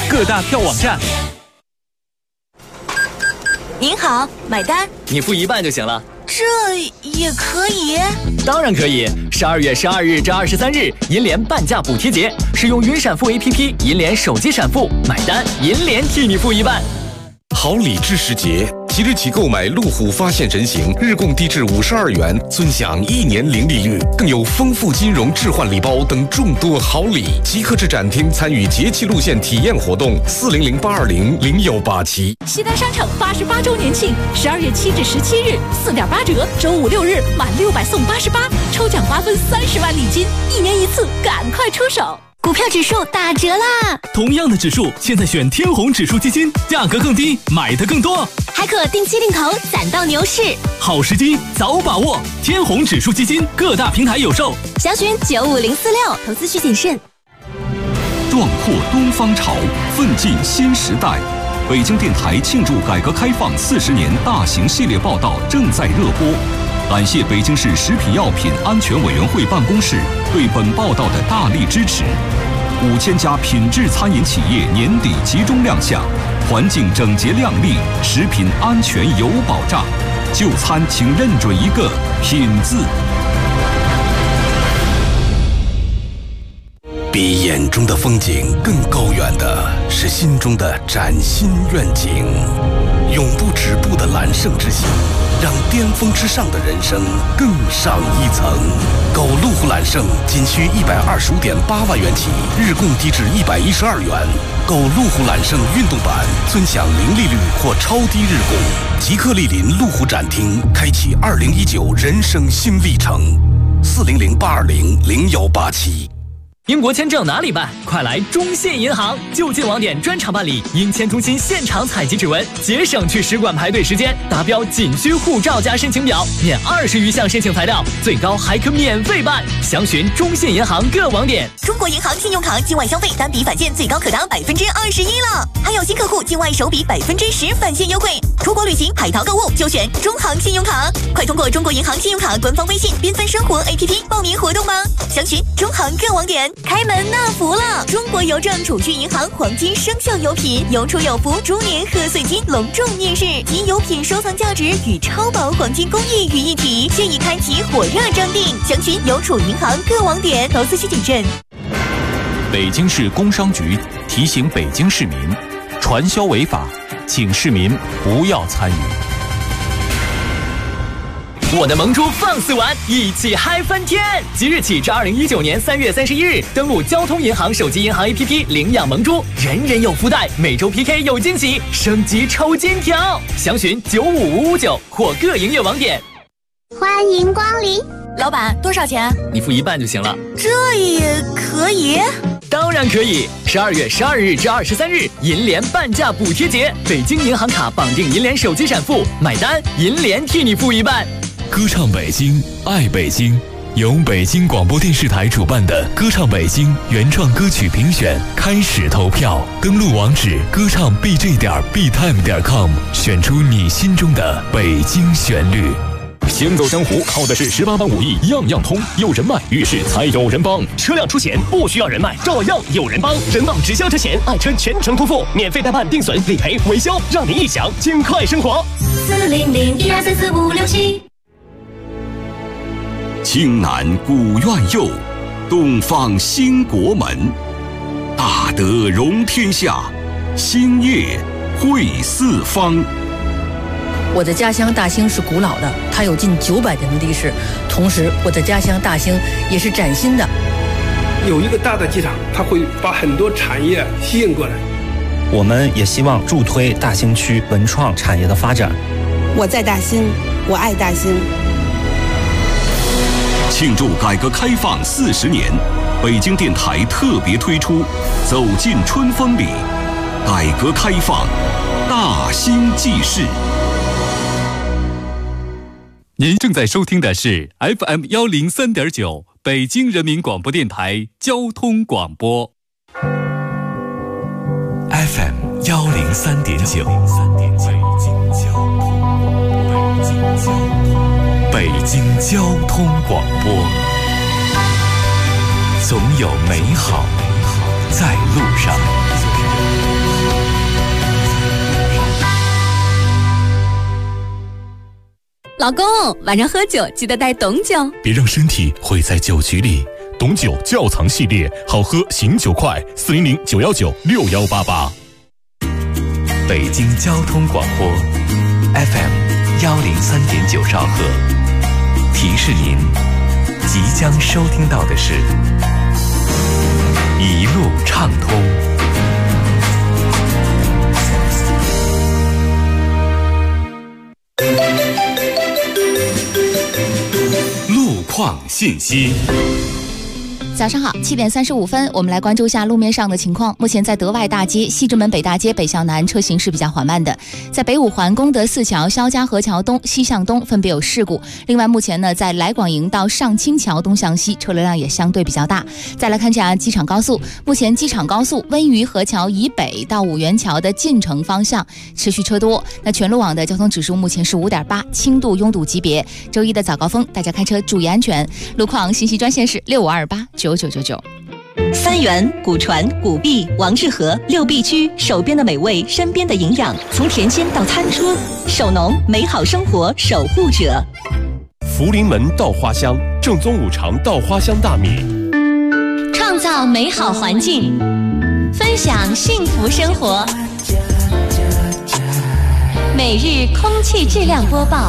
各大票网站。 您好，买单。 你付一半就行了。 这也可以？ 当然可以。12月12日至23日，银联半价补贴节，使用云闪付 APP， 银联手机闪付，买单银联替你付一半。 好礼知时节，即日起购买路虎发现人形，日供低至52元，尊享1年零利率，更有丰富金融置换礼包等众多好礼。即刻至展厅参与节气路线体验活动，400-820-0187。 西单商城88周年庆，12月7至17日4.8折，周5、6日满600送88，抽奖瓜分30万礼金，1年1次，赶快出手！ 股票指数打折啦！ 同样的指数，现在选天弘指数基金，价格更低，买的更多， 还可定期定投，攒到牛市， 好时机早把握！天弘指数基金各大平台有售， 详询95046，投资需谨慎。 壮阔东方潮，奋进新时代。北京电台庆祝改革开放40年大型系列报道正在热播。感谢北京市食品药品安全委员会办公室对本报道的大力支持。5000家品质餐饮企业年底集中亮相，环境整洁亮丽，食品安全有保障。就餐请认准一个“品”字。 比眼中的风景更高远的是心中的崭新愿景，永不止步的揽胜之心，让巅峰之上的人生更上一层。购路虎揽胜仅需125.8万元起，日供低至112元。购路虎揽胜运动版，尊享零利率或超低日供。即刻莅临路虎展厅，开启2019人生新历程。400-820-0187。 英国签证哪里办？快来中信银行，就近网点专场办理，英签中心现场采集指纹，节省去使馆排队时间。达标仅需护照加申请表，免20余项申请材料，最高还可免费办。详询中信银行各网点。 中国银行信用卡境外消费单笔返现最高可达21%了，还有新客户境外首笔10%返现优惠。出国旅行海淘购物就选中行信用卡，快通过中国银行信用卡官方微信缤纷生活 APP 报名活动吧。详询中行各网点。开门纳福了！中国邮政储蓄银行黄金生肖油品有储有福猪年贺岁金隆重面世，集油品收藏价值与超薄黄金工艺于一体，现已开启火热征订，详询邮储银行各网点，投资需谨慎。 北京市工商局提醒北京市民，传销违法，请市民不要参与。 我的萌猪放肆玩，一起嗨翻天！即日起至2019年3月31日，登录交通银行手机银行 APP 领养萌猪，人人有福袋，每周 PK 有惊喜，升级抽金条。详询95559或各营业网点。 欢迎光临， 老板多少钱？ 你付一半就行了。 这也可以？ 当然可以。12月12日至23日，银联半价补贴节，北京银行卡绑定银联手机闪付，买单银联替你付一半。 歌唱北京，爱北京，由北京广播电视台主办的歌唱北京原创歌曲评选开始投票，登录网址歌唱 bj.btime.com， 选出你心中的北京旋律。 行走江湖靠的是18般武艺，样样通。有人脉，遇事才有人帮。车辆出险不需要人脉，照样有人帮。人保直销车险，爱车全程托付，免费代办、定损、理赔、维修，让你一享尽快生活。 400-1234567。 青南古院右，东方兴国门。大德容天下，兴业惠四方。 我的家乡大兴是古老的，它有近900年的历史。同时，我的家乡大兴也是崭新的。 有一个大的机场，它会把很多产业吸引过来。 我们也希望助推大兴区文创产业的发展。 我在大兴，我爱大兴。 庆祝改革开放40年，北京电台特别推出《走进春风里》，改革开放大兴纪事。 您正在收听的是 FM103.9北京人民广播电台交通广播。 FM103.9北京交通广播，总有美好在路上。 老公，晚上喝酒记得带董酒， 别让身体毁在酒局里。董酒窖藏系列，好喝醒酒快，400-919-6188。 北京交通广播 FM103.9兆赫，提示您即将收听到的是一路畅通。 路况信息。 早上好，7点35分，我们来关注一下路面上的情况。目前在德外大街、西直门北大街北向南车行是比较缓慢的，在北五环功德寺桥、肖家河桥东西向东分别有事故。另外，目前呢，在来广营到上清桥东向西车流量也相对比较大。再来看一下机场高速，目前机场高速温榆河桥以北到五元桥的进城方向持续车多。那全路网的交通指数目前是5.8，轻度拥堵级别。周一的早高峰，大家开车注意安全。路况信息专线是65289999。 三元、古传、古壁、王致和6必居，手边的美味，身边的营养，从甜心到餐桌，手农美好生活守护者。 福临门稻花香，正宗五常稻花香大米， 创造美好环境，分享幸福生活。每日空气质量播报。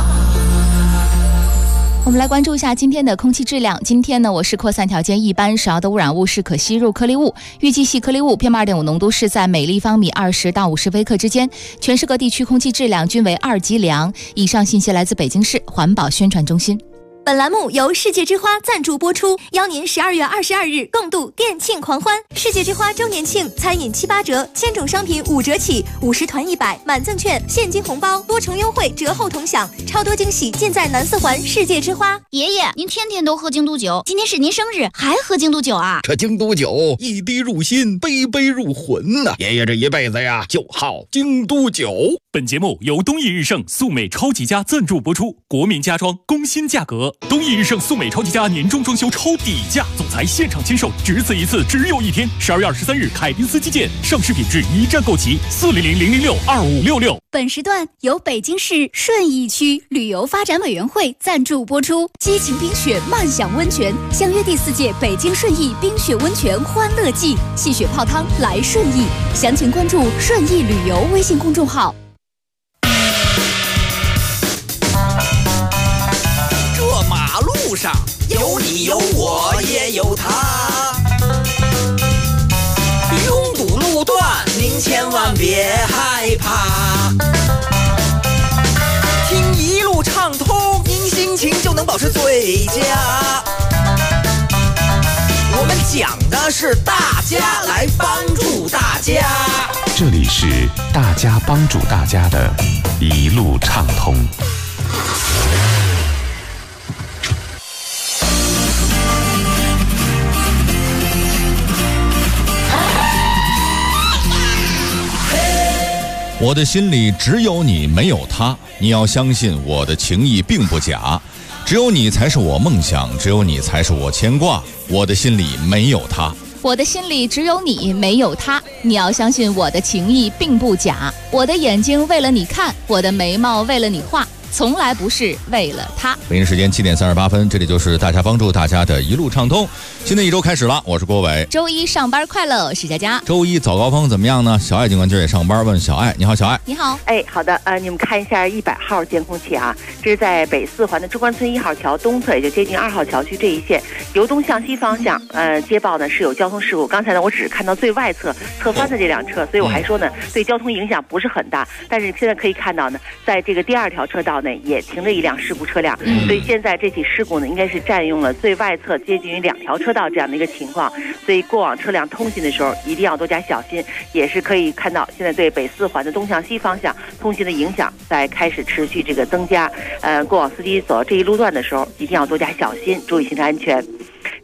我们来关注一下今天的空气质量。今天呢，我市扩散条件一般，首要的污染物是可吸入颗粒物，预计细颗粒物 PM2.5 浓度是在每立方米20到50微克之间。全市各地区空气质量均为2级良。以上信息来自北京市环保宣传中心。 本栏目由世界之花赞助播出，邀您12月22日共度店庆狂欢。世界之花周年庆，餐饮7、8折，千种商品5折起，50团100，满赠券，现金红包，多重优惠，折后同享，超多惊喜尽在南四环世界之花。 爷爷，您天天都喝京都酒，今天是您生日，还喝京都酒啊？ 这京都酒一滴入心，杯杯入魂呐！爷爷这一辈子呀，就好京都酒。 本节目由东益日盛素美超级家赞助播出，国民家装工薪价格。东益日盛素美超级家年终装修超底价，总裁现场签售，只此一次，只有一天。12月23日，凯宾斯基建上市品质一站购齐，400-006-2566。 本时段由北京市顺义区旅游发展委员会赞助播出。激情冰雪，漫享温泉，相约第4届北京顺义冰雪温泉欢乐季，戏雪泡汤来顺义。详情关注顺义旅游微信公众号。 马路上有你有我也有他，拥堵路段您千万别害怕，听一路畅通，您心情就能保持最佳。我们讲的是大家来帮助大家， 这里是大家帮助大家的一路畅通。 我的心里只有你没有他，你要相信我的情谊并不假，只有你才是我梦想，只有你才是我牵挂，我的心里没有他。 我的心里只有你没有他，你要相信我的情谊并不假，我的眼睛为了你看，我的眉毛为了你画，从来不是为了他。 北京时间7点38分，这里就是大家帮助大家的一路畅通。新的一周开始了，我是郭伟。 周一上班快乐，我是佳佳。 周一早高峰怎么样呢？小爱警官今儿也上班，问小爱。你好，小爱。 你好。 好的，你们看一下100号监控器啊，这是在北4环的中关村1号桥东侧，也就接近2号桥区这一线，由东向西方向，接报呢是有交通事故。刚才呢，我只是看到最外侧侧翻的这辆车，所以我还说呢，对交通影响不是很大。但是现在可以看到呢，在这个第2条车道内也停着一辆事故车辆，所以现在这起事故呢，应该是占用了最外侧接近于2条车道这样的一个情况，所以过往车辆通行的时候一定要多加小心。也是可以看到，现在对北4环的东向西方向通行的影响在开始持续这个增加。过往司机走这一路段的时候，一定要多加小心，注意行车安全。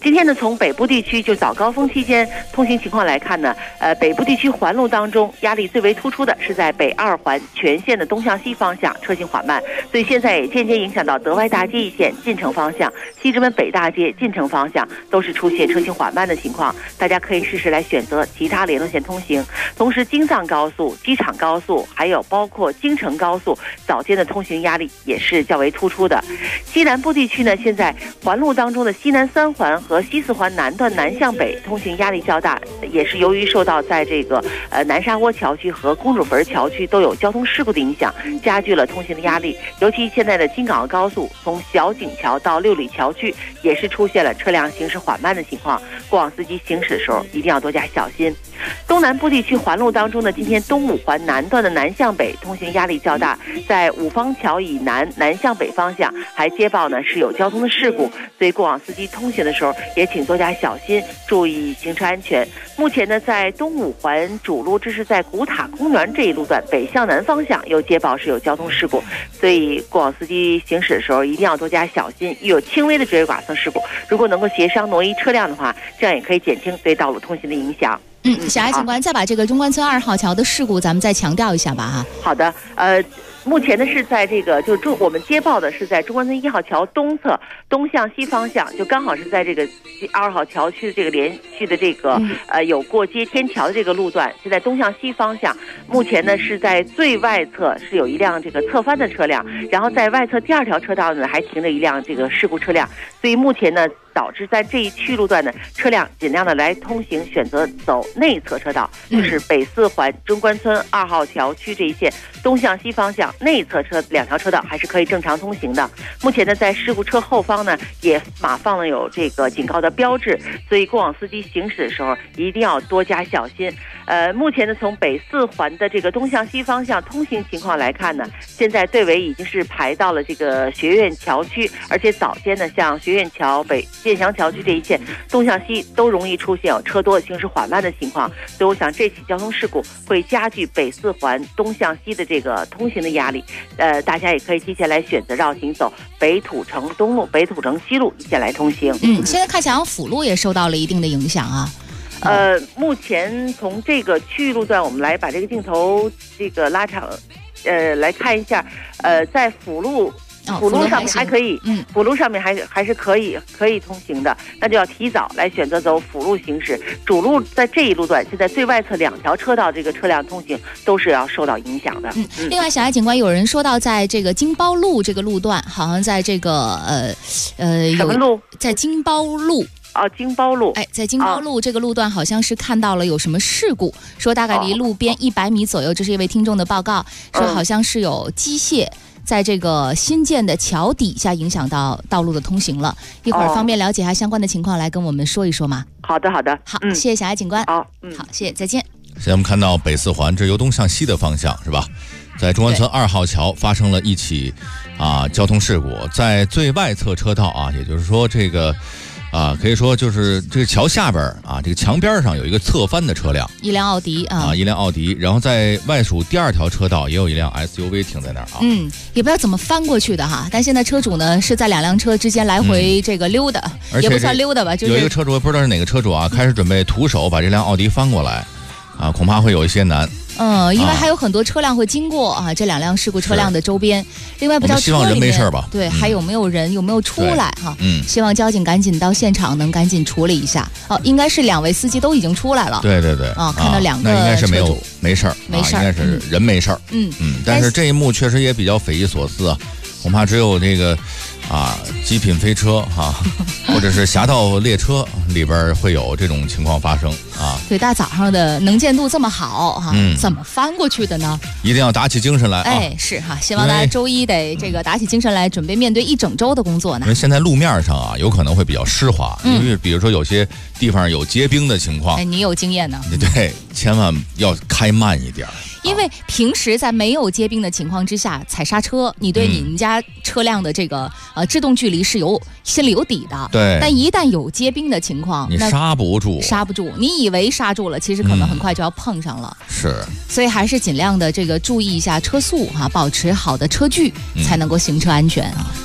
今天呢，从北部地区就早高峰期间通行情况来看呢，北部地区环路当中压力最为突出的是在北二环全线的东向西方向车行缓慢，所以现在也间接影响到德外大街一线进城方向、西直门北大街进城方向都是出现车行缓慢的情况，大家可以试试来选择其他联络线通行。同时，京藏高速、机场高速还有包括京承高速早间的通行压力也是较为突出的。西南部地区呢，现在环路当中的西南三环和西四环南段南向北通行压力较大，也是由于受到在这个南沙窝桥区和公主坟桥区都有交通事故的影响，加剧了通行的压力。尤其现在的京港澳高速从小井桥到六里桥区也是出现了车辆行驶缓慢的情况，过往司机行驶的时候一定要多加小心。东南部地区环路当中呢，今天东五环南段的南向北通行压力较大，在五方桥以南南向北方向还接报呢是有交通的事故，所以过往司机通行的时候也请多加小心，注意行车安全。目前呢，在东五环主路，这是在古塔公园这一路段北向南方向又接报是有交通事故，所以过往司机行驶的时候一定要多加小心，遇有轻微的职业剐蹭事故，如果能够协商挪移车辆的话，这样也可以减轻对道路通行的影响。 小艾警官再把这个中关村2号桥的事故咱们再强调一下吧哈。 好的，目前呢是在这个我们接报的是在中关村1号桥东侧东向西方向，就刚好是在这个2号桥区的这个连续的这个有过街天桥的这个路段，是在东向西方向。目前呢是在最外侧是有一辆这个侧翻的车辆，然后在外侧第2条车道呢还停着一辆这个事故车辆，所以目前呢导致在这一区路段呢车辆尽量的来通行，选择走内侧车道，就是北4环中关村2号桥区这一线东向西方向内侧2条车道还是可以正常通行的。目前呢在事故车后方呢也码放了有这个警告的标志，所以过往司机行驶的时候一定要多加小心。目前呢从北4环的这个东向西方向通行情况来看呢，现在队尾已经是排到了这个学院桥区，而且早间呢像学院桥、北建祥桥区这一线东向西都容易出现有车多行驶缓慢的情况，所以我想这起交通事故会加剧北4环东向西的这个通行的压力。大家也可以接下来选择绕行走北土城东路、北土城西路一线来通行。 现在看起来辅路也受到了一定的影响啊。 目前从这个区域路段，我们来把这个镜头这个拉长，来看一下，在辅路上面还可以，辅路上面还是可以通行的，那就要提早来选择走辅路行驶。主路在这一路段，现在最外侧2条车道这个车辆通行都是要受到影响的。 另外，小艾警官有人说到，在这个京包路这个路段，好像在这个什么路？ 在京包路。 京包路， 在京包路这个路段好像是看到了有什么事故，说大概离路边100米左右，这是一位听众的报告，说好像是有机械在这个新建的桥底下影响到道路的通行了。一会儿方便了解一下相关的情况，来跟我们说一说吗？ 好的， 好，谢谢小艾警官。好，谢谢，再见。 现在我们看到北4环，这由东向西的方向是吧？在中关村2号桥发生了一起交通事故，在最外侧车道也就是说这个。可以说就是这个桥下边这个墙边上有一个侧翻的车辆， 一辆奥迪一辆奥迪，然后在外属第2条车道也有一辆 SUV 停在那儿也不知道怎么翻过去的哈，但现在车主呢是在2辆车之间来回这个溜达，也不算溜达吧，就是有一个车主不知道是哪个车主开始准备徒手把这辆奥迪翻过来恐怕会有一些难。 因为还有很多车辆会经过这2辆事故车辆的周边。另外不知道希望人没事吧？ 对，还有没有人，有没有出来希望交警赶紧到现场，能赶紧处理一下。应该是2位司机都已经出来了。 对看到2个那应该是没事儿， 应该是人没事儿。但是这一幕确实也比较匪夷所思恐怕只有这个极品飞车或者是侠盗猎车里边会有这种情况发生对，大早上的能见度这么好怎么翻过去的呢？ 一定要打起精神来是希望大家周一得这个打起精神来，准备面对一整周的工作呢。 因为现在路面上有可能会比较湿滑，因为比如说有些地方有结冰的情况。 你有经验呢？ 对，千万要开慢一点。 因为平时在没有结冰的情况之下踩刹车，你对你们家车辆的这个制动距离是心里有底的。 对。 但一旦有结冰的情况， 你刹不住。 你以为刹住了，其实可能很快就要碰上了。 是。 所以还是尽量的这个注意一下车速保持好的车距，才能够行车安全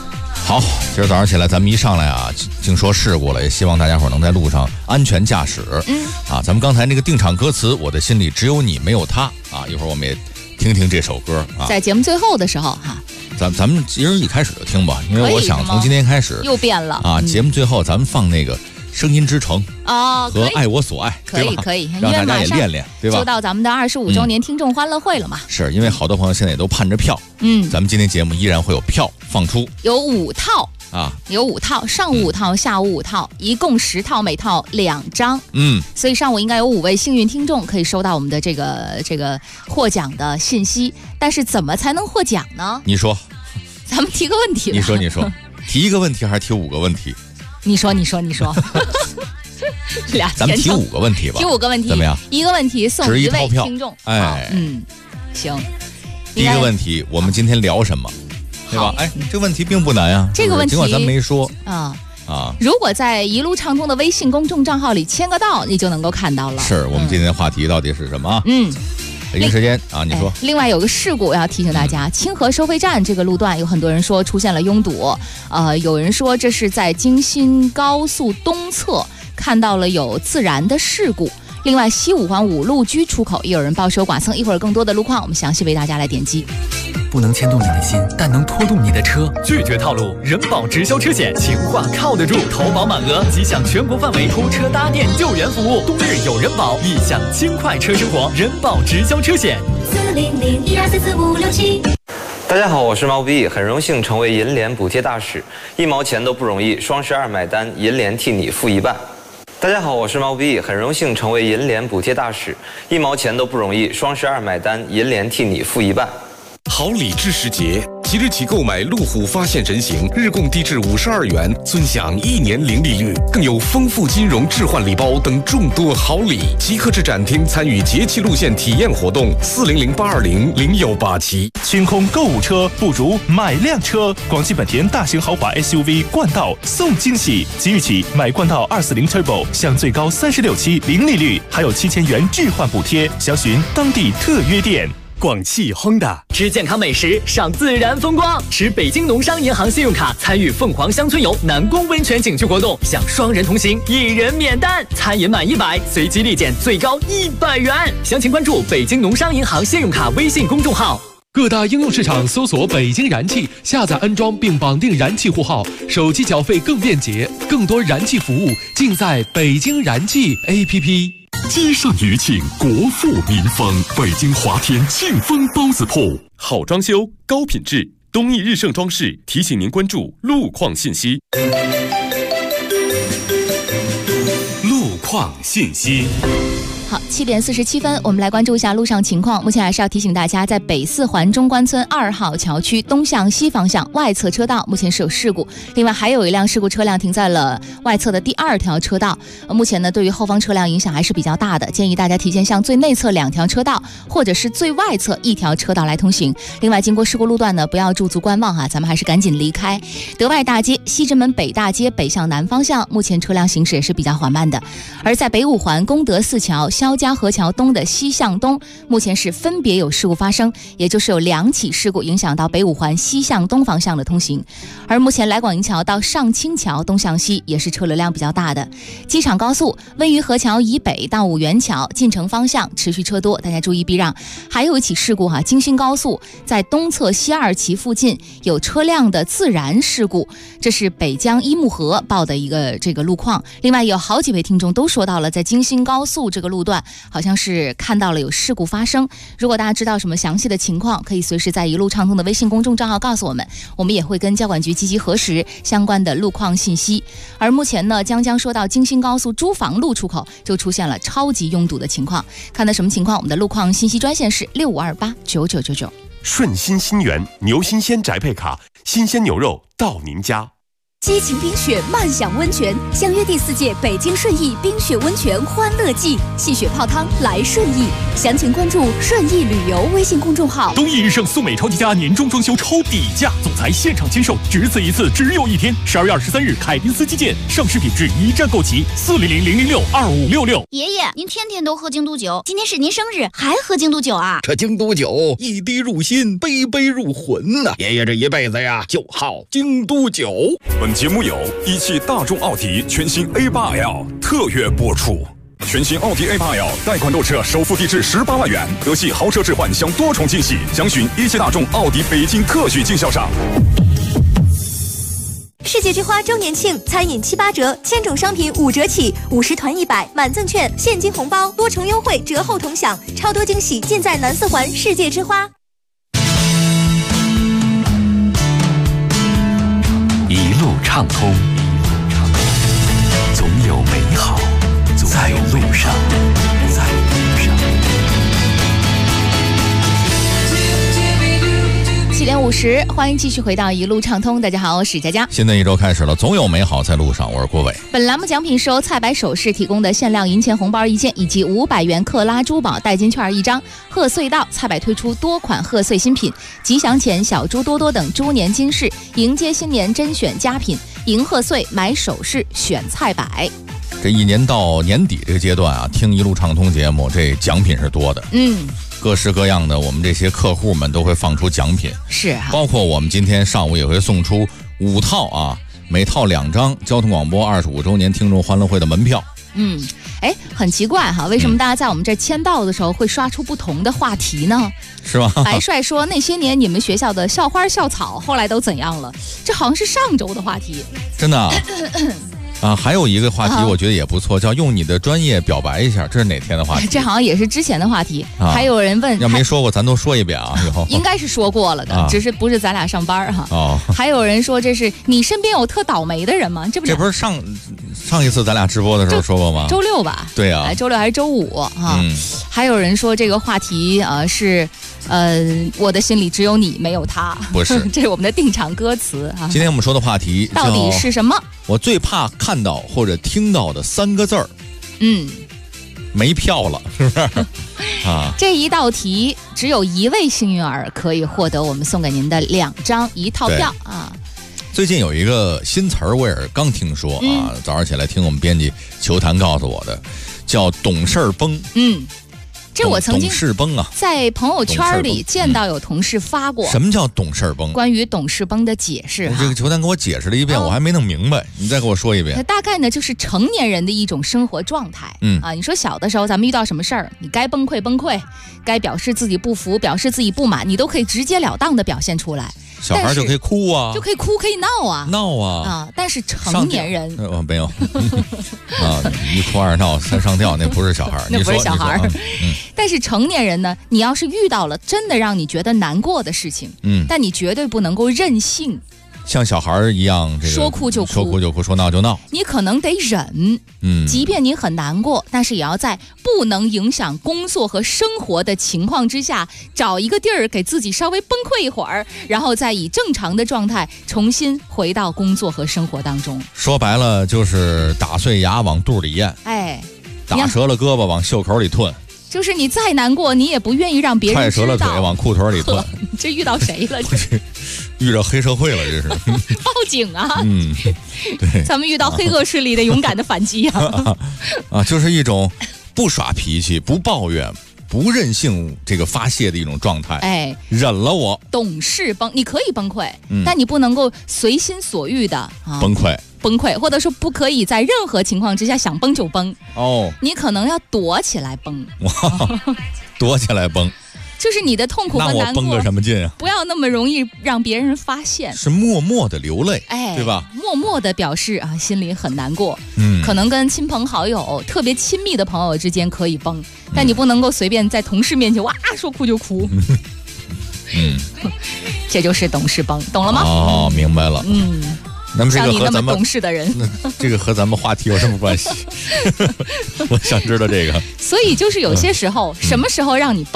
好，今儿早上起来咱们一上来啊，净说事故了，也希望大家伙能在路上安全驾驶。咱们刚才那个定场歌词，我的心里只有你没有他啊，一会儿我们也听听这首歌啊， 在节目最后的时候哈。 咱们今儿一开始就听吧，因为我想从今天开始又变了啊。节目最后咱们放那个《声音之城》和《爱我所爱》， 可以， 让大家也练练，对吧？ 就到咱们的25周年听众欢乐会了嘛。 是因为好多朋友现在也都盼着票，咱们今天节目依然会有票放出， 有5套啊， 有5套，上午5套，下午5套，一共10套，每套2张。所以上午应该有5位幸运听众可以收到我们的这个获奖的信息。但是怎么才能获奖呢？ 你说。 咱们提个问题吧。 你说，提一个问题还是提5个问题？ 你说。 咱们提5个问题吧。 提5个问题怎么样？ 一个问题送1位听众。行。 第一个问题，我们今天聊什么？对吧？这个问题并不难呀。 这个问题尽管咱没说如果在一路畅通的微信公众账号里签个到，你就能够看到了。 是我们今天的话题到底是什么？北京时间啊，你说。 另外有个事故要提醒大家，清河收费站这个路段有很多人说出现了拥堵，有人说这是在京新高速东侧看到了有自燃的事故。另外西五环5路居出口也有人报收剐蹭，一会儿更多的路况我们详细为大家来点击。 不能牵动你的心，但能拖动你的车。拒绝套路，人保直销车险，情话靠得住，投保满额即享全国范围拖车搭电救援服务。冬日有人保，意享轻快车生活。人保直销车险 40012445567。大家好，我是毛不易，很荣幸成为银联补贴大使，1毛钱都不容易，双12买单，银联替你付1半。大家好，我是毛不易，很荣幸成为银联补贴大使，1毛钱都不容易，双12买单，银联替你付1半。 好礼之时节，即日起购买路虎发现神行，日供低至52元，尊享1年零利率，更有丰富金融置换礼包等众多好礼。即刻至展厅参与节气路线体验活动，400-820-0187。 清空购物车，不如买辆车。广汽本田大型豪华 SUV 冠道送惊喜，即日起买冠道240 Turbo 享最高36期零利率，还有7000元置换补贴，详询当地特约店。 广汽 Honda， 吃健康美食，赏自然风光，持北京农商银行信用卡参与凤凰乡村游南宫温泉景区活动，享双人同行，1人免单，餐饮满100随机立减最高100元。详情关注北京农商银行信用卡微信公众号。 各大应用市场搜索北京燃气，下载安装并绑定燃气户号，手机缴费更便捷，更多燃气服务尽在北京燃气 APP。 街上余庆，国富民丰，北京华天庆丰包子铺， 好装修，高品质，东义日盛装饰提醒您关注路况信息。 路况信息。 好，7点47分，我们来关注一下路上情况。目前还是要提醒大家，在北4环中关村2号桥区东向西方向外侧车道，目前是有事故。另外，还有一辆事故车辆停在了外侧的第2条车道。目前呢，对于后方车辆影响还是比较大的，建议大家提前向最内侧2条车道，或者是最外侧1条车道来通行。另外，经过事故路段呢，不要驻足观望哈，咱们还是赶紧离开。德外大街、西直门北大街北向南方向，目前车辆行驶也是比较缓慢的。而在北5环功德寺桥肖家河桥东的西向东，目前是分别有事故发生，也就是有2起事故影响到北5环西向东方向的通行。而目前来广营桥到上清桥东向西也是车流量比较大的。机场高速温榆河桥以北到五原桥进城方向持续车多，大家注意避让。还有一起事故京新高速在东侧西2旗附近有车辆的自燃事故，这是北江一木河报的一个这个路况。另外有好几位听众都说到了，在京新高速这个路段好像是看到了有事故发生。如果大家知道什么详细的情况，可以随时在一路畅通的微信公众账号告诉我们，我们也会跟交管局积极核实相关的路况信息。而目前呢，将说到京新高速朱房路出口就出现了超级拥堵的情况。看到什么情况，我们的路况信息专线是65289999。 顺心新源牛新鲜宅配卡，新鲜牛肉到您家。 激情冰雪，慢享温泉，相约第4届北京顺义冰雪温泉欢乐季，戏雪泡汤来顺义。详情关注顺义旅游微信公众号。 东义日盛素美超级家年终装修超底价，总裁现场签售，只此一次，只有1天。12月23日，凯宾斯基建，上市品质一站购齐，400-006-2566。 爷爷，您天天都喝京都酒，今天是您生日，还喝京都酒啊？ 这京都酒一滴入心，杯杯入魂呐！爷爷这一辈子呀，就好京都酒。 本节目由一汽大众奥迪全新 A8L 特约播出。全新奥迪 A8L 贷款购车首付低至18万元，德系豪车置换享多重惊喜，详询一汽大众奥迪北京特许经销商。 世界之花周年庆，餐饮7、8折，千种商品5折起，50团100，满赠券，现金红包，多重优惠，折后同享，超多惊喜尽在南四环世界之花。 一路畅通，总有美好在路上。 7点50，欢迎继续回到一路畅通。大家好，我是佳佳。 新的一周开始了，总有美好在路上。我是郭伟。 本栏目奖品是由菜百首饰提供的限量银钱红包1件，以及500元克拉珠宝代金券1张。贺岁到，菜百推出多款贺岁新品，吉祥钱、小猪多多等猪年金饰，迎接新年甄选佳品，迎贺岁买首饰选菜百。 这一年到年底这个阶段啊，听一路畅通节目，这奖品是多的。各式各样的，我们这些客户们都会放出奖品， 是啊， 包括我们今天上午也会送出5套啊，每套2张交通广播25周年听众欢乐会的门票。 很奇怪哈，为什么大家在我们这签到的时候会刷出不同的话题呢？ 是吧？ 白帅说那些年你们学校的校花校草后来都怎样了？这好像是上周的话题。 真的啊，还有一个话题我觉得也不错，叫用你的专业表白一下，这是哪天的话题？ 这好像也是之前的话题。还有人问， 要没说过咱都说一遍啊，以后应该是说过了的，只是不是咱俩上班哈。还有人说这是你身边有特倒霉的人吗？这不是上一次咱俩直播的时候说过吗？ 周6吧？ 对啊， 周6还是周5啊？还有人说这个话题是我的心里只有你没有他， 不是这是我们的定场歌词啊。 今天我们说的话题到底是什么？ 我最怕看到或者听到的3个字儿，没票了，是不是？啊， 这一道题只有1位幸运儿可以获得我们送给您的2张1套票啊。 最近有一个新词儿，我也是刚听说啊，早上起来听我们编辑球坛告诉我的，叫懂事儿崩。 这我曾经懂事崩啊， 在朋友圈里见到有同事发过。 什么叫懂事崩？ 关于懂事崩的解释， 这个球探给我解释了一遍，我还没弄明白，你再给我说一遍。 大概呢，就是成年人的一种生活状态。你说小的时候咱们遇到什么事儿，你该崩溃，该表示自己不服，表示自己不满，你都可以直截了当的表现出来。 小孩就可以哭啊， 就可以哭，可以闹啊，但是成年人没有啊，1哭2闹3上吊，那不是小孩， 那不是小孩。但是成年人呢，你要是遇到了真的让你觉得难过的事情，但你绝对不能够任性。 像小孩一样， 说哭就哭， 说闹就闹， 你可能得忍，即便你很难过，但是也要在不能影响工作和生活的情况之下，找一个地儿给自己稍微崩溃一会儿，然后再以正常的状态重新回到工作和生活当中。 说白了就是打碎牙往肚里咽，打折了胳膊往袖口里吞。 就是你再难过，你也不愿意让别人知道。 踹折了腿往裤腿里吞。 这遇到谁了？ 遇到黑社会了，这是。 报警啊！ 对， 咱们遇到黑恶势力的勇敢的反击啊！ 就是一种不耍脾气、不抱怨、不任性这个发泄的一种状态。忍了我。懂事崩，你可以崩溃，但你不能够随心所欲的崩溃，或者说不可以在任何情况之下想崩就崩。你可能要躲起来崩。 躲起来崩。 就是你的痛苦和难过， 那我崩个什么劲啊？ 不要那么容易让别人发现， 是默默的流泪，对吧？ 默默的表示啊，心里很难过。可能跟亲朋好友、特别亲密的朋友之间可以崩，但你不能够随便在同事面前哇说哭就哭。这就是懂事崩，懂了吗？ 明白了。那么这个和咱们像你那么懂事的人， 这个和咱们话题有什么关系？我想知道这个。 所以就是有些时候，什么时候让你崩，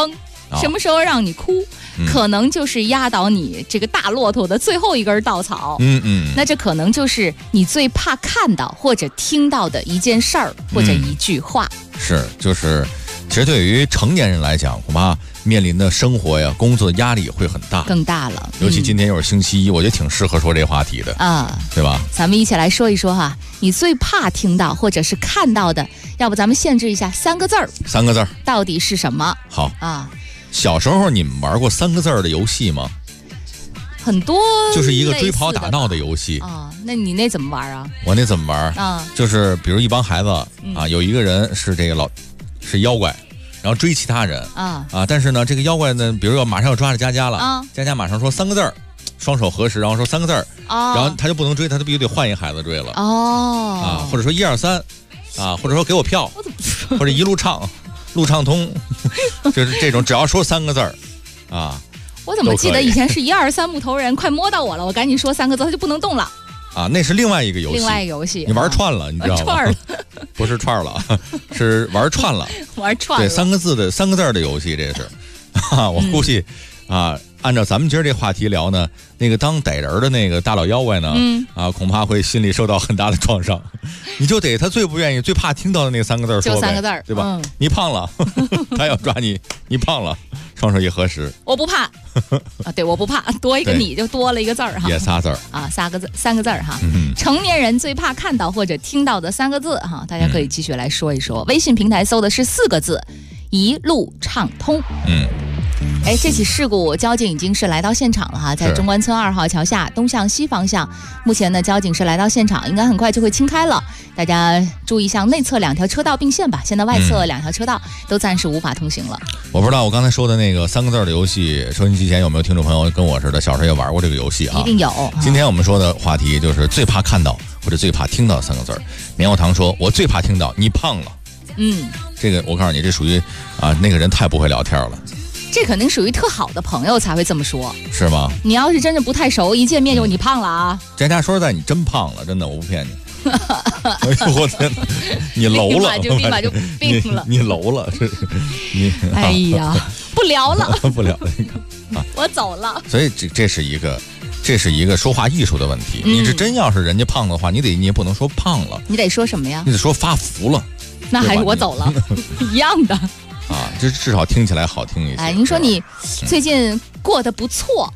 什么时候让你哭，可能就是压倒你这个大骆驼的最后一根稻草。那这可能就是你最怕看到或者听到的一件事儿或者一句话。 是，就是其实对于成年人来讲，恐怕面临的生活呀、工作的压力会很大， 更大了。 尤其今天又是星期一，我觉得挺适合说这话题的啊，对吧？ 咱们一起来说一说哈，你最怕听到或者是看到的，要不咱们限制一下3个字儿。 3个字儿到底是什么？ 好啊， 小时候你们玩过3个字儿的游戏吗？ 很多， 就是一个追跑打闹的游戏啊。那你那怎么玩啊？ 我那怎么玩啊？就是比如一帮孩子啊，有一个人是这个是妖怪，然后追其他人啊，但是呢，这个妖怪呢，比如马上要抓着佳佳了，佳佳马上说3个字儿，双手合十，然后说3个字儿，然后他就不能追，他就必须得换一孩子追了啊，或者说1、2、3啊，或者说给我票，或者一路畅通，就是这种，只要说3个字儿啊。 我怎么记得以前是1、2、3木头人，快摸到我了，我赶紧说3个字，他就不能动了。 啊，那是另外一个游戏。另外一个游戏， 你玩串了，你知道吗？ 串了， 不是串了，是玩串了。 玩串了。 对，3个字的游戏，这是。我估计啊，按照咱们今儿这话题聊呢，那个当逮人的那个大老妖怪呢，恐怕会心里受到很大的创伤。你就得他最不愿意、最怕听到的那3个字说呗， 就3个字， 对吧？你胖了，他要抓你，你胖了。双手一合十， 我不怕啊！对，我不怕，多一个你就多了一个字儿哈， 也仨字儿啊，3个字儿哈。成年人最怕看到或者听到的3个字哈，大家可以继续来说一说。微信平台搜的是4个字，一路畅通。这起事故交警已经是来到现场了哈，在中关村2号桥下东向西方向，目前呢交警是来到现场，应该很快就会清开了。大家注意，像内侧2条车道并线吧，现在外侧2条车道都暂时无法通行了。 我不知道我刚才说的那个3个字的游戏，收音机前有没有听众朋友跟我似的，小时候也玩过这个游戏啊？ 一定有。 今天我们说的话题就是最怕看到或者最怕听到的3个字。棉花糖说：“我最怕听到你胖了。”这个我告诉你，这属于那个人太不会聊天了。 这肯定属于特好的朋友才会这么说， 是吗？ 你要是真的不太熟，一见面就你胖了啊！ 佳佳说实在，你真胖了，真的，我不骗你。哎呦我天，你楼了， 立马就病了， 你楼了，你。 哎呀，不聊了， 不聊了， 我走了。 所以这是一个说话艺术的问题。你是真要是人家胖的话，你也不能说胖了， 你得说什么呀？ 你得说发福了。 那还是我走了，一样的。 这至少听起来好听一些。 您说你最近过得不错，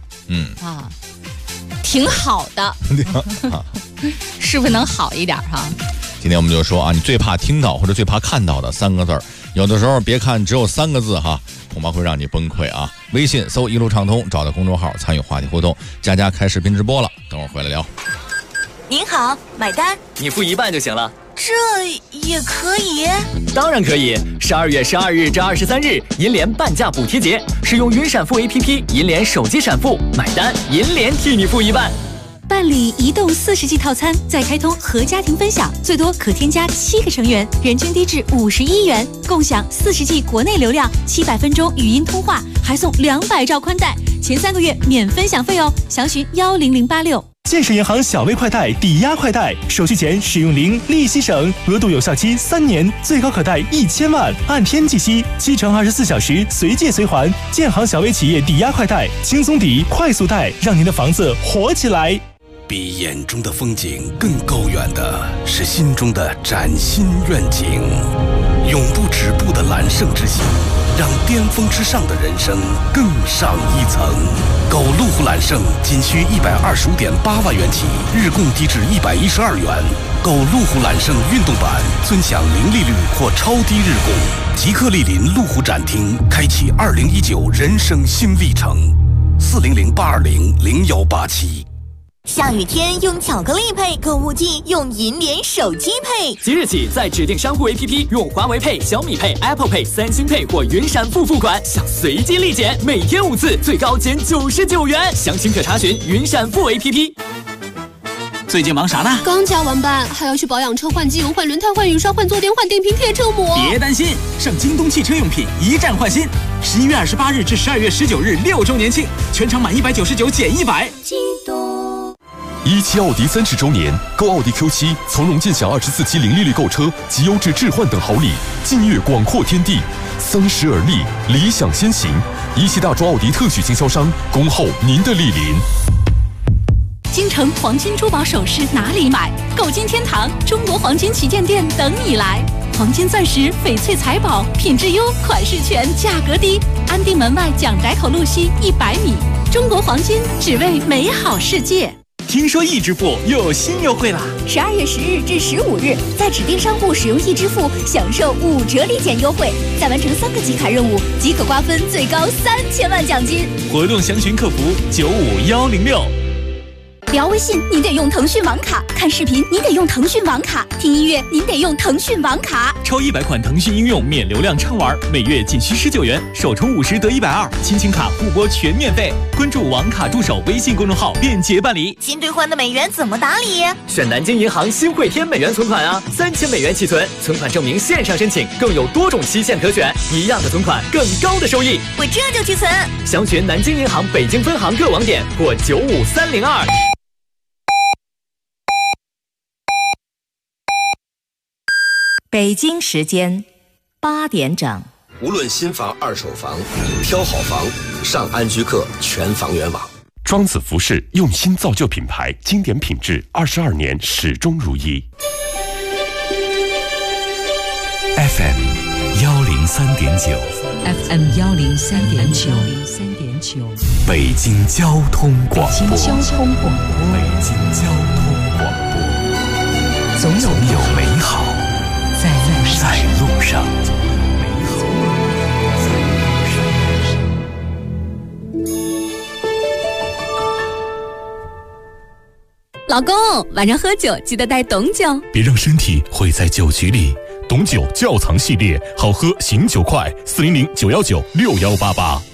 挺好的，是不是能好一点哈？ 今天我们就说你最怕听到或者最怕看到的3个字，有的时候别看只有3个字哈，恐怕会让你崩溃啊！微信搜一路畅通，找到公众号参与话题互动。佳佳开视频直播了，等会儿回来聊。 您好，买单。 你付1半就行了。 这也可以？ 当然可以。12月12日至23日，银联半价补贴节，使用云闪付 APP， 银联手机闪付买单，银联替你付1半。 办理移动40G 套餐，再开通和家庭分享，最多可添加7个成员，人均低至51元，共享40G 国内流量，700分钟语音通话，还送200兆宽带，前3个月免分享费哦。详询10086。 建设银行小微快贷抵押快贷，手续前使用零，利息省，额度有效期3年，最高可贷1000万，按天计息，7乘24小时随借随还。建行小微企业抵押快贷，轻松抵，快速贷，让您的房子活起来。 比眼中的风景更高远的是心中的崭新愿景，永不止步的揽胜之心，让巅峰之上的人生更上一层。购路虎揽胜仅需125.8万元起，日供低至112元。购路虎揽胜运动版，尊享零利率或超低日供。即刻莅临路虎展厅，开启2019人生新历程。400-820-0187。 下雨天用巧克力配，购物季用银联手机配。 即日起，在指定商户 APP 用华为配、小米配、Apple Pay、三星配或云闪付付款，享随机立减，每天5次，最高减99元。详情可查询云闪付 APP。 最近忙啥呢？ 刚加完班，还要去保养车、换机油、换轮胎、换雨刷、换坐垫、换电瓶贴、车膜。 别担心，上京东汽车用品一站换新。11月28日至12月19日6周年庆，全场满199减100。 京东。 17奥迪30周年，购奥迪 Q7，从容尽享24期零利率购车及优质置换等好礼，尽悦广阔天地。 三十而立，理想先行。一汽大众奥迪特许经销商，恭候您的莅临。 京城黄金珠宝首饰哪里买？购金天堂中国黄金旗舰店等你来。黄金钻石、翡翠财宝，品质优，款式全，价格低。安定门外蒋宅口路西100米。中国黄金，只为美好世界。 听说易支付又有新优惠啦 ！12月10日至15日，在指定商户使用易支付，享受5折立减优惠。再完成3个集卡任务，即可瓜分最高3000万奖金。 活动详询客服95106。 聊微信您得用腾讯网卡，看视频您得用腾讯网卡，听音乐您得用腾讯网卡。 超100款腾讯应用免流量畅玩，每月仅需19元，首充50得120，亲情卡互拨全免费。关注网卡助手微信公众号便捷办理。 新兑换的美元怎么打理？ 选南京银行新汇添美元存款啊，3000美元起存，存款证明线上申请，更有多种期限可选，一样的存款更高的收益。 我这就去存。 详询南京银行北京分行各网点或95302。 北京时间8点整。 无论新房、二手房，挑好房，上安居客全房源网。 庄子服饰用心造就品牌，经典品质，22年始终如一。 FM 103.9 ，FM 103.9， 北京交通广播， 北京交通广播， 北京交通广播， 总有美好在路上。 老公，晚上喝酒记得带董酒， 别让身体毁在酒局里。董酒窖藏系列，好喝醒酒快，400-919-6188。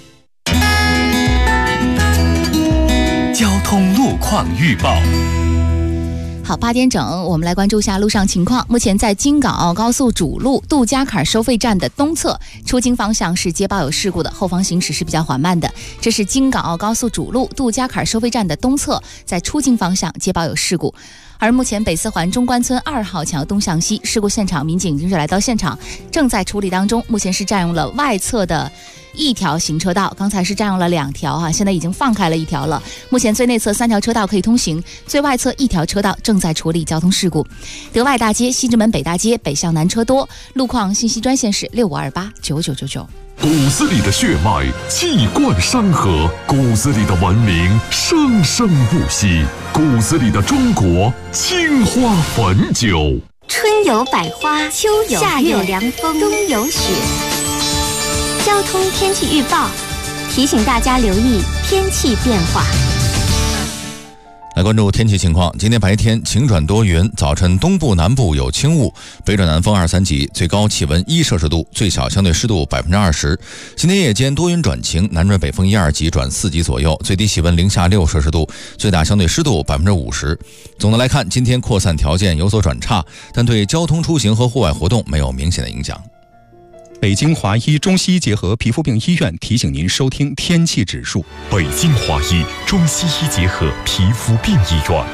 交通路况预报。 好，8点整，我们来关注一下路上情况。目前在京港澳高速主路杜家坎收费站的东侧出京方向是接报有事故的，后方行驶是比较缓慢的。这是京港澳高速主路杜家坎收费站的东侧，在出京方向接报有事故。而目前北四环中关村2号桥东向西事故现场，民警已经是来到现场，正在处理当中。目前是占用了外侧的1条行车道，刚才是占用了2条啊，现在已经放开了1条了。目前最内侧3条车道可以通行，最外侧1条车道正在处理交通事故。德外大街、西直门北大街北向南车多，路况信息专线是6528999999。 骨子里的血脉气贯山河，骨子里的文明生生不息，骨子里的中国青花汾酒。 春有百花，秋有夏有凉风，冬有雪。交通天气预报提醒大家留意天气变化。 来关注天气情况。今天白天晴转多云，早晨东部南部有轻雾，北转南风2、3级，最高气温1摄氏度，最小相对湿度20%。今天夜间多云转晴，南转北风1、2级转4级左右，最低气温0下6摄氏度，最大相对湿度50%。总的来看，今天扩散条件有所转差，但对交通出行和户外活动没有明显的影响。 北京华医中西医结合皮肤病医院提醒您收听天气指数。 北京华医中西医结合皮肤病医院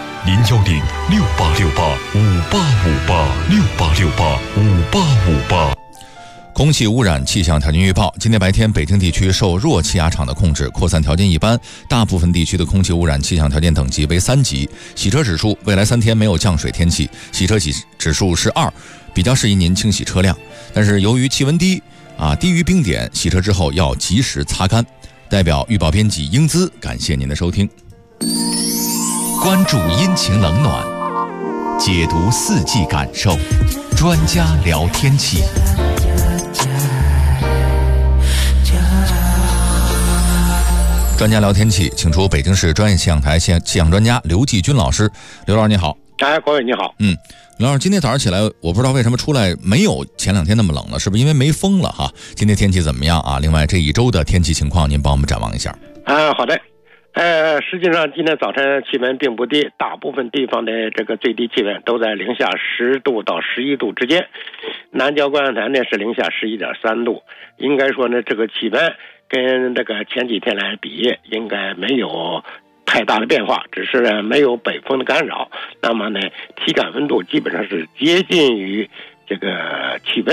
，010-6868-5858，6868-5858。 空气污染气象条件预报：今天白天，北京地区受弱气压场的控制，扩散条件一般，大部分地区的空气污染气象条件等级为3级。洗车指数，未来3天没有降水天气，洗车指数是2，比较适宜您清洗车辆。但是由于气温低于冰点，洗车之后要及时擦干。代表预报编辑英姿，感谢您的收听。 关注阴晴冷暖，解读4季感受，专家聊天气。 专家聊天气，请出北京市专业气象台气象专家刘继军老师。刘老师你好。 国伟你好。 刘老师，今天早上起来，我不知道为什么出来没有前2天那么冷了，是不是因为没风了哈？今天天气怎么样啊？另外这一周的天气情况，您帮我们展望一下。 好的。实际上今天早晨气温并不低，大部分地方的这个最低气温都在零下10度到11度之间。南郊关山呢是零下11.3度，应该说呢这个气温跟这个前几天来比，应该没有太大的变化，只是没有北风的干扰，那么呢体感温度基本上是接近于这个气温的，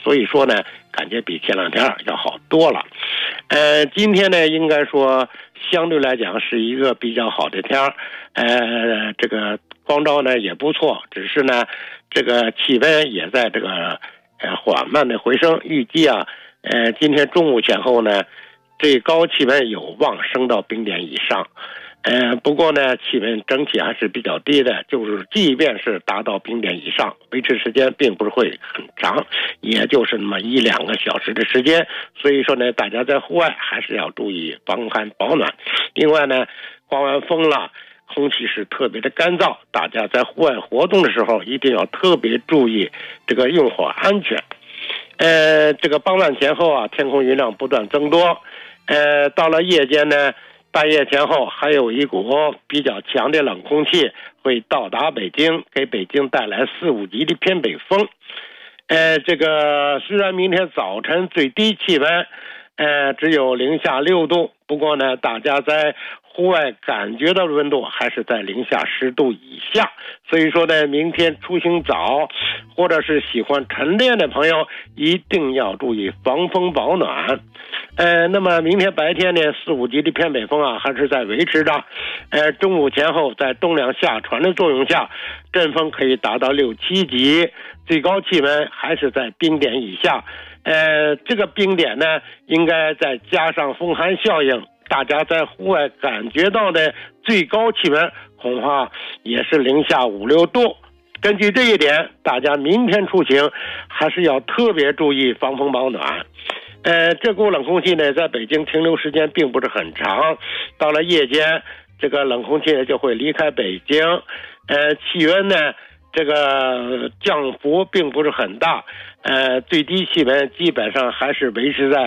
所以说呢，感觉比前两天要好多了。今天呢，应该说相对来讲是一个比较好的天儿，这个光照呢也不错，只是呢，这个气温也在这个缓慢的回升，预计啊，今天中午前后呢，最高气温有望升到冰点以上。不过呢，气温整体还是比较低的，就是即便是达到冰点以上，维持时间并不是会很长，也就是那么1-2个小时的时间。所以说呢，大家在户外还是要注意防寒保暖。另外呢，刮完风了，空气是特别的干燥，大家在户外活动的时候一定要特别注意这个用火安全。这个傍晚前后啊，天空云量不断增多，到了夜间呢，半夜前后还有一股比较强的冷空气会到达北京，给北京带来4-5级的偏北风。这个虽然明天早晨最低气温只有-6度，不过呢，大家在户外感觉到的温度还是在-10度以下。所以说呢，明天出行早或者是喜欢晨练的朋友一定要注意防风保暖。那么明天白天呢，4-5级的偏北风啊还是在维持着。中午前后在东凉下传的作用下，阵风可以达到6-7级，最高气温还是在冰点以下。这个冰点呢，应该再加上风寒效应，大家在户外感觉到的最高气温恐怕也是-5-6度。根据这一点，大家明天出行还是要特别注意防风保暖。这股冷空气呢，在北京停留时间并不是很长，到了夜间，这个冷空气呢就会离开北京。气温呢，这个降幅并不是很大，最低气温基本上还是维持在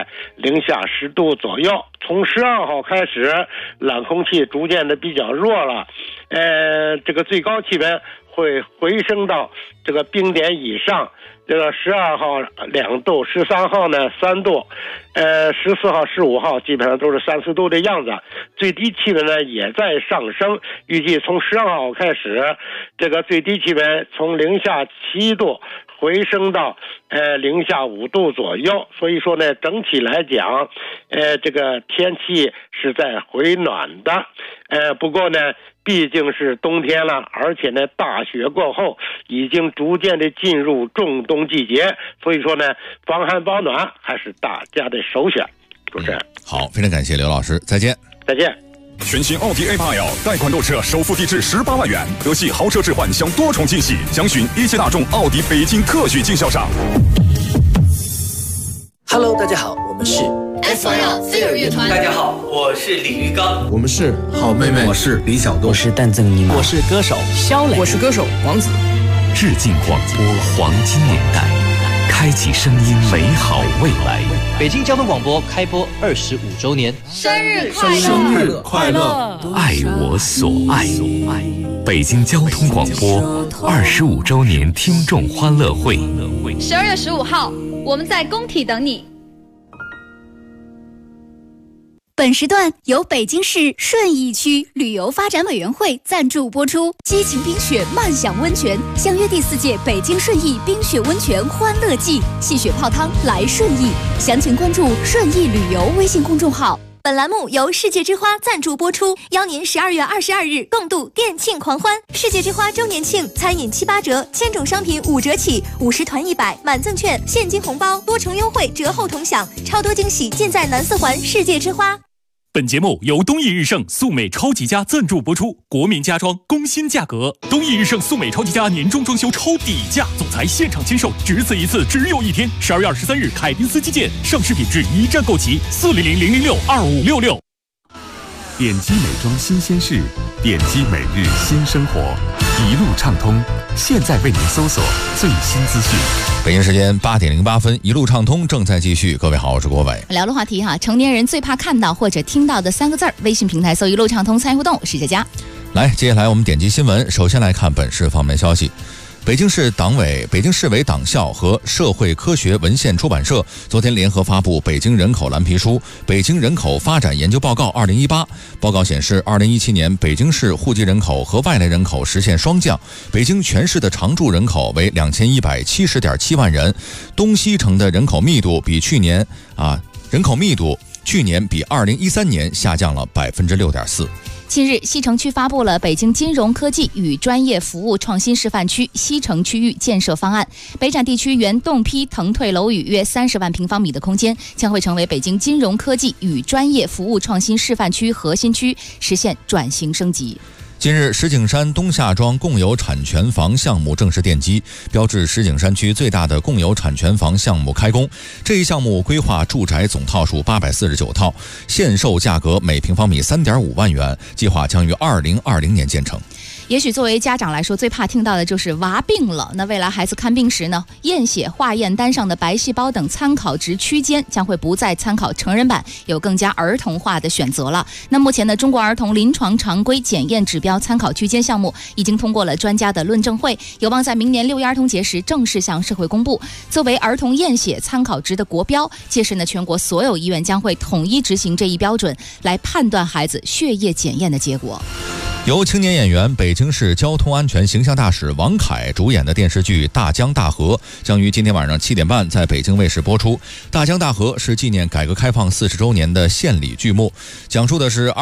-10度左右。从12号开始，冷空气逐渐的比较弱了，这个最高气温会回升到这个冰点以上。这个12号2度，13号呢3度，14号15号基本上都是3-4度的样子。最低气温呢也在上升，预计从12号开始，这个最低气温从-7度回升到-5度左右。所以说呢，整体来讲，这个天气是在回暖的。不过呢，毕竟是冬天了，而且呢，大雪过后已经逐渐的进入仲冬季节，所以说呢，防寒保暖还是大家的首选。主持人， 好，非常感谢刘老师，再见。 再见。 全新奥迪 A8L 贷款购车首付低至18万元，德系豪车置换享多重惊喜，详询一汽大众奥迪北京特许经销商。 Hello， 大家好，我们是 SYL Zero 乐团。 大家好，我是李玉刚。 我们是好妹妹。 我是李小东。 我是蛋赠尼玛。 我是歌手肖磊。 我是歌手王子。 致敬广播黄金年代，开启声音美好未来。 北京交通广播开播25周年， 生日快乐！ 生日快乐！ 爱我所爱。北京交通广播25周年听众欢乐会 ，12月15号，我们在工体等你。 本时段由北京市顺义区旅游发展委员会赞助播出。激情冰雪，漫享温泉，相约第4届北京顺义冰雪温泉欢乐季，戏雪泡汤来顺义。详情关注顺义旅游微信公众号。 本栏目由世界之花赞助播出，邀您12月22日共度店庆狂欢。世界之花周年庆，餐饮7、8折，千种商品5折起，50团100，满赠券，现金红包，多重优惠，折后同享，超多惊喜尽在南4环世界之花。 本节目由东益日盛素美超级家赞助播出，国民家装工新价格，东益日盛素美超级家年终装修超底价，总裁现场签售，只此一次，只有一天，12月23日，凯宾斯基建，上市品质一站购齐，400-006-2566。 点击美妆新鲜事，点击每日新生活，一路畅通。现在为您搜索最新资讯。 北京时间8点08分，一路畅通正在继续。各位好，我是郭伟。 聊的话题成年人最怕看到或者听到的3个字儿。微信平台搜一路畅通参与互动，是佳佳。 来，接下来我们点击新闻，首先来看本市方面消息。 北京市委党校和社会科学文献出版社昨天联合发布《北京人口蓝皮书·北京人口发展研究报告2018》。报告显示，2017年北京市户籍人口和外来人口实现双降，北京全市的常住人口为2170.7万人，东西城的人口密度比去年比2013年下降了6.4%。 近日，西城区发布了北京金融科技与专业服务创新示范区西城区域建设方案。北展地区原冻批腾退楼宇约30万平方米的空间，将会成为北京金融科技与专业服务创新示范区核心区，实现转型升级。 近日，石景山东夏庄共有产权房项目正式奠基，标志石景山区最大的共有产权房项目开工。这一项目规划住宅总套数849套，限售价格每平方米3.5万元，计划将于2020年建成。 也许作为家长来说，最怕听到的就是娃病了。那未来孩子看病时呢，验血化验单上的白细胞等参考值区间将会不再参考成人版，有更加儿童化的选择了。那目前的中国儿童临床常规检验指标参考区间项目已经通过了专家的论证会，有望在明年6一儿童节时正式向社会公布。作为儿童验血参考值的国标，届时呢，全国所有医院将会统一执行这一标准，来判断孩子血液检验的结果。 由青年演员、北京市交通安全形象大使王凯主演的电视剧《大江大河》将于今天晚上7点半在北京卫视播出。《大江大河》是纪念改革开放40周年的献礼剧目，讲述的是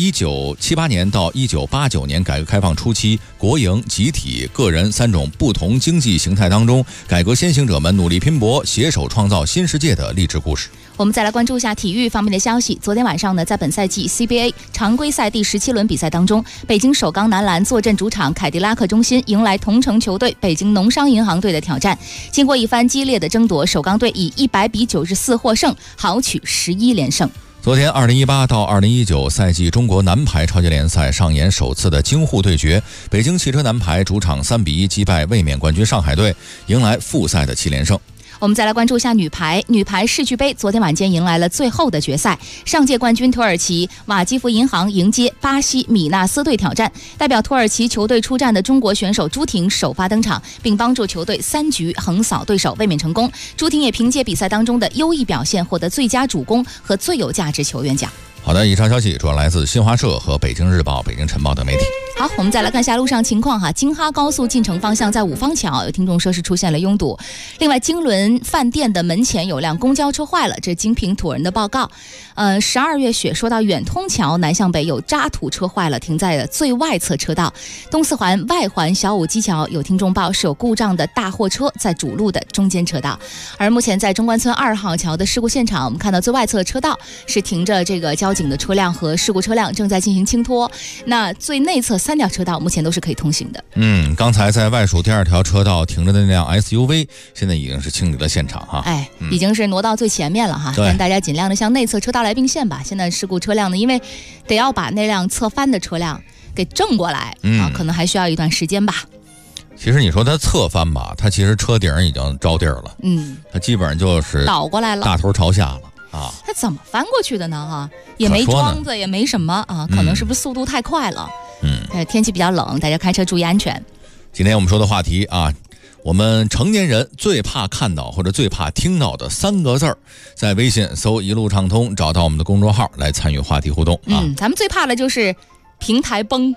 1978年到1989年改革开放初期，国营、集体、个人3种不同经济形态当中，改革先行者们努力拼搏，携手创造新世界的励志故事。 我们再来关注一下体育方面的消息。昨天晚上呢，在本赛季 CBA 常规赛第17轮比赛当中，北京首钢男篮坐镇主场凯迪拉克中心，迎来同城球队北京农商银行队的挑战。经过一番激烈的争夺，首钢队以100比94获胜，豪取11连胜。 昨天2018到2019赛季中国男排超级联赛上演首次的京沪对决，北京汽车男排主场3比1击败卫冕冠军上海队，迎来复赛的7连胜。 我们再来关注一下女排世俱杯，昨天晚间迎来了最后的决赛。上届冠军土耳其瓦基弗银行迎接巴西米纳斯队挑战。代表土耳其球队出战的中国选手朱婷首发登场，并帮助球队3局横扫对手，卫冕成功。朱婷也凭借比赛当中的优异表现，获得最佳主攻和最有价值球员奖。 好的，以上消息主要来自新华社和北京日报、北京晨报等媒体。 好，我们再来看一下路上情况哈。京哈高速进城方向在五方桥，有听众说是出现了拥堵。另外，京伦饭店的门前有辆公交车坏了，这京平土人的报告。12月雪说到远通桥南向北有渣土车坏了，停在了最外侧车道。东四环外环小武基桥有听众报是有故障的大货车在主路的中间车道。而目前在中关村2号桥的事故现场，我们看到最外侧车道是停着这个交警的车辆和事故车辆正在进行清脱。那最内侧3条车道目前都是可以通行的。 刚才在外属第2条车道停着的那辆 SUV 现在已经是清理了现场哈。 已经是挪到最前面了哈。但大家尽量的向内侧车道来并线吧。现在事故车辆呢，因为得要把那辆侧翻的车辆给正过来可能还需要一段时间吧。 其实你说它侧翻吧，它其实车顶已经着地儿了，它基本上就是倒过来了， 大头朝下了。 它怎么翻过去的呢？也没桩子，也没什么可能是不是速度太快了？天气比较冷，大家开车注意安全。 今天我们说的话题我们成年人最怕看到或者最怕听到的3个字儿，在微信搜一路畅通，找到我们的公众号来参与话题互动咱们最怕的就是平台崩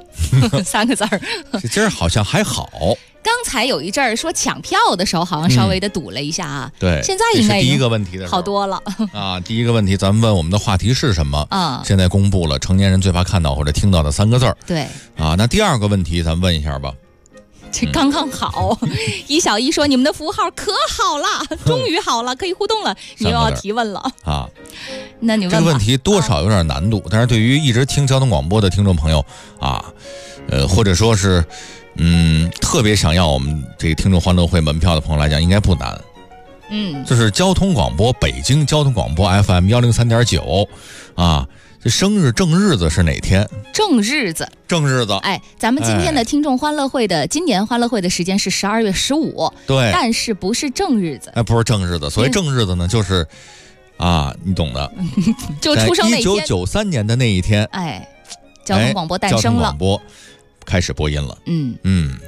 3个字儿。 今儿好像还好。 刚才有一阵儿说抢票的时候，好像稍微的堵了一下对， 现在应该第一个问题的好多了第一个问题，咱们问我们的话题是什么现在公布了成年人最怕看到或者听到的3个字儿。 对那第2个问题咱们问一下吧。 这刚刚好一小一说你们的服务号可好了，终于好了，可以互动了，你又要提问了那你问吧。 这个问题多少有点难度但是对于一直听交通广播的听众朋友或者说是特别想要我们这个听众欢乐会门票的朋友来讲，应该不难。就是交通广播北京交通广播 FM 103.9这生日正日子是哪天？正日子。 咱们今天的听众欢乐会的今年欢乐会的时间是12月15。 对， 但是不是正日子。 不是正日子。所谓正日子呢，就是你懂的。 就出生那天。 在1993年的那一天， 交通广播诞生了。 交通广播开始播音了。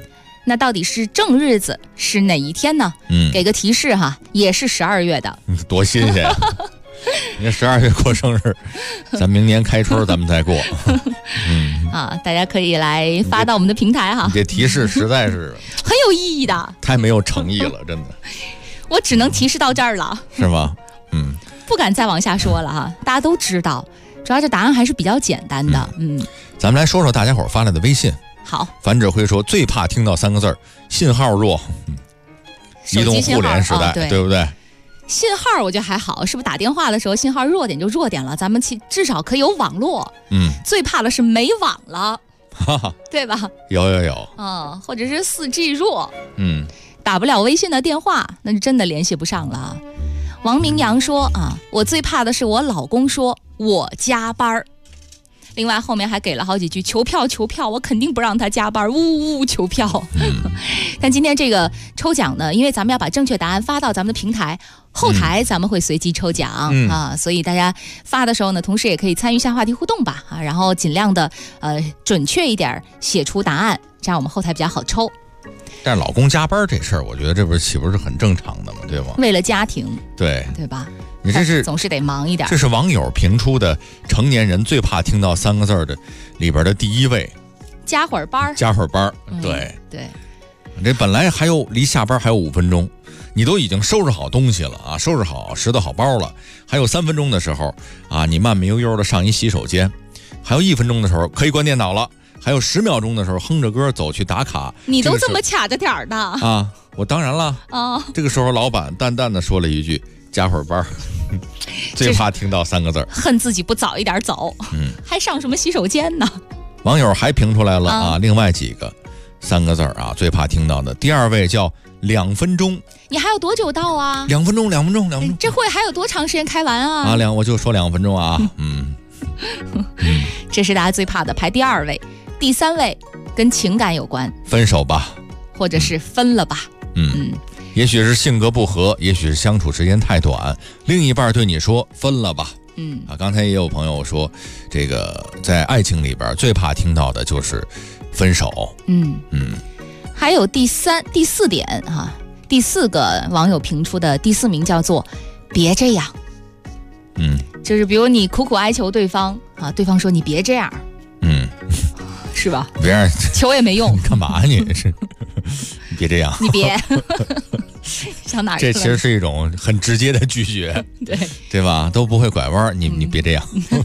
那到底是正日子是哪一天呢？给个提示哈，也是12月的。 多新鲜呀！你看12月过生日，咱明年开春咱们再过。 大家可以来发到我们的平台哈。 你这提示实在是很有意义的， 太没有诚意了，真的。 我只能提示到这儿了， 是吗？ 不敢再往下说了哈。大家都知道，主要这答案还是比较简单的。 咱们来说说大家伙发来的微信。 好， 樊指挥说最怕听到3个字儿，信号弱。移动互联时代，对不对？ 信号我觉得还好，是不是打电话的时候信号弱点就弱点了？咱们至少可以有网络。最怕的是没网了，对吧？ 有。 或者是4G 弱，打不了微信的电话，那就真的联系不上了。王明阳说我最怕的是我老公说我加班。另外后面还给了好几句求票，我肯定不让他加班，呜求票。但今天这个抽奖呢，因为咱们要把正确答案发到咱们的平台后台，咱们会随机抽奖所以大家发的时候呢，同时也可以参与一下话题互动吧然后尽量的准确一点写出答案，这样我们后台比较好抽。 但是老公加班这事儿，我觉得这岂不是很正常的吗？对吗？ 为了家庭， 对吧？ 你这是总是得忙一点。 这是网友评出的成年人最怕听到3个字的里边的第1位。 加会儿班。 对。这本来离下班还有5分钟，你都已经收拾好东西了收拾好拾掇好包了，还有3分钟的时候你慢慢悠悠的上一洗手间，还有1分钟的时候可以关电脑了，还有10秒钟的时候哼着歌走去打卡。 你都这么卡着点儿的我当然了这个时候老板淡淡的说了一句加会儿班。最怕听到3个字， 恨自己不早一点走还上什么洗手间呢？ 网友还评出来了另外几个3个字最怕听到的。第2位叫2分钟。 你还有多久到啊 ？2分钟。 这会还有多长时间开完我就说2分钟这是大家最怕的，排第2位。第3位跟情感有关， 分手吧， 或者是分了吧。 也许是性格不合，也许是相处时间太短，另一半对你说分了吧。刚才也有朋友说，这个在爱情里边最怕听到的就是分手。 还有第4点第4个网友评出的第4名叫做别这样。就是比如你苦苦哀求对方对方说你别这样。是吧？ 别让求也没用。 你干嘛你是？你别这样。 你别。想哪儿去了？ 这其实是一种很直接的拒绝，对吧？都不会拐弯，你别这样。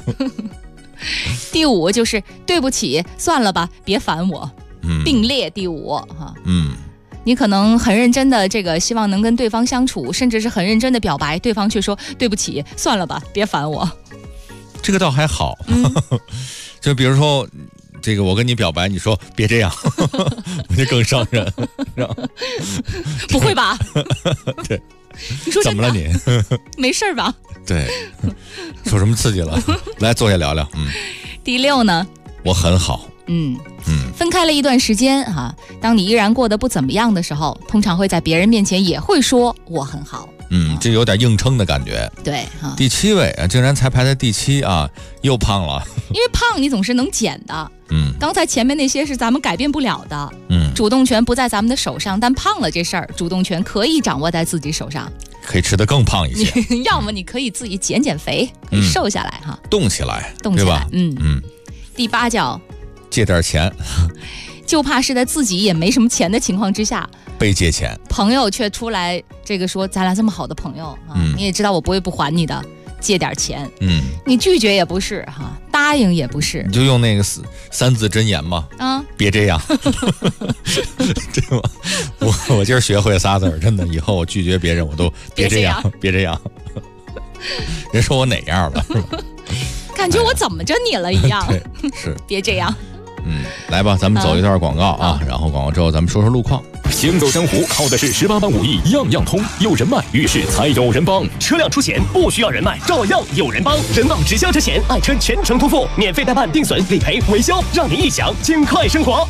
第5就是对不起，算了吧，别烦我。并列第5你可能很认真的希望能跟对方相处，甚至是很认真的表白，对方却说对不起，算了吧，别烦我。 这个倒还好。就比如说这个我跟你表白，你说别这样，我就更伤人。 不会吧？ 对， 你说怎么了你？ 没事吧？ 对，受什么刺激了？来坐下聊聊。 第6呢？ 我很好。 分开了一段时间当你依然过得不怎么样的时候，通常会在别人面前也会说我很好。 这有点硬撑的感觉。 对第7位竟然才排在第7又胖了。 因为胖你总是能减的。刚才前面那些是咱们改变不了的。主动权不在咱们的手上，但胖了这事儿，主动权可以掌握在自己手上。 可以吃得更胖一些。 要么你可以自己减肥，可以瘦下来动起来， 对吧？ 第8叫借点钱。 就怕是在自己也没什么钱的情况之下被借钱， 朋友却出来说咱俩这么好的朋友你也知道我不会不还你的，借点钱。你拒绝也不是答应也不是， 你就用那个3字真言嘛别这样。对吗？我今儿学会3字，真的，以后我拒绝别人我都别这样，别这样。人说我哪样了？ 感觉我怎么着你了一样。 是别这样。 来吧，咱们走一段广告然后广告之后咱们说说路况。 行走江湖靠的是18般武艺，样样通。有人脉，遇事才有人帮。 车辆出险不需要人脉，照样有人帮。人保直销车险，爱车全程托付，免费代办、定损、理赔、维修，让您一享尽快生活。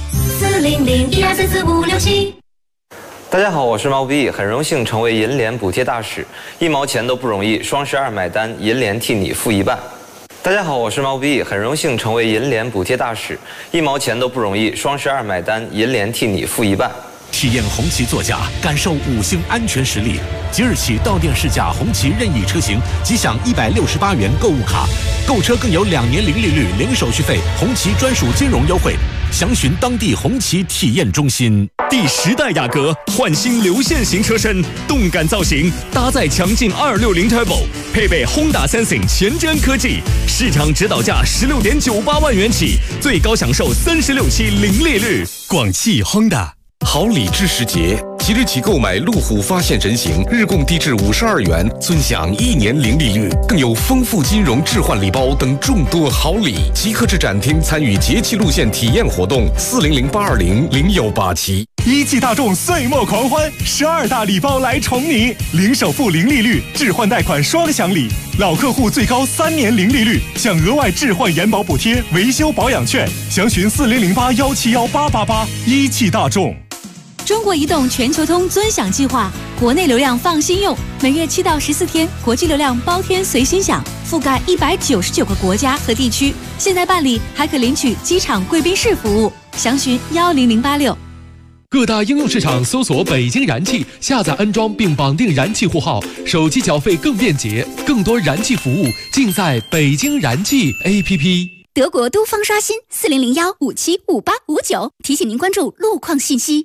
400-1234-4567。大家好，我是毛不易，很荣幸成为银联补贴大使，1毛钱都不容易，双12买单，银联替你付一半。大家好，我是毛不易，很荣幸成为银联补贴大使，1毛钱都不容易，双12买单，银联替你付一半。 体验红旗座驾，感受5星安全实力。即日起到店试驾红旗任意车型，即享168元购物卡，购车更有2年零利率、零手续费，红旗专属金融优惠。详询当地红旗体验中心。 第10代雅阁焕新流线型车身，动感造型，搭载强劲260 Turbo， 配备 Honda Sensing 前瞻科技，市场指导价16.98万元起，最高享受36期零利率。 广汽 Honda。好礼知时节，即日起购买路虎发现人形，日供低至52元，尊享1年零利率，更有丰富金融置换礼包等众多好礼。即刻至展厅参与节气路线体验活动，400-820-0187。 一汽大众岁末狂欢，12大礼包来宠你，零首付、零利率，置换贷款双享礼，老客户最高3年零利率，享额外置换延保补贴、维修保养券，详询4008-171-888。一汽大众。 中国移动全球通尊享计划，国内流量放心用，每月7到14天，国际流量包天随心享，覆盖199个国家和地区。现在办理还可领取机场贵宾室服务，详询10086。 各大应用市场搜索北京燃气，下载安装并绑定燃气户号，手机缴费更便捷，更多燃气服务尽在北京燃气 APP。 德国都方刷新4001575859，提醒您关注路况信息。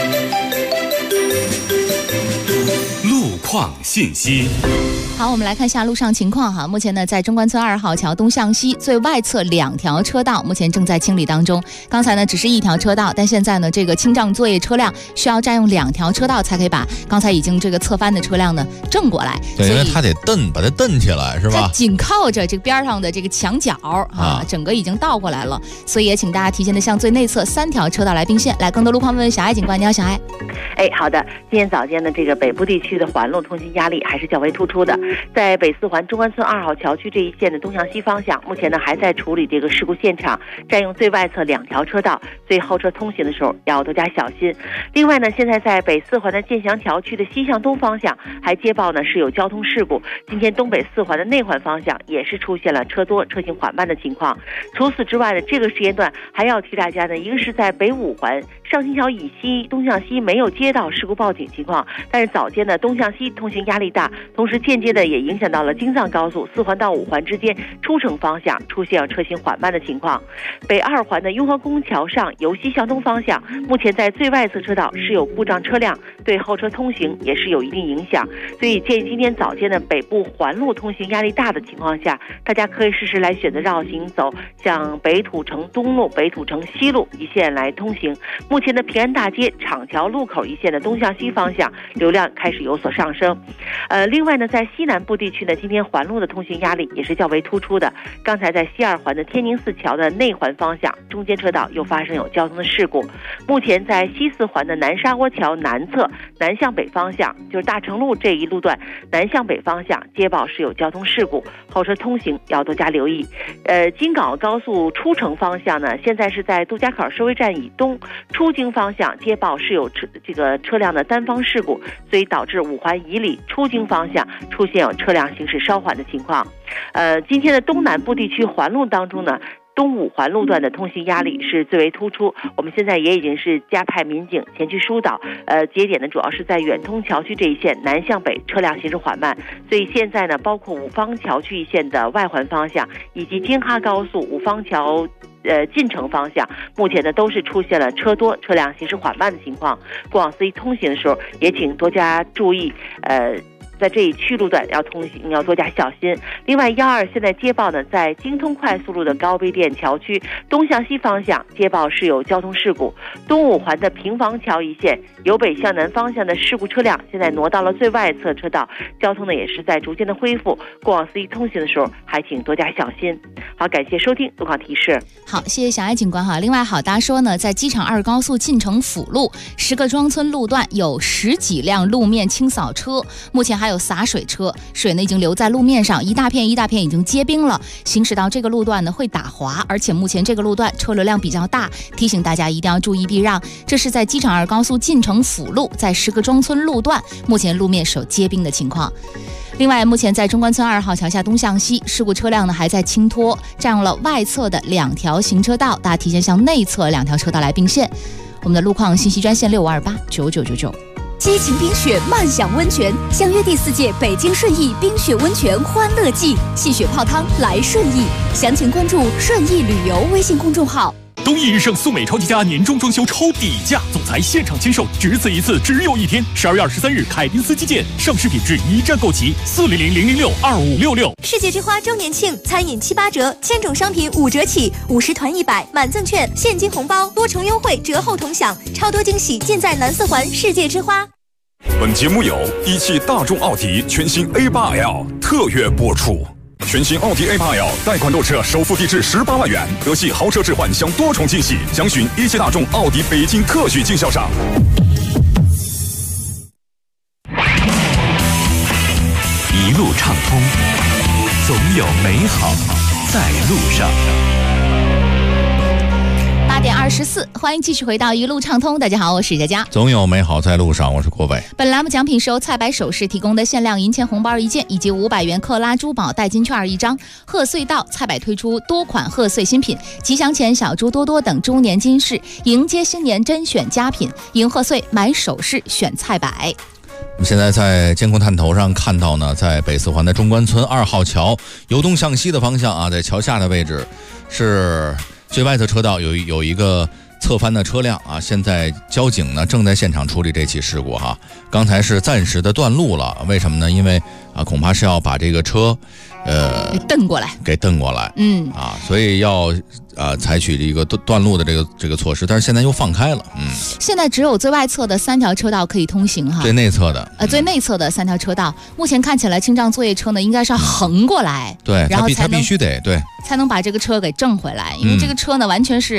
路况信息。 好，我们来看一下路上情况哈。目前呢，在中关村2号桥东向西最外侧2条车道目前正在清理当中。刚才呢只是1条车道，但现在呢这个清障作业车辆需要占用2条车道才可以把刚才已经这个侧翻的车辆呢正过来。 对，因为它得把它蹬起来，是吧？ 它紧靠着这个边上的这个墙角啊，整个已经倒过来了。所以也请大家提前的向最内侧3条车道来并线。来，更多路况问问小艾警官。你好，小艾。 好的。今天早间的这个北部地区的环路通行压力还是较为突出的。在北四环中关村2号桥区这一线的东向西方向，目前呢还在处理这个事故现场，占用最外侧2条车道，所以后车通行的时候要多加小心。另外呢，现在在北四环的建祥桥区的西向东方向还接报呢是有交通事故，今天东北四环的内环方向也是出现了车多车行缓慢的情况。除此之外呢，这个时间段还要提大家呢，一个是在北五环上新桥以西东向西没有接到事故报警情况，但是早间的东向西通行压力大，同时间接的也影响到了京藏高速4环到5环之间出城方向出现车行缓慢的情况。北2环的雍和宫桥上由西向东方向，目前在最外侧车道是有故障车辆，对后车通行也是有一定影响，所以建议今天早间的北部环路通行压力大的情况下，大家可以试试来选择绕行走向北土城东路、北土城西路一线来通行。目前的平安大街厂桥路口一线的东向西方向流量开始有所上升。另外呢，在西南部地区呢，今天环路的通行压力也是较为突出的。刚才在西2环的天宁寺桥的内环方向中间车道又发生有交通的事故。目前在西4环的南沙窝桥南侧南向北方向，就是大成路这一路段南向北方向接报是有交通事故，后车通行要多加留意。京港高速出城方向呢，现在是在杜家口收费站以东出京方向接报是有这个车辆的单方事故，所以导致5环以里出京方向出现有车辆行驶稍缓的情况。今天的东南部地区环路当中呢，东5环路段的通行压力是最为突出，我们现在也已经是加派民警前去疏导。节点呢主要是在远通桥区这一线南向北车辆行驶缓慢，所以现在呢，包括五方桥区一线的外环方向以及京哈高速五方桥进城方向，目前呢都是出现了车多车辆行驶缓慢的情况。过往司机通行的时候也请多加注意，在这一区路段要通行要多加小心。另外12现在接报呢，在京通快速路的高碑店桥区东向西方向接报是有交通事故，东5环的平房桥一线由北向南方向的事故车辆现在挪到了最外侧车道，交通呢也是在逐渐的恢复，过往司机通行的时候还请多加小心。好，感谢收听路况提示。 好，谢谢小艾警官哈。另外好达说呢，在机场2高速进城辅路10个庄村路段有10几辆路面清扫车，目前还有洒水车，水呢已经留在路面上，一大片已经结冰了，行驶到这个路段呢会打滑，而且目前这个路段车流量比较大，提醒大家一定要注意避让。这是在机场2高速进城辅路，在10个庄村路段目前路面是有结冰的情况。另外，目前在中关村2号桥下东向西，事故车辆呢还在清脱，占用了外侧的2条行车道，大家提前向内侧2条车道来并线。 我们的路况信息专线65289999。 激情冰雪，漫享温泉，相约第4届北京顺义冰雪温泉欢乐季，戏雪泡汤来顺义，详情关注顺义旅游微信公众号。 东义日盛素美超级家年终装修超底价，总裁现场签售，只此一次，只有一天。12月23日，凯宾斯基建，上市品质一站购齐，400-006-2566。 世界之花周年庆，餐饮7、8折，千种商品5折起，50团100，满赠券，现金红包，多重优惠，折后同享，超多惊喜尽在南四环世界之花。 本节目由一汽大众奥迪全新 A8L 特约播出。全新奥迪 A8L 贷款购车首付低至18万元，德系豪车置换享多重惊喜，详询一汽大众奥迪北京特许经销商。 一路畅通，总有美好在路上。 8点24，欢迎继续回到一路畅通。大家好，我是佳佳。 总有美好在路上，我是郭伟。 本栏目奖品是由菜百首饰提供的限量银钱红包1件，以及500元克拉珠宝代金券1张。贺岁到，菜百推出多款贺岁新品，吉祥钱、小猪多多等猪年金饰，迎接新年甄选佳品，迎贺岁买首饰选菜百。 我们现在在监控探头上看到呢，在北四环的中关村2号桥由东向西的方向啊，在桥下的位置是最外侧车道有一个侧翻的车辆啊，现在交警呢正在现场处理这起事故哈。刚才是暂时的断路了，为什么呢？因为啊，恐怕是要把这个车给蹬过来，所以要采取一个断路的这个措施，但是现在又放开了， 现在只有最外侧的3条车道可以通行哈， 最内侧的最内侧的3条车道，目前看起来清障作业车呢应该是要横过来， 对， 然后它必须得对， 才能把这个车给正回来，因为这个车呢完全是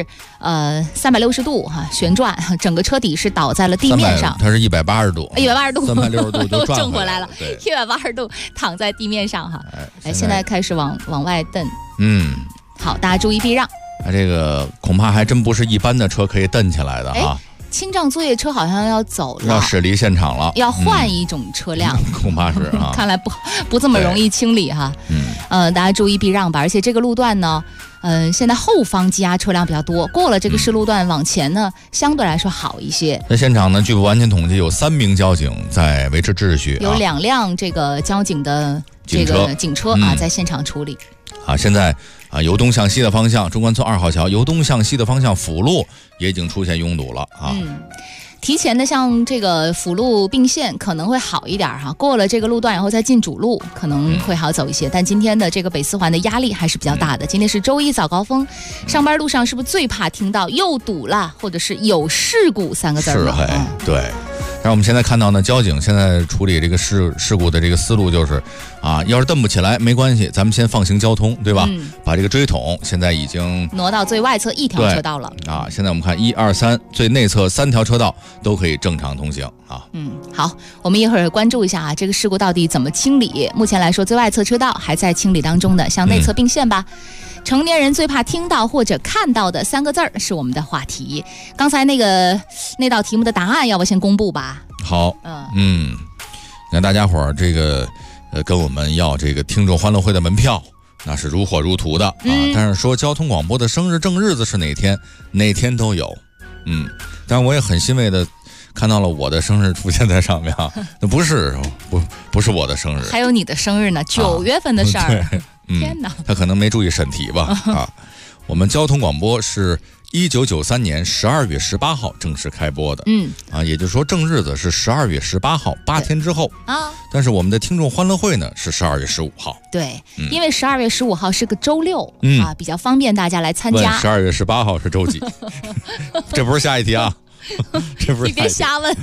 360度哈旋转，整个车底是倒在了地面上， 它是180度 ，180度 ，360度就正回来了，180度躺在地面上哈，现在开始往外蹬，好，大家注意避让。 这个恐怕还真不是一般的车可以蹬起来的哈。 清障作业车好像要走了， 要驶离现场了， 要换一种车辆， 恐怕是啊。 看来不这么容易清理哈。大家注意避让吧。而且这个路段呢，现在后方积压车辆比较多，过了这个是路段往前呢，相对来说好一些。 在现场呢，据不完全统计，有3名交警在维持秩序， 有2辆这个交警的这个警车啊，在现场处理。 现在由东向西的方向，中关村2号桥由东向西的方向辅路也已经出现拥堵了啊。 提前的像这个辅路并线可能会好一点哈，过了这个路段以后再进主路可能会好走一些，但今天的这个北四环的压力还是比较大的。今天是周一早高峰，上班路上是不是最怕听到又堵了或者是有事故3个字了？ 对。但是我们现在看到呢，交警现在处理这个事故的这个思路就是要是蹬不起来没关系，咱们先放行交通，对吧？把这个追筒现在已经挪到最外侧1条车道了现在我们看1、2、3最内侧3条车道都可以正常通行啊。 好，我们一会儿关注一下这个事故到底怎么清理。目前来说，最外侧车道还在清理当中的，向内侧并线吧。成年人最怕听到或者看到的3个字是我们的话题。刚才那道题目的答案，要不先公布吧？ 好，那大家伙儿这个跟我们要这个听众欢乐会的门票，那是如火如荼的但是说交通广播的生日正日子是哪天，哪天都有。但我也很欣慰的看到了我的生日出现在上面那不是我的生日， 还有你的生日呢，9月份的事儿。天哪， 他可能没注意审题吧我们交通广播是1993年12月18号正式开播的，也就是说正日子是12月18号，8天之后但是我们的听众欢乐会呢是12月15号。 对，因为12月15号是个周六比较方便大家来参加。 12月18号是周几？这不是下一题啊，这不是。 你别瞎问。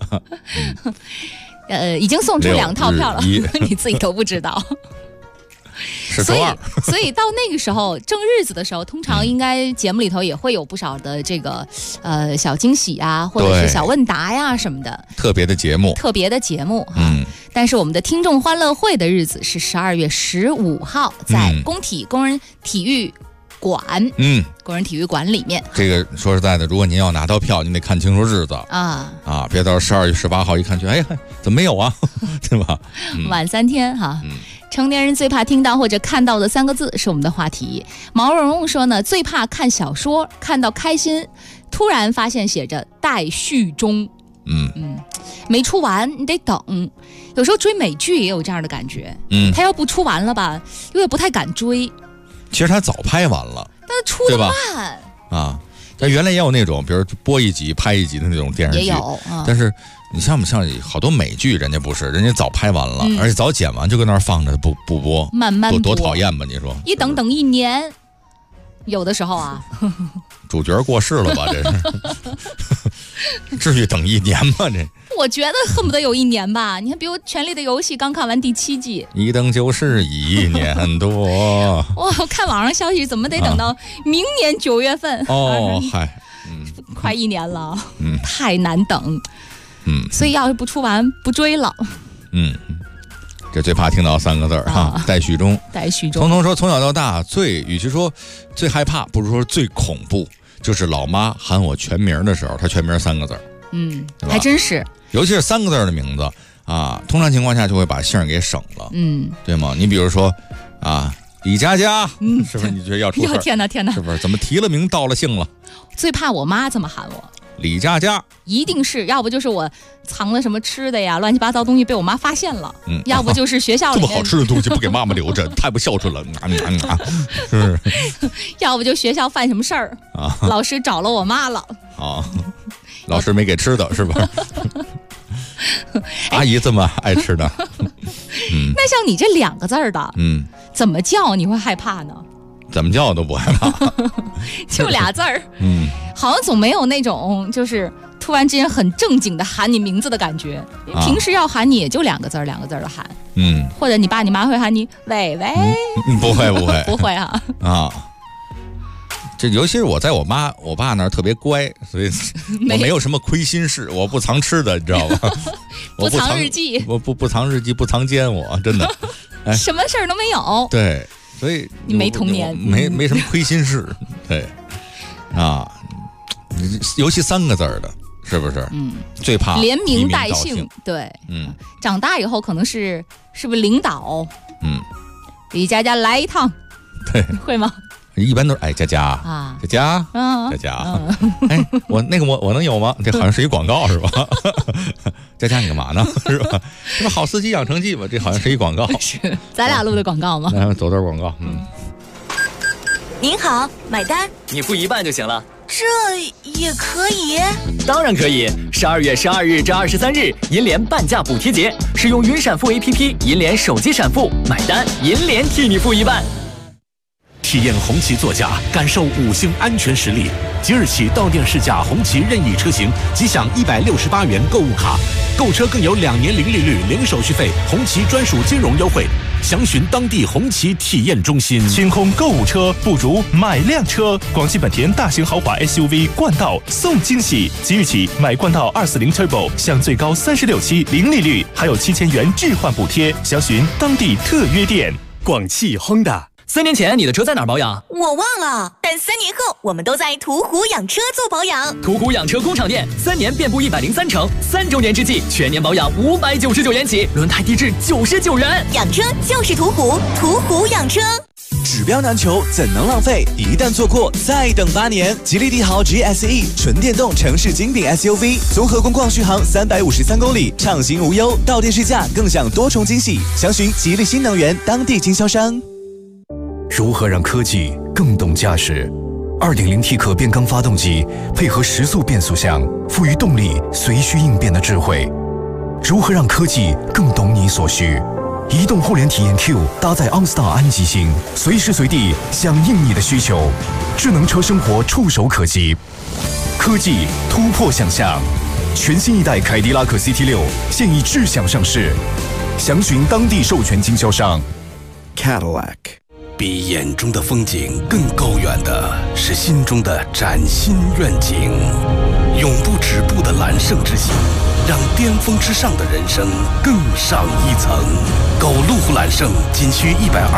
已经送出2套票了，你自己都不知道。 是周二， 所以到那个时候正日子的时候，通常应该节目里头也会有不少的这个小惊喜啊，或者是小问答呀什么的特别的节目但是我们的听众欢乐会的日子是12月15号，在工人体育馆工人体育馆里面。 这个说实在的，如果您要拿到票，您得看清楚日子别到12月18号一看去，哎呀，怎么没有啊？对吧？ 晚3天哈。 成年人最怕听到或者看到的3个字是我们的话题。毛茸茸说呢，最怕看小说，看到开心，突然发现写着待续中。没出完你得等。有时候追美剧也有这样的感觉，他要不出完了吧，又不太敢追。 其实他早拍完了， 但是出得慢啊。但原来也有那种，比如播一集拍一集的那种电视剧， 也有。 但是你像好多美剧，人家不是，人家早拍完了，而且早剪完就搁那儿放着不播， 慢慢播， 多讨厌吧？你说一等1年，有的时候啊， 主角过世了吧？这是至于等1年吗？这我觉得恨不得有1年吧。你看，比如《权力的游戏》刚看完第7季， 一等就是1年多。 哇，我看网上消息，怎么得等到明年9月份？ 哦，嗨， 快1年了，太难等。所以要是不出完，不追了。 这最怕听到3个字哈，待续中。 待续中。 彤彤说，从小到大与其说最害怕，不如说最恐怖，就是老妈喊我全名的时候，她全名3个字。 还真是。 尤其是3个字的名字啊，通常情况下就会把姓给省了。对吗？你比如说啊，李佳佳，是不是你觉得要出事？ 天哪， 是不是？怎么提了名道了姓了？ 最怕我妈这么喊我。 李佳佳， 一定是，要不就是我藏了什么吃的呀，乱七八糟东西被我妈发现了，要不就是学校里面这么好吃的东西不给妈妈留着，太不孝顺了，是不是？ 要不就学校犯什么事儿老师找了我妈了老师没给吃的是吧？阿姨这么爱吃的， 那像你这2个字的，怎么叫你会害怕呢？ 怎么叫我都不害怕， 就俩字儿，好像总没有那种就是突然之间很正经的喊你名字的感觉。平时要喊你也就2个字2个字的喊，或者你爸你妈会喊你喂喂， 不会不会啊。 这尤其是我在我爸那儿特别乖，所以我没有什么亏心事，我不藏吃的，你知道吧？ 不藏日记， 我不藏日记，不藏奸，我真的， 什么事儿都没有。 对。所以你没童年， 没什么亏心事，对，尤其3个字的，是不是？最怕连名带姓，对，长大以后可能是不是领导？李佳佳来一趟， 对， 会吗？ 一般都是佳佳啊，佳佳，佳佳，我能有吗？这好像是一广告是吧？佳佳你干嘛呢？是吧？这不好司机养成记吧？这好像是一广告， 是咱俩录的广告吗？ 走段广告， 您好，买单。 你付1半就行了。 这也可以？ 当然可以。12月12日至23日，银联半价补贴节，使用云闪付 APP， 银联手机闪付，买单银联替你付1半。 体验红旗座驾，感受5星安全实力。即日起到店试驾红旗任意车型，即享168元购物卡，购车更有2年零利率、零手续费，红旗专属金融优惠。详询当地红旗体验中心。 清空购物车，不如买辆车。广汽本田大型豪华 SUV 冠道送惊喜，即日起买冠道240 Turbo 享最高36期零利率，还有7000元置换补贴。详询当地特约店。 广汽 Honda。3年前你的车在哪儿保养？ 我忘了，但3年后我们都在途虎养车做保养。 途虎养车工厂店，3年遍布103城，3周年之际，全年保养599元起，轮胎低至99元。 养车就是途虎，途虎养车。 指标难求，怎能浪费？一旦错过，再等8年。吉利帝豪 GSE 纯电动城市精品 SUV， 综合工况续航353公里，畅行无忧，到店试驾更享多重惊喜。详询吉利新能源当地经销商。 如何让科技更懂驾驶？ 2.0T 可变缸发动机配合时速变速箱，赋予动力随需应变的智慧。如何让科技更懂你所需？移动互联体验 Q 搭载 OnStar 安吉星，随时随地响应你的需求。智能车生活触手可及，科技突破想象。全新一代凯迪拉克 CT6 现已智享上市，详询当地授权经销商。 Cadillac。 比眼中的风景更高远的是心中的崭新愿景，永不止步的揽胜之心，让巅峰之上的人生更上一层。购路虎揽胜仅需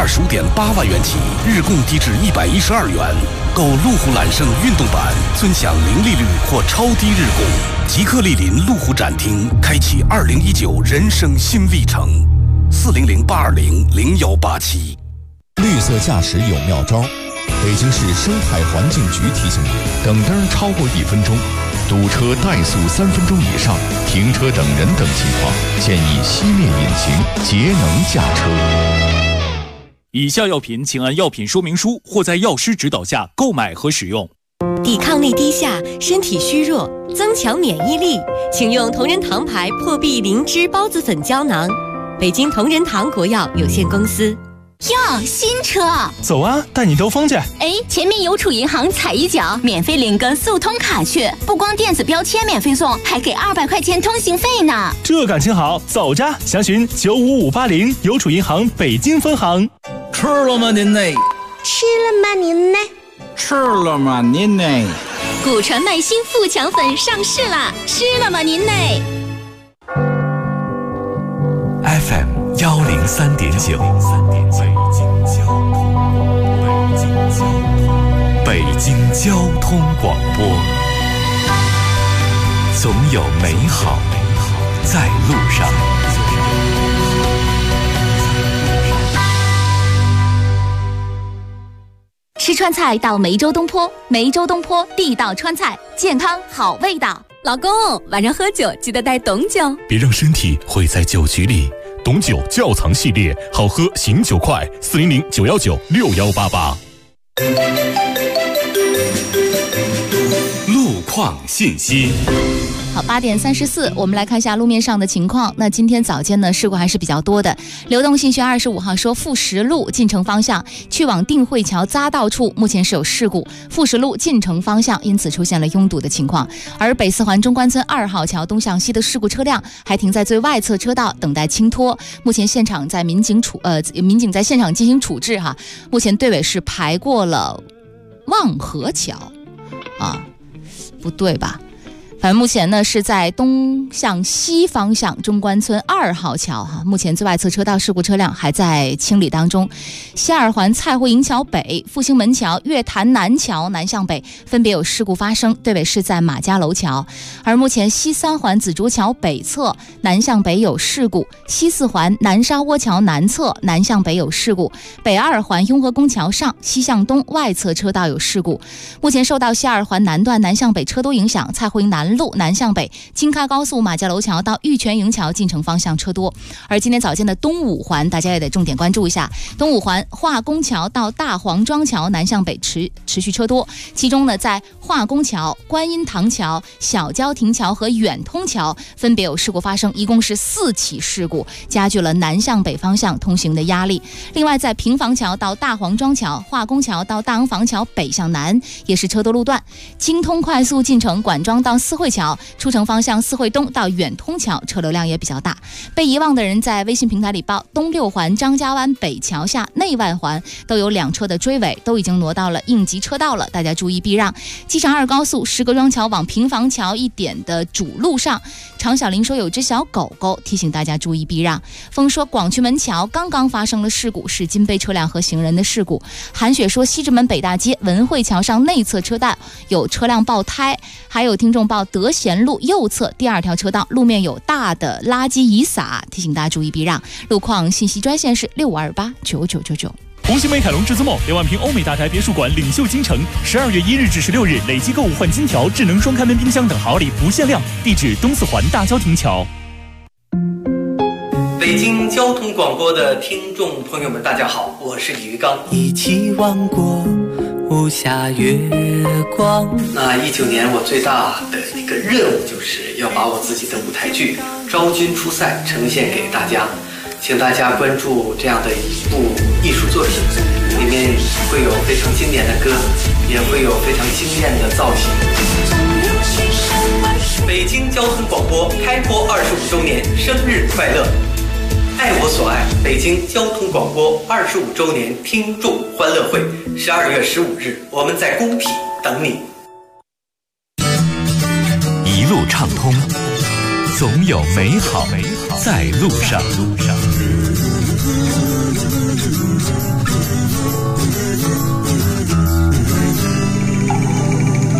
125.8万元起，日供低至112元。购路虎揽胜运动版，尊享零利率或超低日供。即刻莅临路虎展厅，开启2019人生新历程。 400-820-0187。 绿色驾驶有妙招，北京市生态环境局提醒你：等灯超过1分钟，堵车怠速3分钟以上，停车等人等情况，建议熄灭引擎，节能驾车。 以下药品请按药品说明书或在药师指导下购买和使用。 抵抗力低下，身体虚弱，增强免疫力，请用同仁堂牌破壁灵芝孢子粉胶囊。北京同仁堂国药有限公司。 哟，新车！ 走啊，带你兜风去。 哎，前面邮储银行踩一脚，免费领个速通卡去，不光电子标签免费送，还给200块钱通行费呢。 这感情好，走着！详询95580邮储银行北京分行。 吃了吗您呢？ 吃了吗您呢？ 吃了吗您呢？ 古传麦新富强粉上市啦！吃了吗您呢 ？FM 103.9，北京交通广播，总有美好在路上。 吃川菜到梅州东坡，梅州东坡地道川菜，健康好味道。 老公，晚上喝酒记得带董酒， 别让身体毁在酒局里。董酒窖藏系列，好喝醒酒快，400-919-6188。 路况信息。 好，8点34，我们来看一下路面上的情况。那今天早间呢，事故还是比较多的。流动信息25号说，富实路进城方向去往定慧桥匝道处，目前是有事故，富实路进城方向因此出现了拥堵的情况。而北四环中关村2号桥东向西的事故车辆还停在最外侧车道等待清拖。目前现场在民警在现场进行处置哈。目前队尾是排过了望河桥，不对吧？反正目前呢是在东向西方向中关村2号桥哈，目前最外侧车道事故车辆还在清理当中。西二环蔡慧营桥北、复兴门桥、月坛南桥南向北分别有事故发生，队尾是在马家楼桥。而目前西3环紫竹桥北侧南向北有事故，西4环南沙窝桥南侧南向北有事故，北2环雍和宫桥上西向东外侧车道有事故。目前受到西2环南段南向北车多影响，蔡慧营南路南向北京开高速马家楼桥到玉泉营桥进城方向车多。而今天早间的东5环大家也得重点关注一下，东5环化工桥到大黄庄桥南向北持续车多，其中呢在化工桥、观音堂桥、小交亭桥和远通桥分别有事故发生，一共是4起事故，加剧了南向北方向通行的压力。另外在平房桥到大黄庄桥、化工桥到大昂房桥北向南也是车多路段，京通快速进城管庄到四惠桥出城方向四惠东到远通桥车流量也比较大。被遗忘的人在微信平台里报，东6环张家湾北桥下内外环都有2车的追尾，都已经挪到了应急车道了，大家注意避让。机场2高速石各庄桥往平房桥一点的主路上，常小林说有只小狗狗，提醒大家注意避让。风说广渠门桥刚刚发生了事故，是金杯车辆和行人的事故。韩雪说西直门北大街文汇桥上内侧车道有车辆爆胎。还有听众报德贤路右侧第2条车道路面有大的垃圾遗撒，提醒大家注意避让。路况信息专线是6528999999。 红星美凯龙至尊梦2万平欧美大宅别墅馆领袖京城，12月1日至16日累计购物换金条、智能双开门冰箱等好礼不限量。地址东4环大交亭桥。 北京交通广播的听众朋友们，大家好，我是李玉刚。 一起望过无暇月光。 那19年我最大的一个任务就是要把我自己的舞台剧《昭君出塞》呈现给大家，请大家关注这样的一部艺术作品，里面会有非常经典的歌，也会有非常惊艳的造型。北京交通广播开播25周年生日快乐！爱我所爱，北京交通广播25周年听众欢乐会，12月15日，我们在工体等你。 一路畅通，总有美好在路上。 8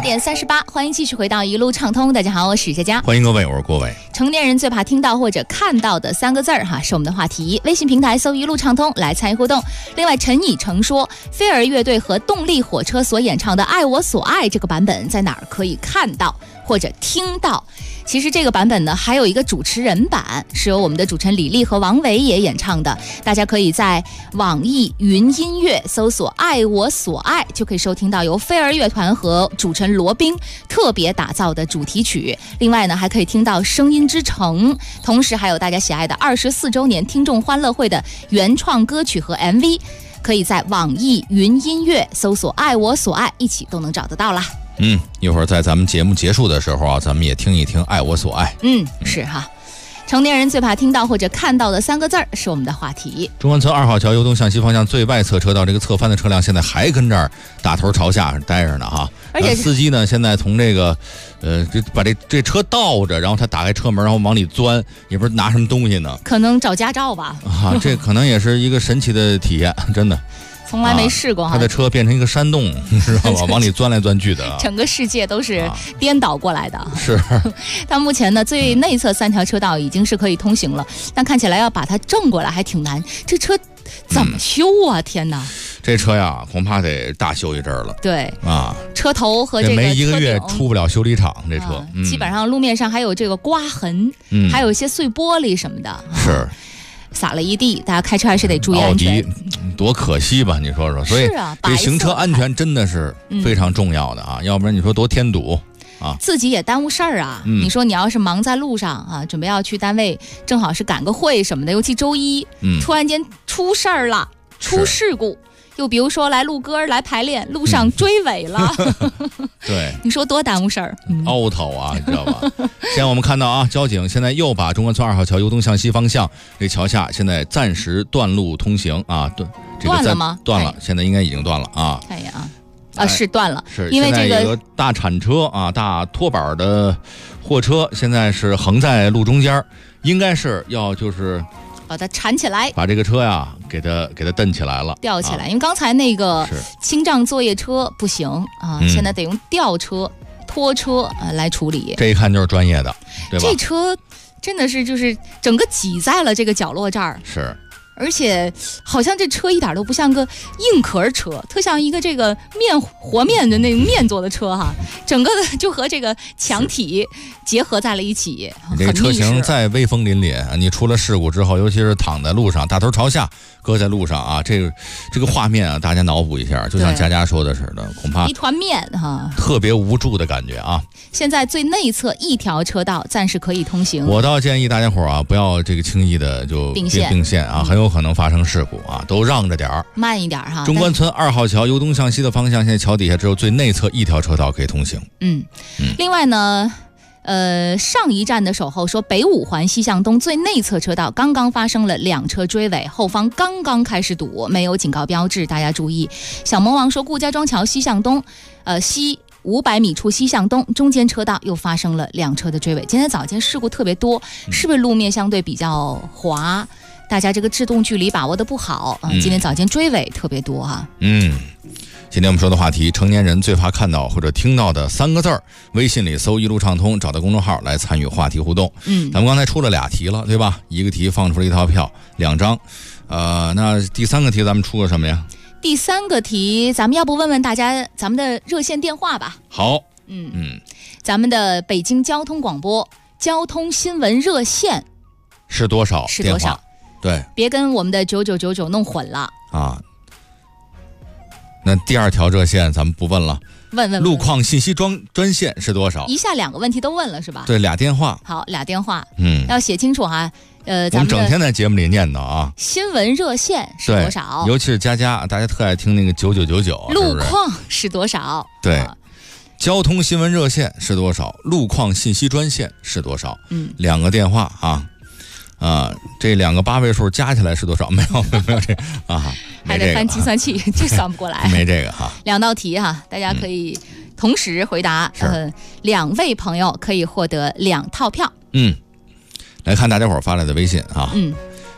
点38，欢迎继续回到一路畅通。大家好，我是佳佳， 欢迎各位，我是郭伟。 成年人最怕听到或者看到的3个字儿哈，是我们的话题。微信平台搜一路畅通来参与互动。另外，陈以诚说，飞儿乐队和动力火车所演唱的《爱我所爱》这个版本在哪儿可以看到或者听到？其实这个版本呢，还有一个主持人版，是由我们的主持人李丽和王维也演唱的。大家可以在网易云音乐搜索爱我所爱，就可以收听到由飞儿乐团和主持人罗宾特别打造的主题曲。另外呢，还可以听到声音之城，同时还有大家喜爱的24周年听众欢乐会的原创歌曲和 MV， 可以在网易云音乐搜索爱我所爱，一起都能找得到啦。 一会儿在咱们节目结束的时候啊，咱们也听一听《爱我所爱》。 是哈。成年人最怕听到或者看到的3个字儿是我们的话题。 中关村2号桥由东向西方向最外侧车道，这个侧翻的车辆现在还跟这儿大头朝下待着呢哈。而且司机呢，现在从这个把这车倒着，然后他打开车门，然后往里钻，也不是拿什么东西呢？ 可能找驾照吧。 这可能也是一个神奇的体验，真的。 从来没试过哈， 他的车变成一个山洞，知道吧？往里钻来钻去的， 整个世界都是颠倒过来的。 是。 但目前呢，最内侧3条车道已经是可以通行了，但看起来要把它正过来还挺难。这车怎么修啊？天哪！ 这车呀，恐怕得大修一阵了。 对啊， 车头和这个没1个月出不了修理厂，这车基本上路面上还有这个刮痕，还有一些碎玻璃什么的。 是。 撒了一地，大家开车还是得注意安全。 奥迪多可惜吧，你说说。所以这行车安全真的是非常重要的啊，要不然你说多添堵啊， 自己也耽误事儿啊。你说你要是忙在路上啊，准备要去单位，正好是赶个会什么的，尤其周一，突然间出事儿了，出事故。又比如说来录歌来排练，路上追尾了， 对， 你说多耽误事儿， 凹头啊，你知道吧？现在我们看到啊，交警现在又把中关村2号桥由东向西方向这桥下现在暂时断路通行啊， 断了吗？ 断了，现在应该已经断了啊。 看一眼啊，是断了， 是因为这个大铲车啊，大拖板的货车现在是横在路中间，应该是要就是把它缠起来， 把这个车呀给它蹬起来了， 吊起来。因为刚才那个清障作业车不行啊，现在得用吊车、拖车来处理。 这一看就是专业的，对吧？ 这车真的是就是整个挤在了这个角落这儿， 是。 而且好像这车一点都不像个硬壳车，特像一个这个和面的那种面做的车哈，整个的就和这个墙体结合在了一起。 你这车型再威风凛凛，你出了事故之后，尤其是躺在路上，大头朝下搁在路上啊，这个画面啊，大家脑补一下，就像佳佳说的似的，恐怕一团面哈， 特别无助的感觉啊。 现在最内侧1条车道暂时可以通行， 我倒建议大家伙啊，不要这个轻易的就并线啊，很有可能发生事故啊，都让着点儿， 慢一点哈。 中关村2号桥由东向西的方向，现在桥底下只有最内侧1条车道可以通行。 另外呢，上一站的守候说，北5环西向东最内侧车道刚刚发生了2车追尾，后方刚刚开始堵，没有警告标志，大家注意。小魔王说，顾家庄桥西向东，西500米处西向东中间车道又发生了2车的追尾。今天早间事故特别多，是不是路面相对比较滑？大家这个制动距离把握的不好啊，今天早间追尾特别多哈。 今天我们说的话题，成年人最怕看到或者听到的3个字儿，微信里搜一路畅通，找到公众号来参与话题互动。咱们刚才出了2题了，对吧？一个题放出了1套票2张，那第3个题咱们出了什么呀？ 第3个题咱们要不问问大家咱们的热线电话吧？ 好， 咱们的北京交通广播交通新闻热线是多少？ 是多少？ 对， 别跟我们的9999弄混了啊。那第2条热线咱们不问了， 问路况信息专线是多少？ 一下2个问题都问了是吧？ 对，俩电话。 好，俩电话，要写清楚哈。 我们整天在节目里念叨啊。 新闻热线是多少？ 尤其是佳佳，大家特爱听那个9999。 路况是多少？ 对，交通新闻热线是多少？路况信息专线是多少？2个电话啊。这2个8位数加起来是多少？没有这啊， 还得翻计算器，这算不过来。 没这个哈。 2道题哈，大家可以同时回答。2位朋友可以获得2套票。 来看大家伙发来的微信啊。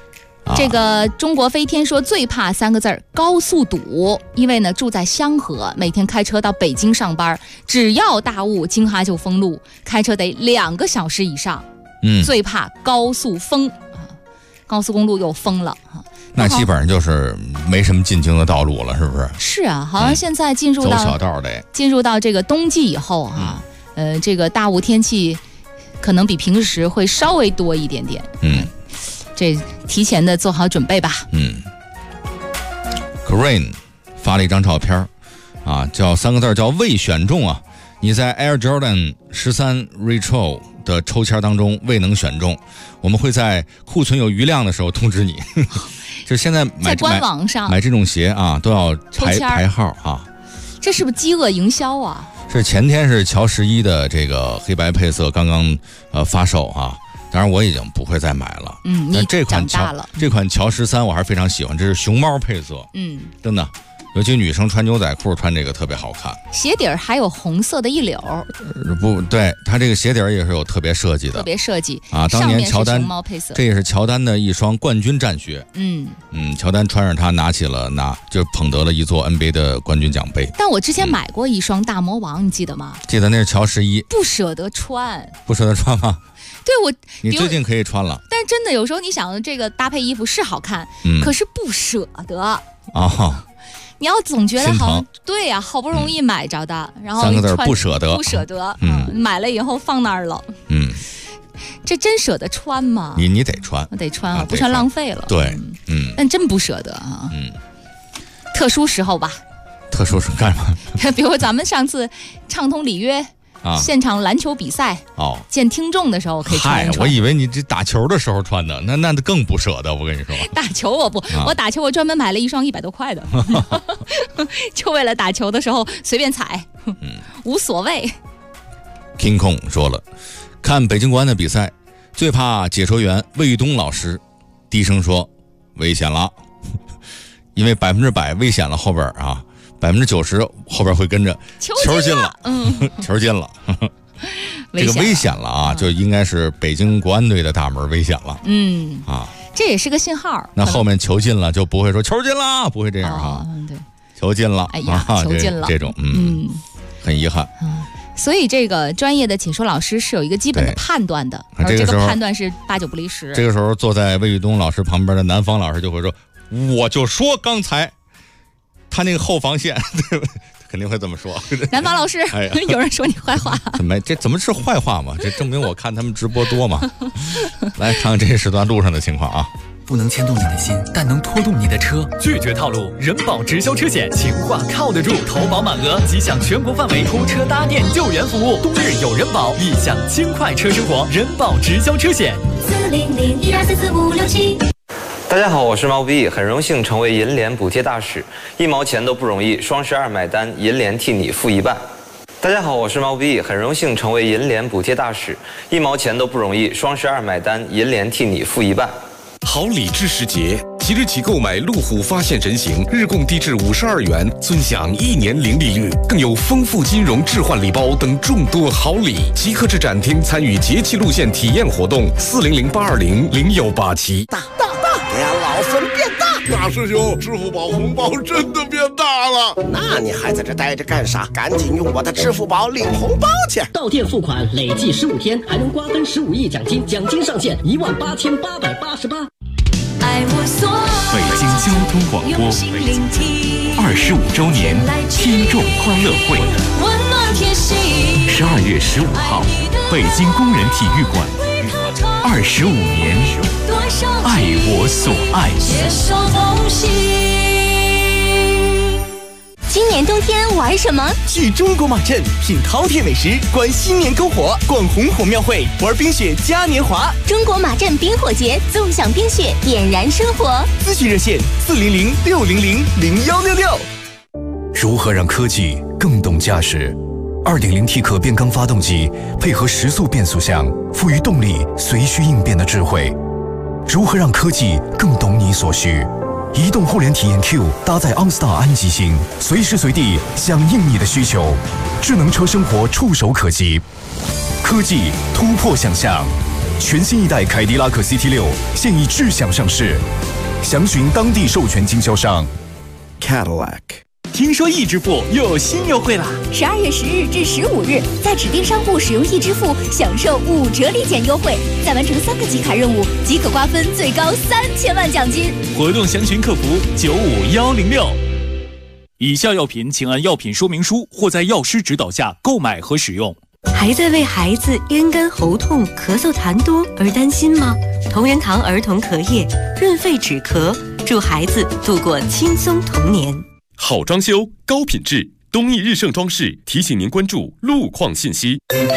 这个中国飞天说最怕3个字儿高速堵，因为呢住在香河，每天开车到北京上班，只要大雾京哈就封路，开车得2个小时以上。最怕高速封啊，高速公路又封了啊。 那基本上就是没什么进京的道路了，是不是？ 是啊，好像现在进入到走小道的， 进入到这个冬季以后啊，这个大雾天气可能比平时会稍微多一点点。这提前的做好准备吧。 Green 发了一张照片啊，叫3个字叫未选中啊。你在 Air Jordan 13 Retro 的抽签当中未能选中，我们会在库存有余量的时候通知你。就现在在官网上买这种鞋啊，都要排号啊。 这是不是饥饿营销啊？ 是前天是乔11的这个黑白配色刚刚发售啊。当然我已经不会再买了。但这款乔13我还是非常喜欢，这是熊猫配色。真的。尤其女生穿牛仔裤穿这个特别好看， 鞋底儿还有红色的一绺。 不对，它这个鞋底儿也是有特别设计的， 特别设计啊。当年乔丹熊猫配色， 这也是乔丹的一双冠军战靴。乔丹穿上它就捧得了一座 NBA 的冠军奖杯。 但我之前买过一双大魔王，你记得吗？ 记得那是乔11， 不舍得穿。 不舍得穿吗？ 对， 你最近可以穿了。 但真的有时候你想这个搭配衣服是好看，可是不舍得啊。你要总觉得好像对呀，好不容易买着的，然后 3个字不舍得， 买了以后放那儿了，这真舍得穿吗？ 你得穿， 我得穿啊，不穿浪费了。 对， 但真不舍得啊。特殊时候吧。 特殊是干嘛？ 比如咱们上次畅通里约。现场篮球比赛见听众的时候可以穿一穿。 我以为你这打球的时候穿的，那更不舍得。我跟你说， 打球我不，我打球我专门买了一双100多块的，就为了打球的时候随便踩，无所谓。 King Kong 说了，看北京国安的比赛，最怕解说员魏玉东老师低声说危险了，因为100%危险了，后边啊。90%后边会跟着球进了，球进了，这个危险了啊，就应该是北京国安队的大门危险了， 这也是个信号。 那后面球进了就不会说球进了，不会这样啊， 对， 球进了， 哎呀，球进了， 这种，很遗憾。 所以这个专业的解说老师是有一个基本的判断的，而这个判断是8、9不离10。 这个时候坐在魏玉东老师旁边的南方老师就会说，我就说刚才。他那个后防线，肯定会这么说。 南方老师，有人说你坏话， 这怎么是坏话嘛？这证明我看他们直播多嘛。来看看这时段路上的情况啊。 不能牵动你的心，但能拖动你的车。拒绝套路，人保直销车险，情话靠得住，投保满额即享全国范围拖车搭电救援服务。冬日有人保，一享轻快车生活。人保直销车险 40012444567。大家好，我是毛不易，很荣幸成为银联补贴大使，1毛钱都不容易，双12买单，银联替你付一半。大家好，我是毛不易，很荣幸成为银联补贴大使，1毛钱都不容易，双12买单，银联替你付一半。 好礼知时节，即日起购买路虎发现神行，日供低至52元，尊享1年零利率，更有丰富金融置换礼包等众多好礼。即刻至展厅参与节气路线体验活动，400-820-0187。 大，给俺老孙变大！ 大师兄，支付宝红包真的变大了， 那你还在这待着干啥？赶紧用我的支付宝领红包去！ 到店付款累计15天，还能瓜分15亿奖金，奖金上限18888。 北京交通广播25周年听众欢乐会，12月15号，北京工人体育馆，25年，爱我所爱。 今年冬天玩什么？ 去中国马镇品饕餮美食，观新年篝火，逛红火庙会，玩冰雪嘉年华。 中国马镇冰火节，纵享冰雪，点燃生活。 咨询热线400-600-0166。 如何让科技更懂驾驶？2.0T 可变缸发动机配合时速变速箱，赋予动力随需应变的智慧。如何让科技更懂你所需？移动互联体验 Q 搭载 OnStar 安吉星，随时随地响应你的需求，智能车生活触手可及，科技突破想象。全新一代凯迪拉克 CT6 现已智享上市， 详询当地授权经销商。 Cadillac。 听说易支付又有新优惠啦 ！12月10日至15日，在指定商户使用易支付，享受5折立减优惠，再完成3个集卡任务即可瓜分最高3000万奖金。 活动详询客服95106。以下药品请按药品说明书或在药师指导下购买和使用。 还在为孩子咽干喉痛、咳嗽痰多而担心吗？同仁堂儿童咳液润肺止咳，助孩子度过轻松童年。 好装修，高品质，东益日盛装饰提醒您关注路况信息。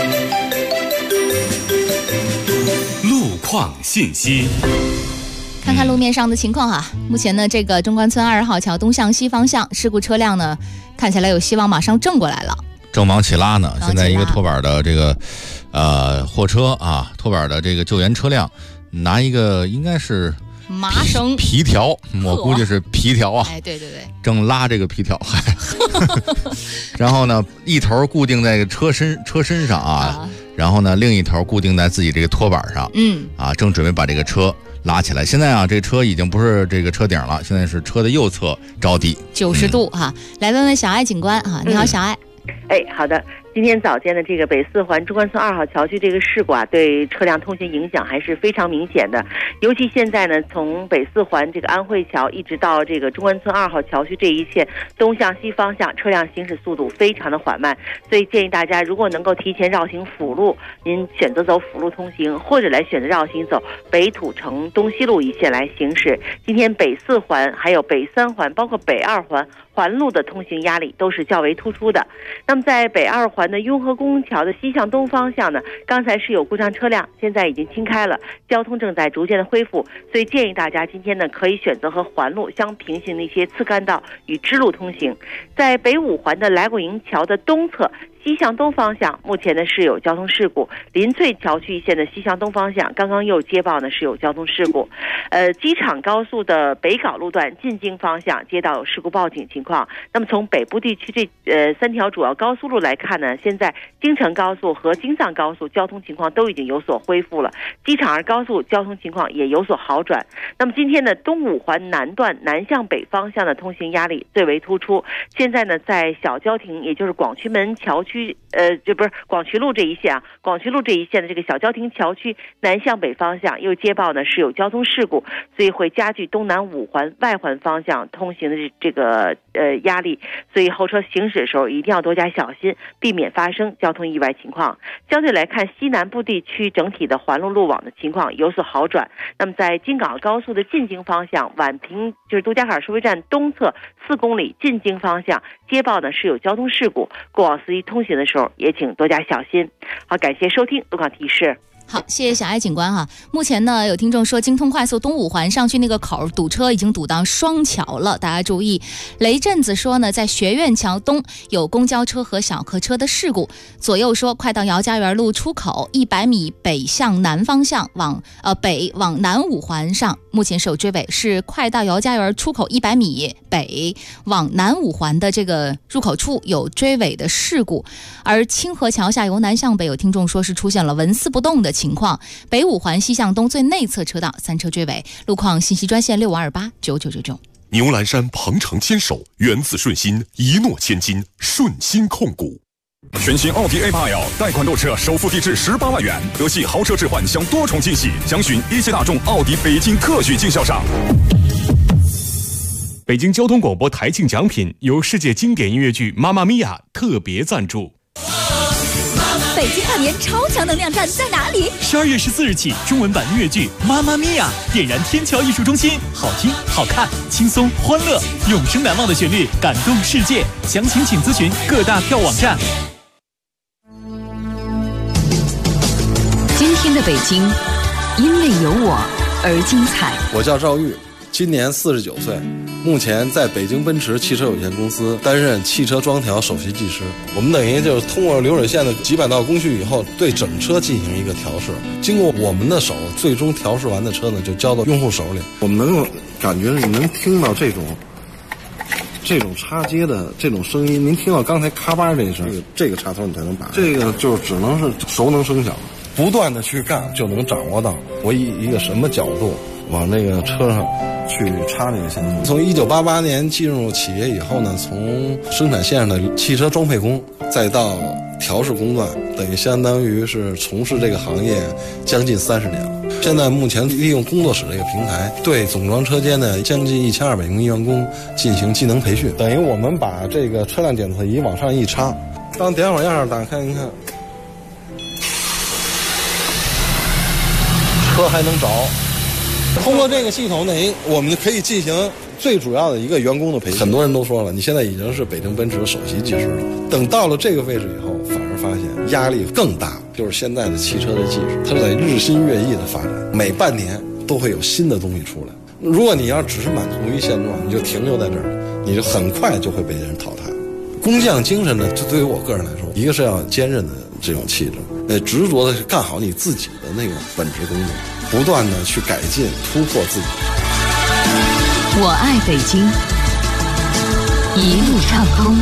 路况信息。 看看路面上的情况哈，目前呢，这个中关村2号桥东向西方向事故车辆呢，看起来有希望马上正过来了。 正忙起拉呢，现在一个拖板的这个货车啊，拖板的这个救援车辆拿一个应该是麻绳皮条，我估计是皮条啊。 哎，对对对， 正拉这个皮条，然后呢，一头固定在车身上啊，然后呢，另一头固定在自己这个拖板上，正准备把这个车拉起来。现在啊，这车已经不是这个车顶了，现在是车的右侧着地 90度哈。来问问小艾警官哈，你好，小艾。 好的。今天早间的这个北4环中关村2号桥区这个事故啊，对车辆通行影响还是非常明显的。尤其现在呢，从北4环这个安慧桥一直到这个中关村2号桥区这一线东向西方向，车辆行驶速度非常的缓慢，所以建议大家如果能够提前绕行辅路，您选择走辅路通行，或者来选择绕行走北土城东西路一线来行驶。今天北4环还有北3环，包括北2环环路的通行压力都是较为突出的。那么在北2环的雍和宫桥的西向东方向呢，刚才是有故障车辆，现在已经清开了，交通正在逐渐的恢复，所以建议大家今天呢可以选择和环路相平行的一些次干道与支路通行。在北5环的来果营桥的东侧西向东方向，目前呢是有交通事故，林翠桥区一线的西向东方向刚刚又接报呢是有交通事故。机场高速的北碏路段进京方向接到有事故报警情况。那么从北部地区这3条主要高速路来看呢，现在京承高速和京藏高速交通情况都已经有所恢复了，机场2高速交通情况也有所好转。那么今天的东5环南段南向北方向的通行压力最为突出，现在呢在小交亭，也就是广渠门桥区广渠路这一线啊，广渠路这一线的这个小交亭桥区南向北方向又接报呢是有交通事故，所以会加剧东南5环外环方向通行的这个压力，所以后车行驶的时候一定要多加小心，避免发生交通意外情况。相对来看，西南部地区整体的环路路网的情况有所好转。那么在京港高速的进京方向，宛平就是杜家坎收费站东侧4公里进京方向接报呢是有交通事故，过往司机通行的时候也请多加小心。好，感谢收听路况提示。 好，谢谢小艾警官哈。目前呢，有听众说京通快速东5环上去那个口堵车已经堵到双桥了，大家注意。雷震子说呢，在学院桥东有公交车和小客车的事故。左右说快到姚家园路出口100米北向南方向北往南5环上，目前是有追尾，是快到姚家园出口100米北往南5环的这个入口处有追尾的事故。而清河桥下由南向北，有听众说是出现了纹丝不动的情况，北5环西向东最内侧车道3车追尾。路况信息专线65289999。 牛栏山鹏程牵手，源自顺心，一诺千金，顺心控股。 全新奥迪 A8L 贷款购车，首付低至18万元，德系豪车置换享多重惊喜，详询一汽大众奥迪北京特许经销商。 北京交通广播台庆奖品由世界经典音乐剧《妈妈咪呀》特别赞助。 北京跨年超强能量站在哪里 ？12月14日起，中文版音乐剧《妈妈咪呀》点燃天桥艺术中心，好听、好看、轻松、欢乐，永生难忘的旋律，感动世界。详情请咨询各大票网站。 今天的北京，因为有我而精彩。 我叫赵玉，今年49岁，目前在北京奔驰汽车有限公司担任汽车装调首席技师。我们等于就是通过流水线的几百道工序以后，对整车进行一个调试，经过我们的手，最终调试完的车呢，就交到用户手里。我们能够感觉你能听到这种插接的这种声音，您听到刚才咔吧这一声，这个插头你才能拔，这个就只能是熟能生巧，不断的去干就能掌握到我以一个什么角度往那个车上去插那个线头。从1988年进入企业以后呢，从生产线上的汽车装配工，再到调试工段，等于相当于是从事这个行业将近30年了。现在目前利用工作室这个平台，对总装车间的将近1200名员工进行技能培训。等于我们把这个车辆检测仪往上一插，当点火样打开，你看车还能着。通过这个系统呢，我们可以进行最主要的一个员工的培训。很多人都说了，你现在已经是北京奔驰的首席技师了。等到了这个位置以后，反而发现压力更大。就是现在的汽车的技术，它是在日新月异的发展，每半年都会有新的东西出来。如果你要只是满足于现状，你就停留在这儿，你就很快就会被人淘汰。工匠精神呢，就对于我个人来说，一个是要坚韧的这种气质，执着的是干好你自己的那个本职工作，不断的去改进突破自己。 我爱北京，一路畅通。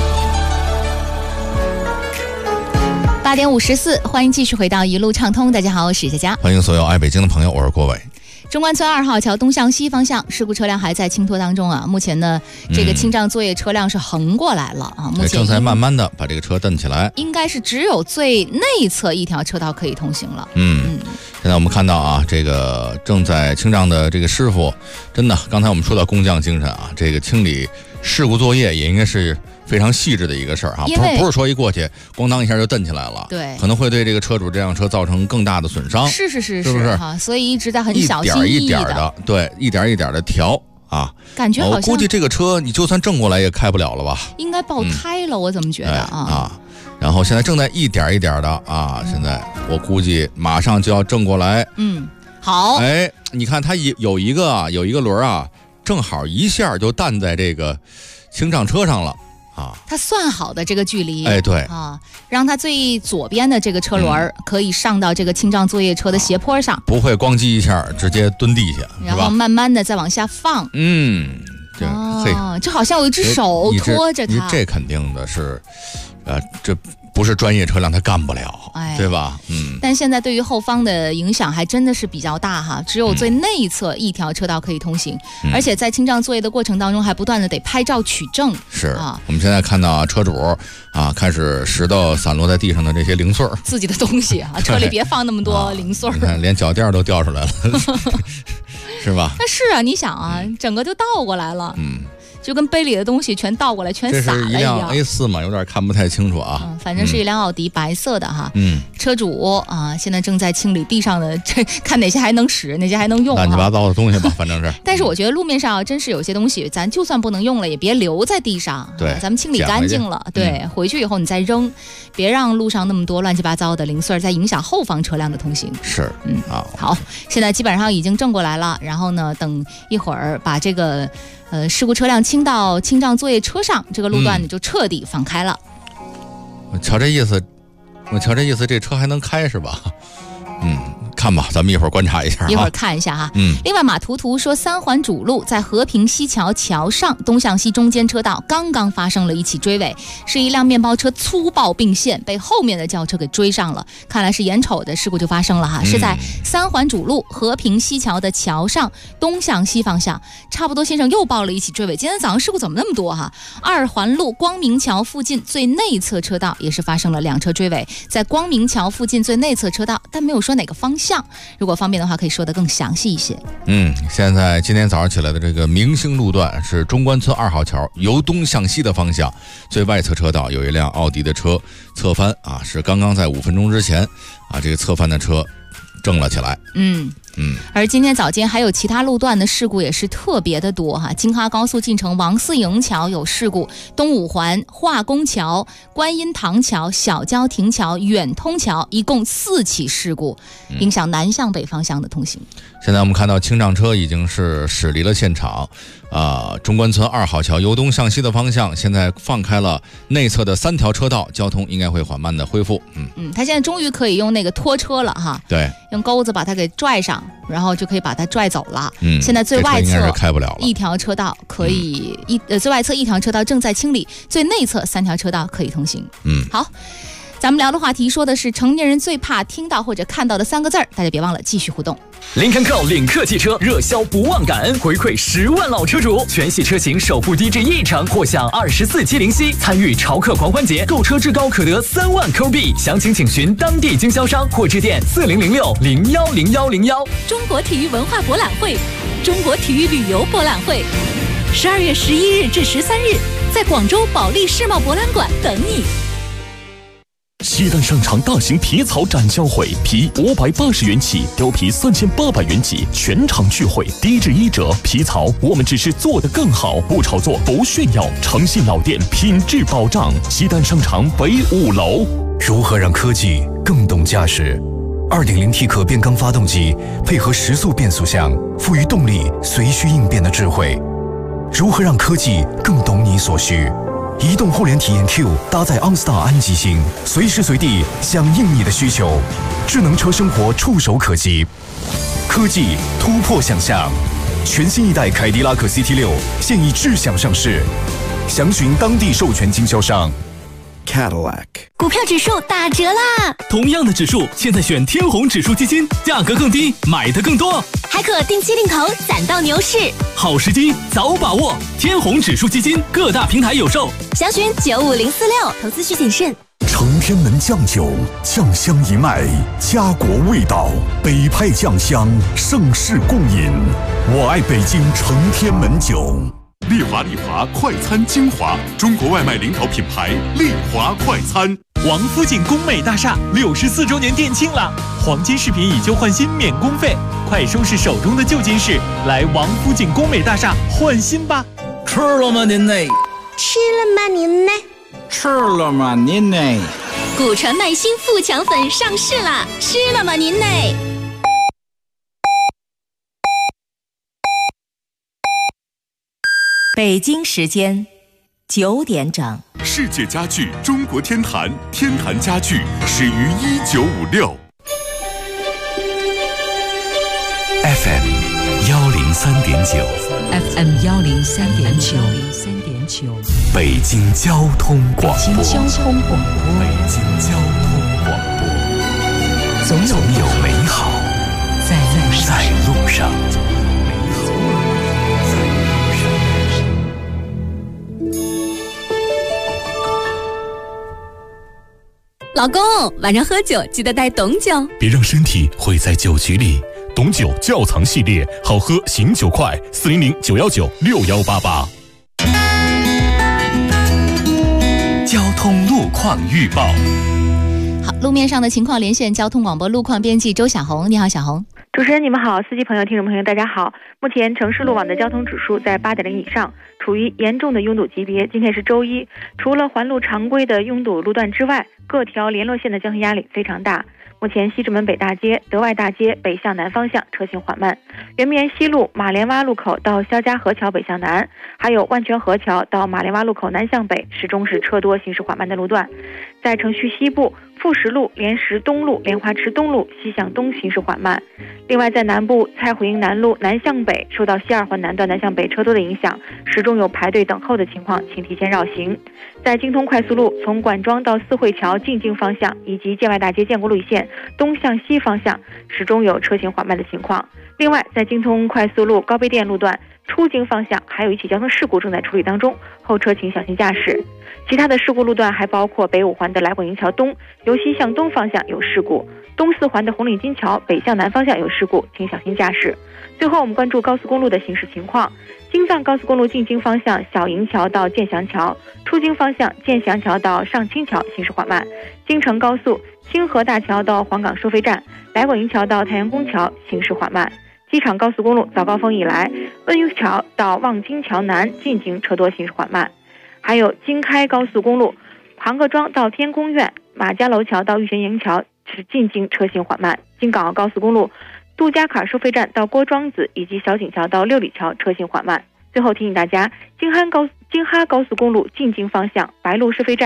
8点54，欢迎继续回到一路畅通。大家好，我是佳佳。 欢迎所有爱北京的朋友，我是郭伟。 中关村2号桥东向西方向事故车辆还在清脱当中啊。目前呢，这个清障作业车辆是横过来了啊。目前正在慢慢的把这个车蹬起来， 应该是只有最内侧一条车道可以通行了。 现在我们看到啊，这个正在清障的这个师傅，真的，刚才我们说到工匠精神啊，这个清理事故作业也应该是非常细致的一个事儿哈，不是说一过去咣当一下就蹬起来了， 对， 可能会对这个车主这辆车造成更大的损伤。 是不是哈？所以一直在很小心翼翼的， 对，一点一点的调啊。 感觉好像我估计这个车你就算正过来也开不了了吧？ 应该爆胎了，我怎么觉得啊？ 然后现在正在一点一点的啊，现在我估计马上就要正过来。 好， 你看它有一个轮啊，正好一下就弹在这个清障车上了。 他算好的这个距离， 对啊，让他最左边的这个车轮可以上到这个清障作业车的斜坡上， 不会咣叽一下直接蹲地下， 然后慢慢的再往下放。 这好像有一只手拖着它， 这肯定的是，这不是专业车辆它干不了，对吧？ 但现在对于后方的影响还真的是比较大哈，只有最内侧一条车道可以通行，而且在清障作业的过程当中还不断的得拍照取证。 是啊，我们现在看到车主啊开始拾到散落在地上的这些零碎自己的东西啊，车里别放那么多零碎你看连脚垫都掉出来了，是吧？ 那是啊，你想啊，整个就倒过来了。就跟杯里的东西全倒过来，全洒了一样。 这是一辆 A4 嘛，有点看不太清楚啊。 反正是一辆奥迪，白色的哈。车主啊，现在正在清理地上的，看哪些还能使，哪些还能用。 乱七八糟的东西吧，反正是。 但是我觉得路面上真是有些东西，咱就算不能用了，也别留在地上。 对， 咱们清理干净了，对，回去以后你再扔，别让路上那么多乱七八糟的零碎再影响后方车辆的通行。 是， 好，现在基本上已经正过来了，然后呢，等一会儿把这个。事故车辆清到清障作业车上，这个路段你就彻底放开了。 我瞧这意思，这车还能开是吧？看吧，咱们一会儿观察一下， 一会儿看一下哈。另外马图图说，3环主路在和平西桥桥上东向西中间车道刚刚发生了一起追尾，是一辆面包车粗暴并线，被后面的轿车给追上了。看来是眼瞅的事故就发生了哈，是在3环主路和平西桥的桥上东向西方向。差不多先生又报了一起追尾，今天早上事故怎么那么多哈？2环路光明桥附近最内侧车道也是发生了2车追尾，在光明桥附近最内侧车道，但没有说哪个方向。如果方便的话，可以说得更详细一些。 现在今天早上起来的这个明星路段是中关村2号桥由东向西的方向，最外侧车道有一辆奥迪的车侧翻啊，是刚刚在5分钟之前啊，这个侧翻的车正了起来。 而今天早间还有其他路段的事故也是特别的多哈。京哈高速进城王四营桥有事故，东5环化工桥、观音堂桥、小郊亭桥、远通桥一共4起事故，影响南向北方向的通行。 现在我们看到清障车已经是驶离了现场，中关村2号桥由东向西的方向现在放开了内侧的3条车道，交通应该会缓慢的恢复。 他现在终于可以用那个拖车了哈， 对， 用钩子把它给拽上，然后就可以把它拽走了。现在最外侧开不了了， 一条车道可以最外侧一条车道正在清理，最内侧3条车道可以通行。 好。 咱们聊的话题说的是成年人最怕听到或者看到的3个字儿，大家别忘了继续互动。 林肯 Go 领克汽车热销不忘感恩，回馈10万老车主，全系车型首付低至1成，或享24期零息，参与潮客狂欢节，购车至高可得3万扣币。详情请询当地经销商或致电4006010101。 中国体育文化博览会、中国体育旅游博览会，12月11日至13日，在广州保利世贸博览馆等你。 西单商场大型皮草展销会，皮580元起，貂皮3800元起，全场聚会，低至1折。皮草我们只是做得更好，不炒作，不炫耀，诚信老店，品质保障。西单商场北5楼。 如何让科技更懂驾驶？2.0T 可变缸发动机配合时速变速箱，赋予动力随需应变的智慧。如何让科技更懂你所需？移动互联体验 Q 搭载 OnStar 安吉星，随时随地响应你的需求。智能车生活触手可及，科技突破想象。全新一代凯迪拉克 CT6 现已智享上市，详询当地授权经销商。 Cadillac 股票指数打折啦！ 同样的指数，现在选天弘指数基金，价格更低，买的更多， 还可定期定投，攒到牛市。 好时机，早把握！天弘指数基金各大平台有售， 详询95046。投资需谨慎。 承天门酱酒，酱香一脉，家国味道，北派酱香，盛世共饮。我爱北京承天门酒。 丽华快餐精华，中国外卖领导品牌丽华快餐。 王府井工美大厦64周年店庆了，黄金饰品以旧换新免工费，快收拾手中的旧金饰，来王府井工美大厦换新吧。 吃了吗您呢？ 吃了吗您呢？ 吃了吗您呢？ 古传麦新富强粉上市啦，吃了吗您呢？ 北京时间9点整。 世界家具中国天坛，天坛家具始于1956。 FM 103.9 FM 103.9， 北京交通广播。 北京交通广播，总有美好在路上。 老公，晚上喝酒记得带董酒， 别让身体毁在酒局里。董酒窖藏系列，好喝醒酒快，400-919-6188。 交通路况预报。 好，路面上的情况连线交通广播路况编辑周小红。你好，小红。 主持人你们好，司机朋友、听众朋友大家好。目前城市路网的交通指数在8.0以上，处于严重的拥堵级别。今天是周一，除了环路常规的拥堵路段之外，各条联络线的交通压力非常大。目前西直门北大街、德外大街北向南方向车行缓慢，圆明园西路马连洼路口到肖家河桥北向南，还有万泉河桥到马连洼路口南向北始终是车多行驶缓慢的路段。在城区西部，富石路、莲石东路、莲花池东路西向东行驶缓慢。另外在南部，蔡虎营南路南向北受到西二环南段南向北车多的影响，始终有排队等候的情况，请提前绕行。在京通快速路从管庄到四惠桥进京方向以及建外大街建国路一线东向西方向始终有车行缓慢的情况。另外在京通快速路高碑店路段出京方向还有一起交通事故正在处理当中，后车请小心驾驶。其他的事故路段还包括北五环的来广营桥东由西向东方向有事故，东四环的红岭金桥北向南方向有事故，请小心驾驶。最后我们关注高速公路的行驶情况。京藏高速公路进京方向小营桥到建祥桥，出京方向建祥桥到上清桥行驶缓慢。京承高速清河大桥到黄岗收费站，来广营桥到太阳宫桥行驶缓慢。机场高速公路早高峰以来，温榆桥到望京桥南进京车多行驶缓慢。还有京开高速公路庞各庄到天宫苑，马家楼桥到玉泉营桥是进京车行缓慢。京港澳高速公路杜家坎收费站到郭庄子以及小井桥到六里桥车行缓慢。最后提醒大家，京哈高速公路进京方向白鹿收费站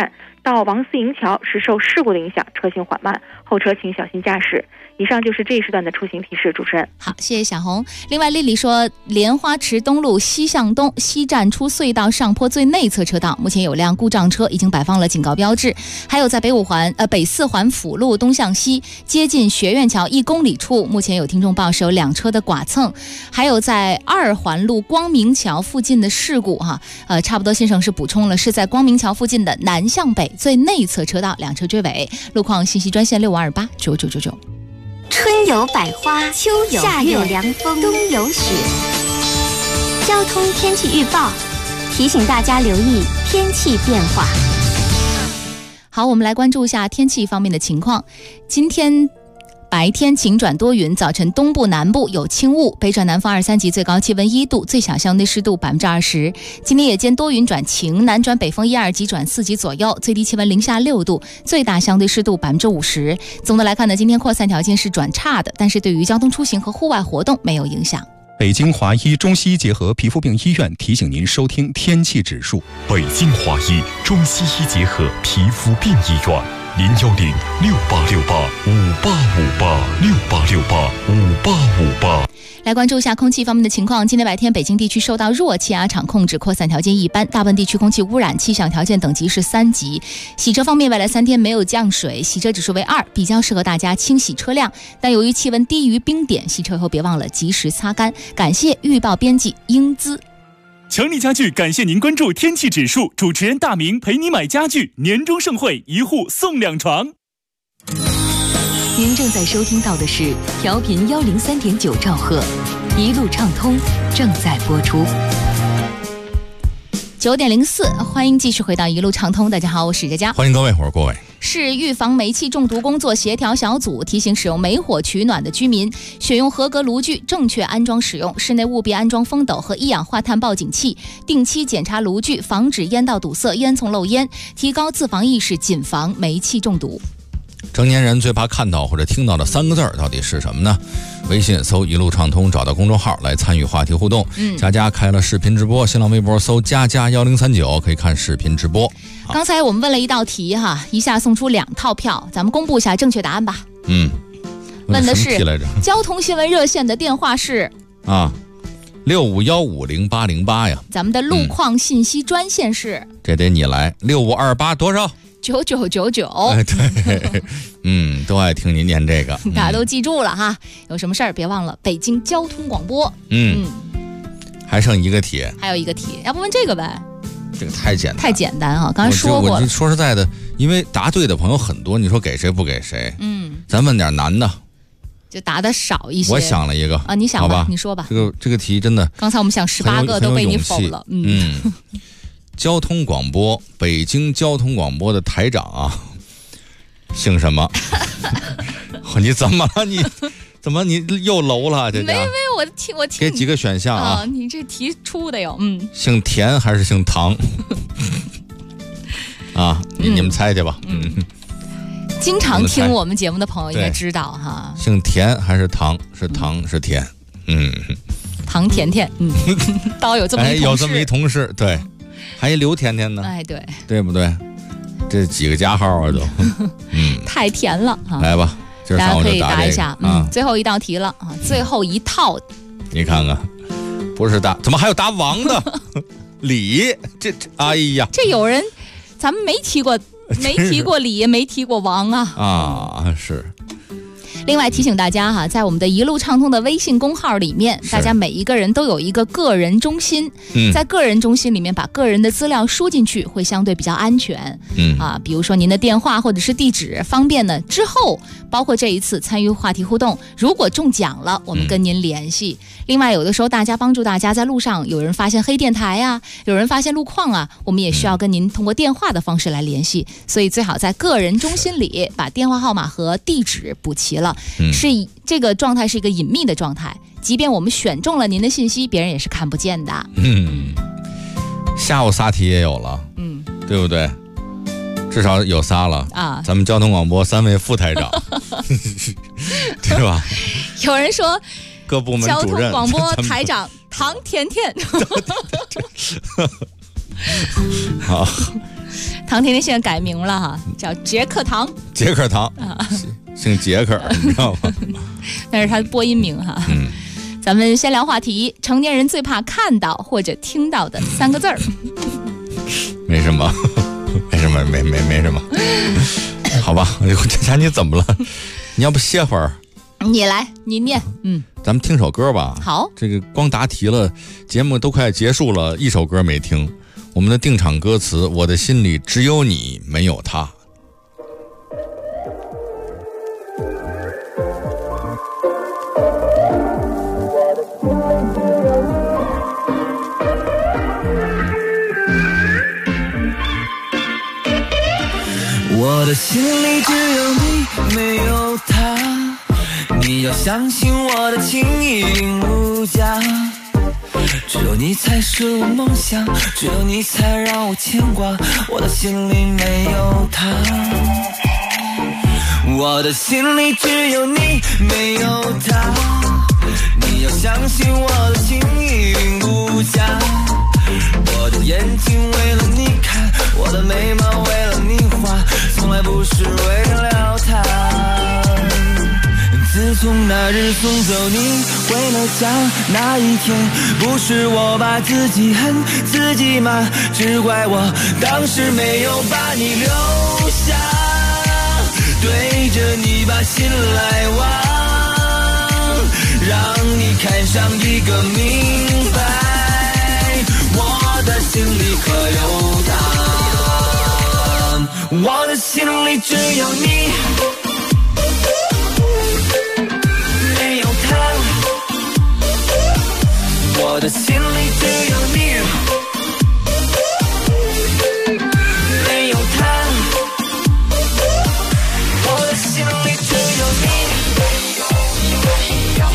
到王思营桥是受事故的影响，车行缓慢，后车请小心驾驶。以上就是这一时段的出行提示，主持人。 好，谢谢小红。另外，丽丽说，莲花池东路西向东西站出隧道上坡最内侧车道，目前有辆故障车已经摆放了警告标志。还有在北四环辅路东向西接近学院桥1公里处，目前有听众报是有2车的剐蹭。还有在2环路光明桥附近的事故差不多先生是补充了，是在光明桥附近的南向北最内侧车道2车追尾。路况信息专线65289999。 春有百花，秋有夏有凉风，冬有雪。交通天气预报提醒大家留意天气变化。 好，我们来关注一下天气方面的情况。今天白天晴转多云，早晨东部南部有轻雾，北转南风2、3级，最高气温1度，最小相对湿度20%。今天夜间多云转晴，南转北风1、2级转4级左右，最低气温零下6度，最大相对湿度50%。总的来看呢，今天扩散条件是转差的，但是对于交通出行和户外活动没有影响。 北京华医中西医结合皮肤病医院提醒您收听天气指数。 北京华医中西医结合皮肤病医院，0106868585858，68685858。 来关注一下空气方面的情况。今天白天北京地区受到弱气压场控制，扩散条件一般，大部分地区空气污染气象条件等级是3级。洗车方面，未来3天没有降水，洗车指数为2，比较适合大家清洗车辆。但由于气温低于冰点，洗车后别忘了及时擦干。感谢预报编辑英姿。 强力家具感谢您关注天气指数，主持人大明陪你买家具，年终盛会1户送2床。 您正在收听到的是调频103.9兆赫，一路畅通正在播出。 9点04，欢迎继续回到一路畅通。大家好，我是佳佳， 欢迎各位，我是郭伟。 市预防煤气中毒工作协调小组提醒使用煤火取暖的居民，选用合格炉具，正确安装使用，室内务必安装风斗和一氧化碳报警器，定期检查炉具，防止烟道堵塞、烟囱漏烟，提高自防意识，谨防煤气中毒。 成年人最怕看到或者听到的3个字到底是什么呢？微信搜一路畅通，找到公众号来参与话题互动。佳佳开了视频直播，新浪微博搜佳佳1039可以看视频直播。 刚才我们问了一道题一下送出2套票，咱们公布一下正确答案吧。问的是交通新闻热线的电话是 65150808呀。 咱们的路况信息专线是这得你来6528多少 ？9999。 对，都爱听您念这个， 大家都记住了哈。有什么事儿别忘了北京交通广播。 还剩一个题， 还有一个题，要不问这个呗？ 这个太简单啊！刚才说过了。 我说实在的，因为答对的朋友很多，你说给谁不给谁？咱问点难的， 就答的少一些。 我想了一个你想吧，你说吧。 这个题真的， 刚才我们想18个都被你否了。 交通广播，北京交通广播的台长姓什么？你怎么了？你又楼了？这没，我听给几个选项你这题出的哟。 姓田还是姓唐？你们猜去吧。 经常听我们节目的朋友应该知道哈。 姓田还是唐？是唐是田？ 唐甜甜。倒有这么一同事。 有这么一同事，对。还有刘甜甜呢，对不对？这几个加号都， 太甜了来吧， 大家可以答一下。最后一道题了最后一套。 你看看，不是答，怎么还有答王的？李，哎呀， 这有人，咱们没提过李，没提过王是。 另外提醒大家在我们的一路畅通的微信公号里面，大家每一个人都有一个个人中心，在个人中心里面把个人的资料输进去会相对比较安全。比如说您的电话或者是地址，方便呢之后包括这一次参与话题互动，如果中奖了我们跟您联系。另外有的时候大家帮助大家在路上有人发现黑电台有人发现路况我们也需要跟您通过电话的方式来联系，所以最好在个人中心里把电话号码和地址补齐了。这个状态是一个隐秘的状态，即便我们选中了您的信息，别人也是看不见的。 下午仨题也有了，对不对？至少有仨了咱们交通广播3位副台长，对吧？ 有人说各部门主任， 交通广播台长唐甜甜。 好， 唐甜甜现在改名了哈，叫杰克唐。 杰克唐啊，姓杰克，你知道吗？ 那是他的播音名哈。咱们先聊话题，成年人最怕看到或者听到的3个字儿。 没什么，没什么，没什么。好吧，佳佳你怎么了？你要不歇会儿？ 你来，你念。 咱们听首歌吧。 好， 这个光答题了，节目都快结束了，一首歌没听。我们的定场歌词：我的心里只有你，没有他。 我的心里只有你，没有他。你要相信我的情一定无价，只有你才是我梦想，只有你才让我牵挂。我的心里没有他，我的心里只有你，没有他。你要相信我的情一定无价，我的眼睛为了你看，我的眉毛为了你画，从来不是为了他。自从那日送走你回了家那一天，不是我把自己恨自己骂，只怪我当时没有把你留下，对着你把心来挖，让你看上一个明白，我的心里可有他，我的心里只有你，没有他，我的心里只有你，没有他，我的心里只有你，没有他，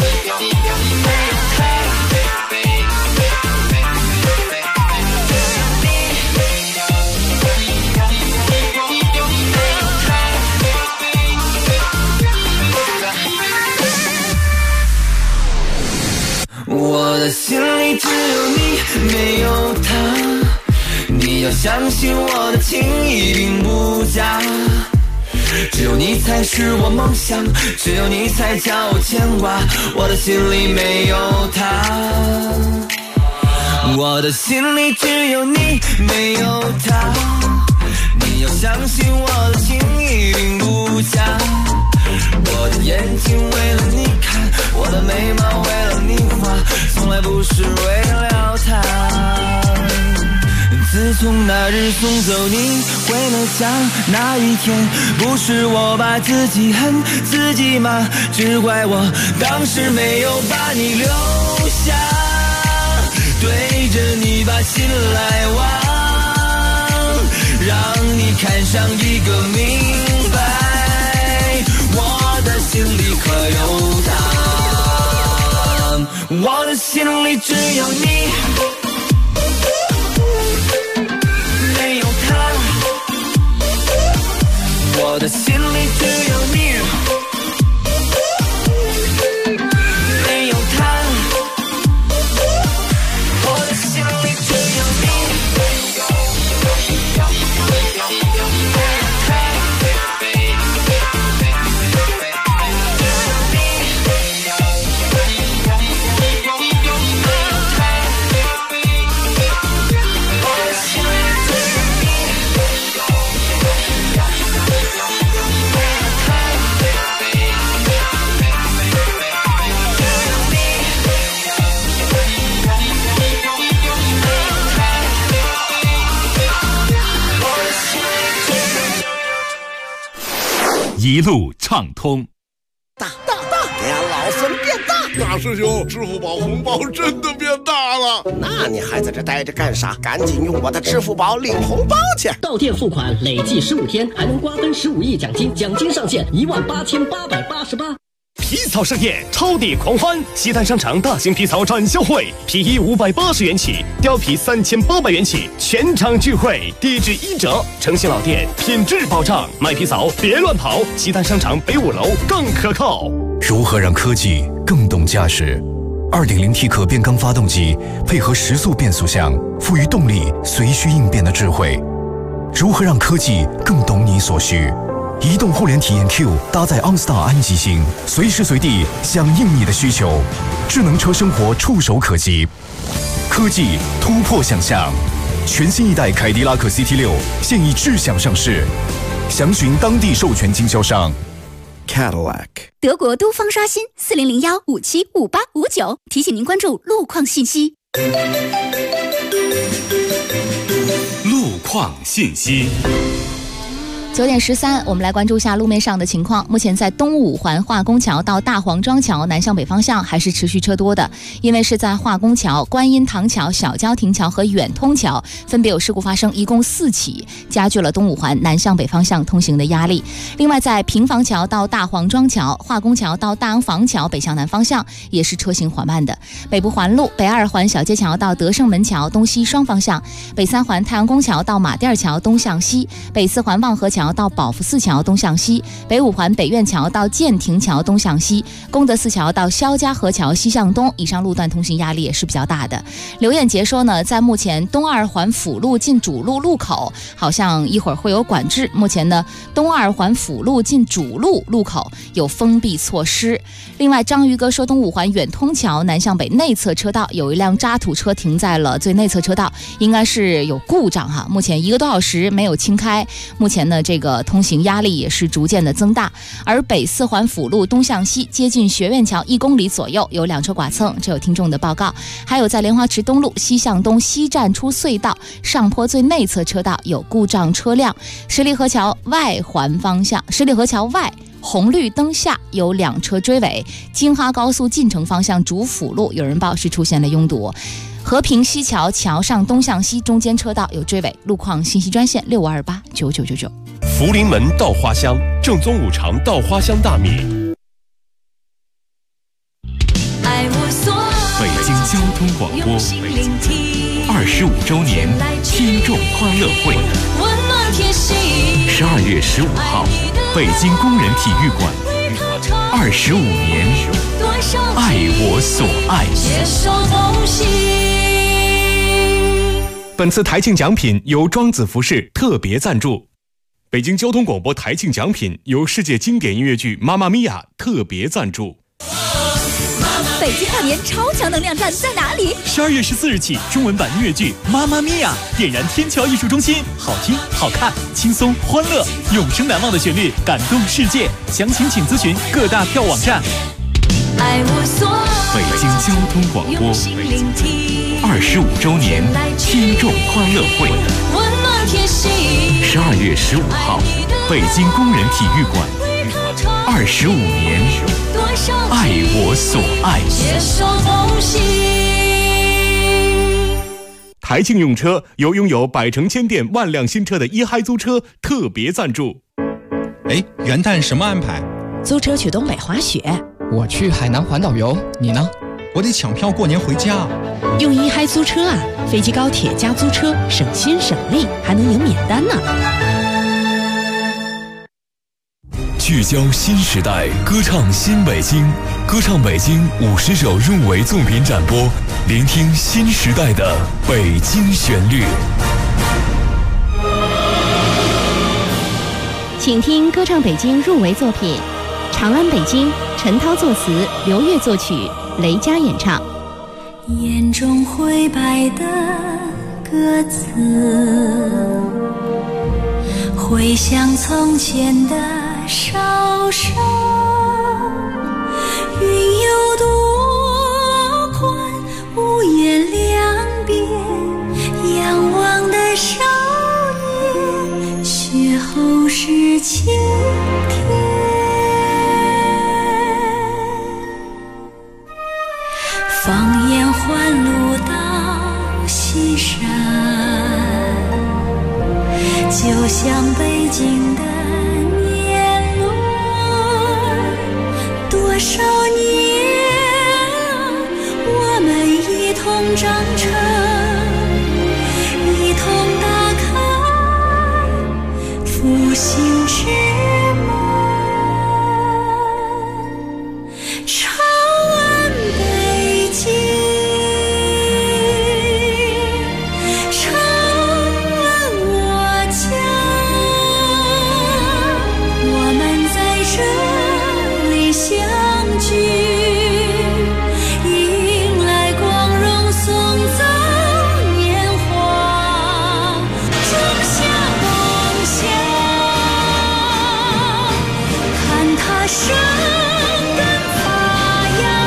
我的心里只有你，没有他。你要相信我的情一定不假，只有你才是我梦想，只有你才叫我牵挂。我的心里没有他，我的心里只有你，没有他。你要相信我的情一定不假，我的眼睛为了你看，我的眉毛为了你画，从来不是为了他。自从那日送走你回了家那一天，不是我把自己恨自己骂，只怪我当时没有把你留下，对着你把心来挖，让你看上一个明白，我的心里可有他，我的心里只有你，没有他，我的心里只有你，没有他，我的心里只有你，没有一路畅通。 大呀，老孙变大！ 大师兄，支付宝红包真的变大了。 那你还在这待着干啥？赶紧用我的支付宝领红包去！ 到店付款累计15天，还能瓜分15亿奖金，奖金上限18888。 皮草盛宴，超抵狂欢！西单商场大型皮草展销会，皮衣580元起，貂皮3800元起，全场聚会，地址1折。诚信老店，品质保障，买皮草别乱跑。西单商场北5楼更可靠。 如何让科技更懂驾驶？2.0T 可变缸发动机配合时速变速箱，赋予动力随需应变的智慧。 如何让科技更懂你所需？移动互联体验 Q 搭载 OnStar 安吉星，随时随地响应你的需求，智能车生活触手可及，科技突破想象。全新一代凯迪拉克 CT6 现已智享上市，详询当地授权经销商。 Cadillac。 德国都方刷新4001575859，提醒您关注路况信息。 路况信息。 9点13，我们来关注一下路面上的情况。目前在东五环化工桥到大黄庄桥南向北方向还是持续车多的，因为是在化工桥、观音堂桥、小郊亭桥和远通桥分别有事故发生，一共4起，加剧了东五环南向北方向通行的压力。另外，在平房桥到大黄庄桥、化工桥到大洋房桥北向南方向也是车行缓慢的。北部环路北2环小街桥到德胜门桥东西双方向，北3环太阳宫桥到马甸桥东向西，北4环望河桥到宝福寺桥东向西，北5环北苑桥到建亭桥东向西，功德寺桥到肖家河桥西向东，以上路段通行压力也是比较大的。刘艳杰说呢，在目前东2环辅路进主路路口好像一会儿会有管制，目前呢东2环辅路进主路路口有封闭措施。另外章鱼哥说，东5环远通桥南向北内侧车道有一辆渣土车停在了最内侧车道，应该是有故障哈，目前1个多小时没有清开，目前呢这个通行压力也是逐渐的增大。而北4环辅路东向西接近学院桥1公里左右有2车剐蹭，这有听众的报告。还有在莲花池东路西向东西站出隧道上坡最内侧车道有故障车辆，十里河桥外环方向，十里河桥外红绿灯下有2车追尾，京哈高速进城方向主辅路有人报是出现了拥堵，和平西桥桥上东向西中间车道有追尾。路况信息专线65289999。 福临门稻花香，正宗五常稻花香大米。 北京交通广播25周年听众欢乐会，12月15号，北京工人体育馆，25年，爱我所爱。 本次台庆奖品由庄子服饰特别赞助。北京交通广播台庆奖品由世界经典音乐剧《妈妈咪呀》特别赞助。 北京跨年超强能量站在哪里 ？12月14日起，中文版音乐剧《妈妈咪呀》点燃天桥艺术中心，好听、好看、轻松、欢乐，永生难忘的旋律感动世界。详情请咨询各大票网站。 北京交通广播25周年听众欢乐会，12月15号，北京工人体育馆，25年，爱我所爱。 台庆用车由拥有百城千店万辆新车的一嗨租车特别赞助。 哎，元旦什么安排？ 租车去东北滑雪。 我去海南环岛游，你呢？ 我得抢票过年回家。 用一嗨租车啊，飞机高铁加租车，省心省力，还能赢免单呢。 聚焦新时代，歌唱新北京，歌唱北京50首入围作品展播，聆听新时代的北京旋律。 请听歌唱北京入围作品《长安北京》，陈涛作词，刘越作曲，雷佳演唱。 眼中灰白的鸽子，回想从前的韶声，云有多宽，屋檐两边，仰望的少年，雪后是晴天。放眼环路到西山，就像北京的年轮，多少年我们一同长成，一同打开复兴之门。长安我家。 生根发芽，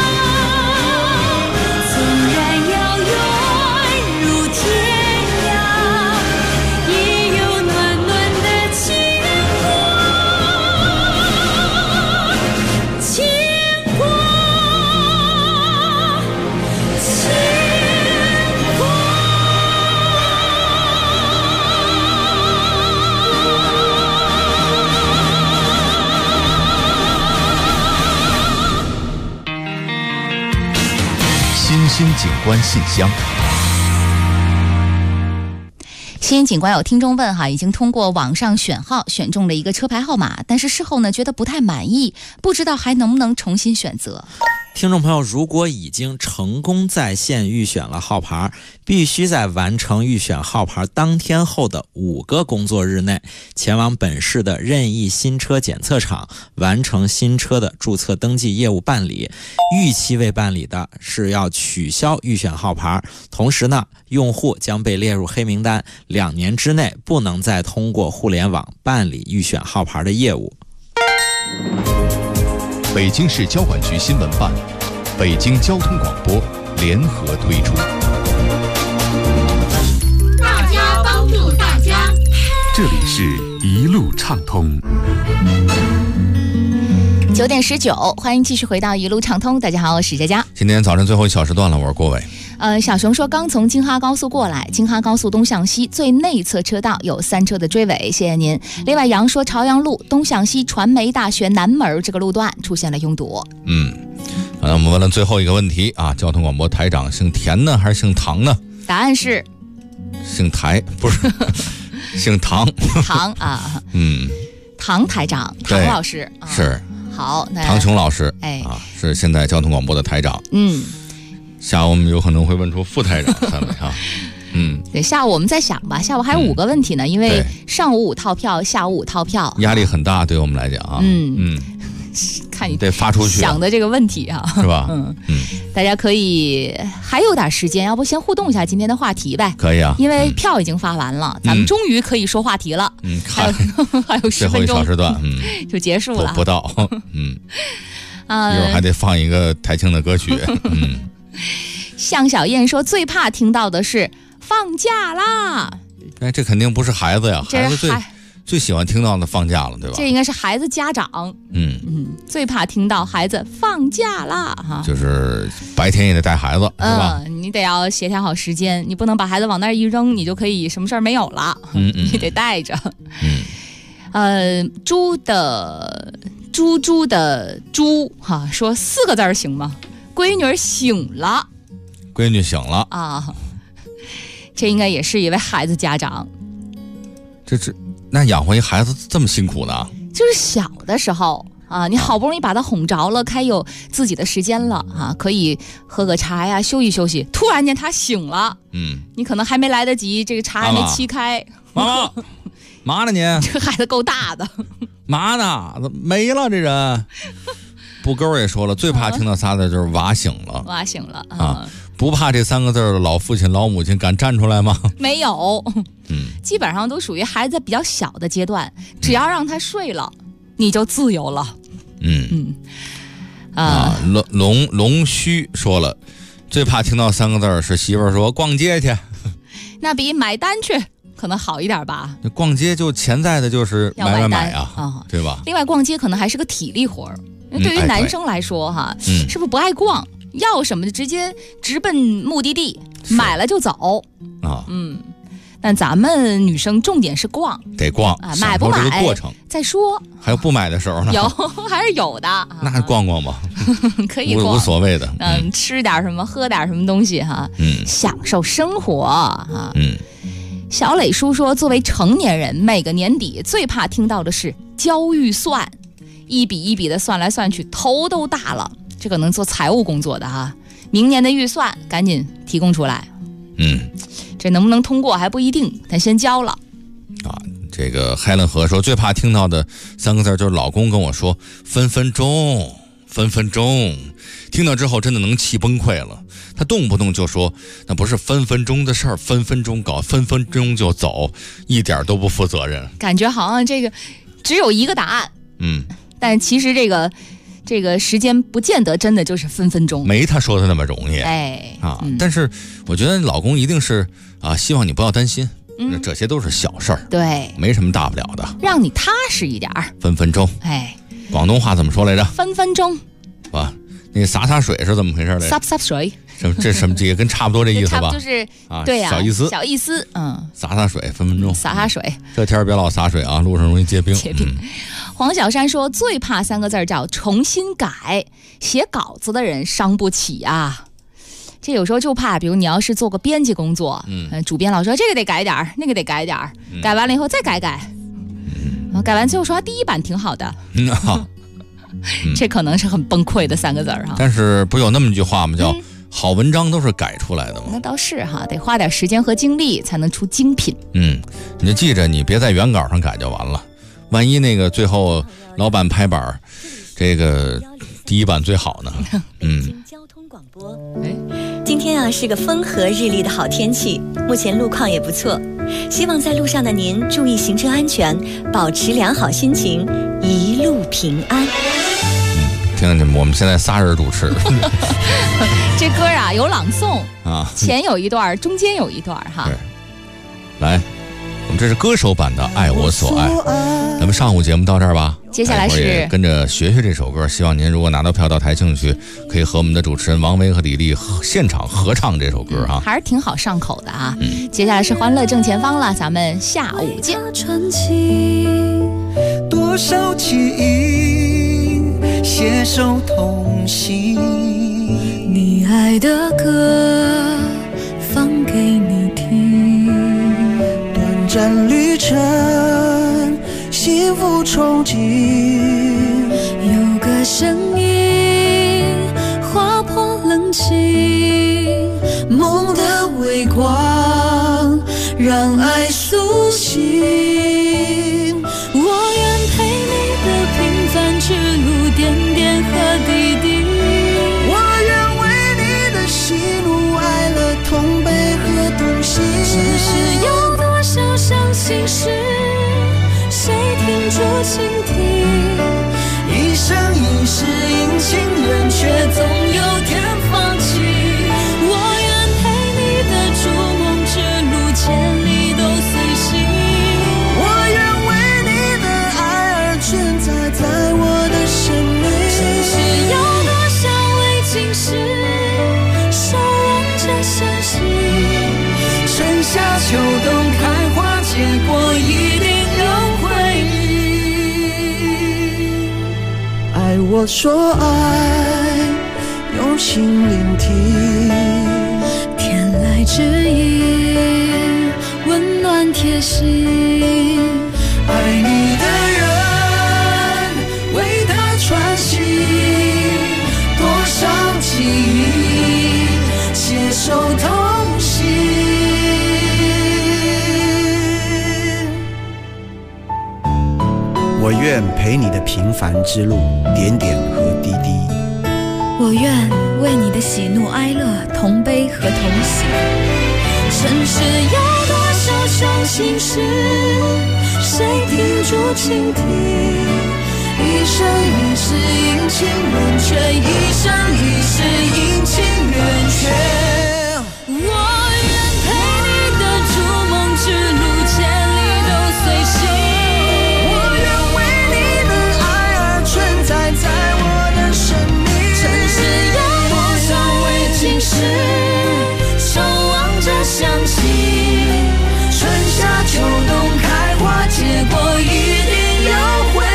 纵然遥远如天涯，也有暖暖的牵挂， 新兴景观信箱。 新兴景观有听众问哈，已经通过网上选号选中了一个车牌号码，但是事后呢觉得不太满意，不知道还能不能重新选择。 听众朋友，如果已经成功在线预选了号牌，必须在完成预选号牌当天后的5个工作日内，前往本市的任意新车检测场完成新车的注册登记业务办理。逾期未办理的是要取消预选号牌，同时呢，用户将被列入黑名单，2年之内不能再通过互联网办理预选号牌的业务。 北京市交管局新闻办、北京交通广播联合推出。 大家帮助大家， 这里是一路畅通。 9点19，欢迎继续回到一路畅通。大家好，我是佳佳。 今天早晨最后一小时段了，我是郭伟。 小熊说刚从京哈高速过来，京哈高速东向西最内侧车道有3车的追尾，谢谢您。另外杨说朝阳路东向西传媒大学南门这个路段出现了拥堵。 我们问了最后一个问题啊，交通广播台长姓田呢还是姓唐呢？ 答案是姓台，不是姓唐。 唐啊，唐台长，唐老师是。 好，那唐琼老师，是现在交通广播的台长。下午我们有可能会问出副台长3位啊。 对，下午我们再想吧。下午还有5个问题呢，因为上午5套票，下午5套票， 压力很大，对我们来讲啊。 看你得发出去想的这个问题啊， 是吧？ 大家可以还有点时间，要不先互动一下今天的话题呗？ 可以啊， 因为票已经发完了，咱们终于可以说话题了。还有10分钟， 最后一小时段， 就结束了， 不到，一会儿还得放一个台庆的歌曲。 向小燕说最怕听到的是放假啦， 这肯定不是孩子呀，孩子最喜欢听到的放假了，对吧？ 这应该是孩子家长。最怕听到孩子放假啦哈， 就是白天也得带孩子，是吧？ 你得要协调好时间，你不能把孩子往那儿一扔，你就可以什么事儿没有了。你得带着。猪的猪哈，说4个字行吗？闺女醒了。 闺女醒了啊，这应该也是一位孩子家长。 那养活一孩子这么辛苦呢？ 就是小的时候啊，你好不容易把他哄着了，该有自己的时间了啊，可以喝个茶呀，休息休息。突然间他醒了，你可能还没来得及，这个茶还没沏开。 妈妈，嘛呢你？ 这孩子够大的。 嘛呢？没了这人。布钩也说了，最怕听到仨字就是娃醒了。 娃醒了啊。不怕这3个字的老父亲老母亲敢站出来吗？ 没有，基本上都属于孩子比较小的阶段，只要让他睡了，你就自由了。 龙须说了，最怕听到3个字是媳妇儿说逛街去， 那比买单去可能好一点吧。 逛街就潜在的就是买啊，对吧？ 另外逛街可能还是个体力活儿，对于男生来说哈，是不是不爱逛？要什么就直接直奔目的地，买了就走啊。 但咱们女生重点是逛， 得逛， 买不买这个过程再说。 还有不买的时候呢？ 有，还是有的。 那逛逛吧， 可以逛， 无所谓的。 吃点什么，喝点什么东西哈，享受生活哈。小磊叔说，作为成年人，每个年底最怕听到的是交预算，一笔一笔的算来算去，头都大了。这个能做财务工作的哈，明年的预算赶紧提供出来。这能不能通过还不一定，但先交了。 这个海伦河说，最怕听到的3个字就是老公跟我说分分钟，听到之后真的能气崩溃了。他动不动就说那不是分分钟的事儿，分分钟搞，分分钟就走，一点都不负责任。 感觉好像这个只有一个答案。 但其实这个时间不见得真的就是分分钟， 没他说的那么容易。但是我觉得老公一定是希望你不要担心，这些都是小事儿， 对， 没什么大不了的， 让你踏实一点儿。 分分钟，广东话怎么说来着？ 分分钟。 那个洒水是怎么回事来着？ 洒水。 这什么？也跟差不多这意思吧？ 就是对呀，小意思， 小意思。 洒水，分分钟， 洒水。 这天别老洒水啊，路上容易结冰。 黄小山说，最怕3个字叫重新改，写稿子的人伤不起啊。这有时候就怕，比如你要是做个编辑工作，主编老说这个得改点儿，那个得改点儿，改完了以后再改，改完最后说第一版挺好的。这可能是很崩溃的3个字哈。 但是不有那么一句话吗？叫好文章都是改出来的吗？ 那倒是哈，得花点时间和精力才能出精品。 你就记着，你别在原稿上改就完了。万一那个最后老板拍板，这个第一版最好呢。 交通广播。今天是个风和日丽的好天气，目前路况也不错。希望在路上的您注意行车安全，保持良好心情，一路平安。 听听我们现在仨人主持， 这歌有朗诵前有一段，中间有一段哈。 来，我们这是歌手版的《爱我所爱》。咱们上午节目到这儿吧， 接下来是跟着学这首歌。希望您如果拿到票到台庆去，可以和我们的主持人王维和李丽现场合唱这首歌哈， 还是挺好上口的啊。接下来是欢乐正前方了，咱们下午见。 多少记忆携手同行， 你爱的歌放给你听， 短暂旅程幸福憧憬， 有个声音划破冷清， 梦的微光让爱苏醒。 我愿陪你的平凡之路，点点和滴滴。 我愿为你的喜怒哀乐同悲和同行。 世事有多少伤心事，谁停住倾听？ 一生一世阴晴圆缺，总有天放弃。 我愿陪你的逐梦之路，千里都随行。 我愿为你的爱而存在，在我的生命。 世事有多少未尽事，守望着相信。 春夏秋冬开花结果，一定有回忆。爱我说爱，用心聆听， 天籁之音，温暖贴心。 爱你的人，为他穿行，多少记忆携手同行。我愿陪你的平凡之路，点点和滴滴。 我愿为你的喜怒哀乐同悲和同喜。尘世有多少伤心事，谁停住倾听？ 一生一世阴晴圆缺，一生一世阴晴圆缺。 我愿陪你的逐梦之路，千里都随行。 我愿为你的爱而存在，在我的生命。 尘世有多少未尽事，守望着相信。 春夏秋冬开花结果，一定有回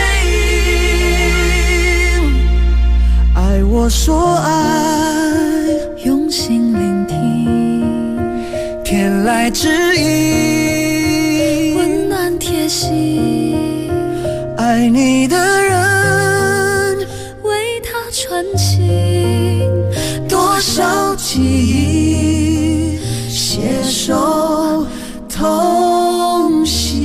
应。爱我说爱， 用心聆听， 天籁之音， 温暖贴心。 爱你的人， 为他传情， 多少记忆携手同行。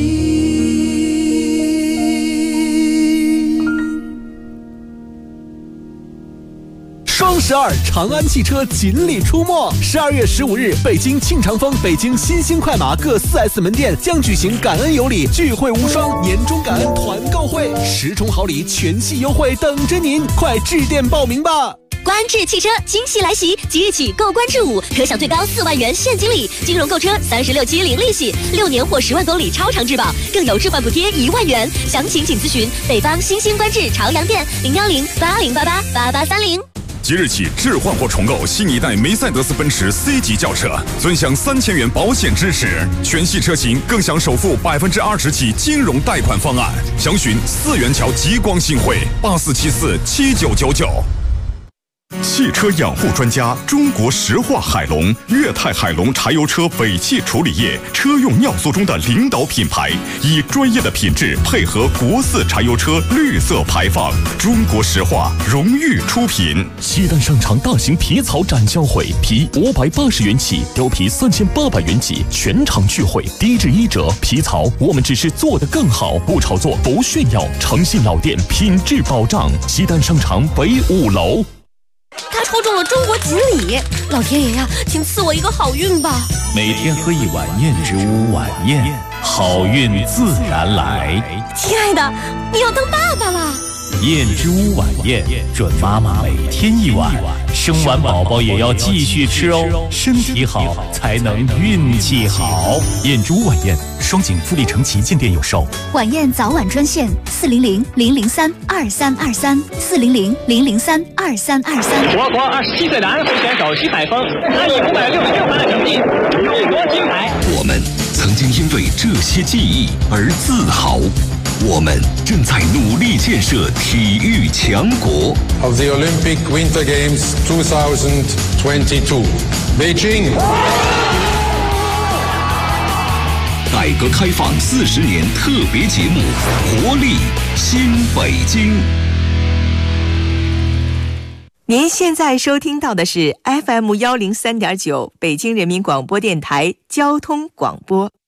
双双12，长安汽车锦鲤出没。12月15日，北京庆长丰、北京新兴快马各4S 门店将举行感恩有礼聚会无双年终感恩团购会，10重好礼全系优惠等着您，快致电报名吧！ 观致汽车惊喜来袭，即日起购观致5可享最高4万元现金礼，金融购车36期零利息，6年或10万公里超长质保，更有置换补贴1万元。详情请咨询北方新兴观致朝阳店01080888830。 即日起置换或重购新一代梅赛德斯奔驰 C 级轿车，尊享3000元保险支持，全系车型更享首付20%起金融贷款方案。详询4元桥极光新会84747999。 汽车养护专家中国石化海龙，粤泰海龙柴油车尾气处理液车用尿素中的领导品牌，以专业的品质配合国4柴油车绿色排放。中国石化荣誉出品。 西单商场大型皮草展销会，皮580元起，貂皮3800元起，全场聚会，低至1折。皮草我们只是做得更好，不炒作，不炫耀，诚信老店，品质保障。西单商场北5楼。 他抽中了中国锦鲤，老天爷呀，请赐我一个好运吧！ 每天喝一碗燕之屋晚宴，好运自然来。 亲爱的，你要当爸爸了！ 燕之屋晚宴，准妈妈每天一碗，生完宝宝也要继续吃哦，身体好才能运气好。燕之屋晚宴，双井富力城旗舰店有售。 晚宴早晚专线400-003-2323，400-003-2323。 我国27岁男会选手徐海峰，他以566分的成绩勇夺金牌。 我们曾经因为这些记忆而自豪。我们正在努力建设体育强国。 Of the Olympic Winter Games 2022, Beijing. 改革开放40年特别节目，活力新北京。 您现在收听到的是 FM103.9北京人民广播电台交通广播。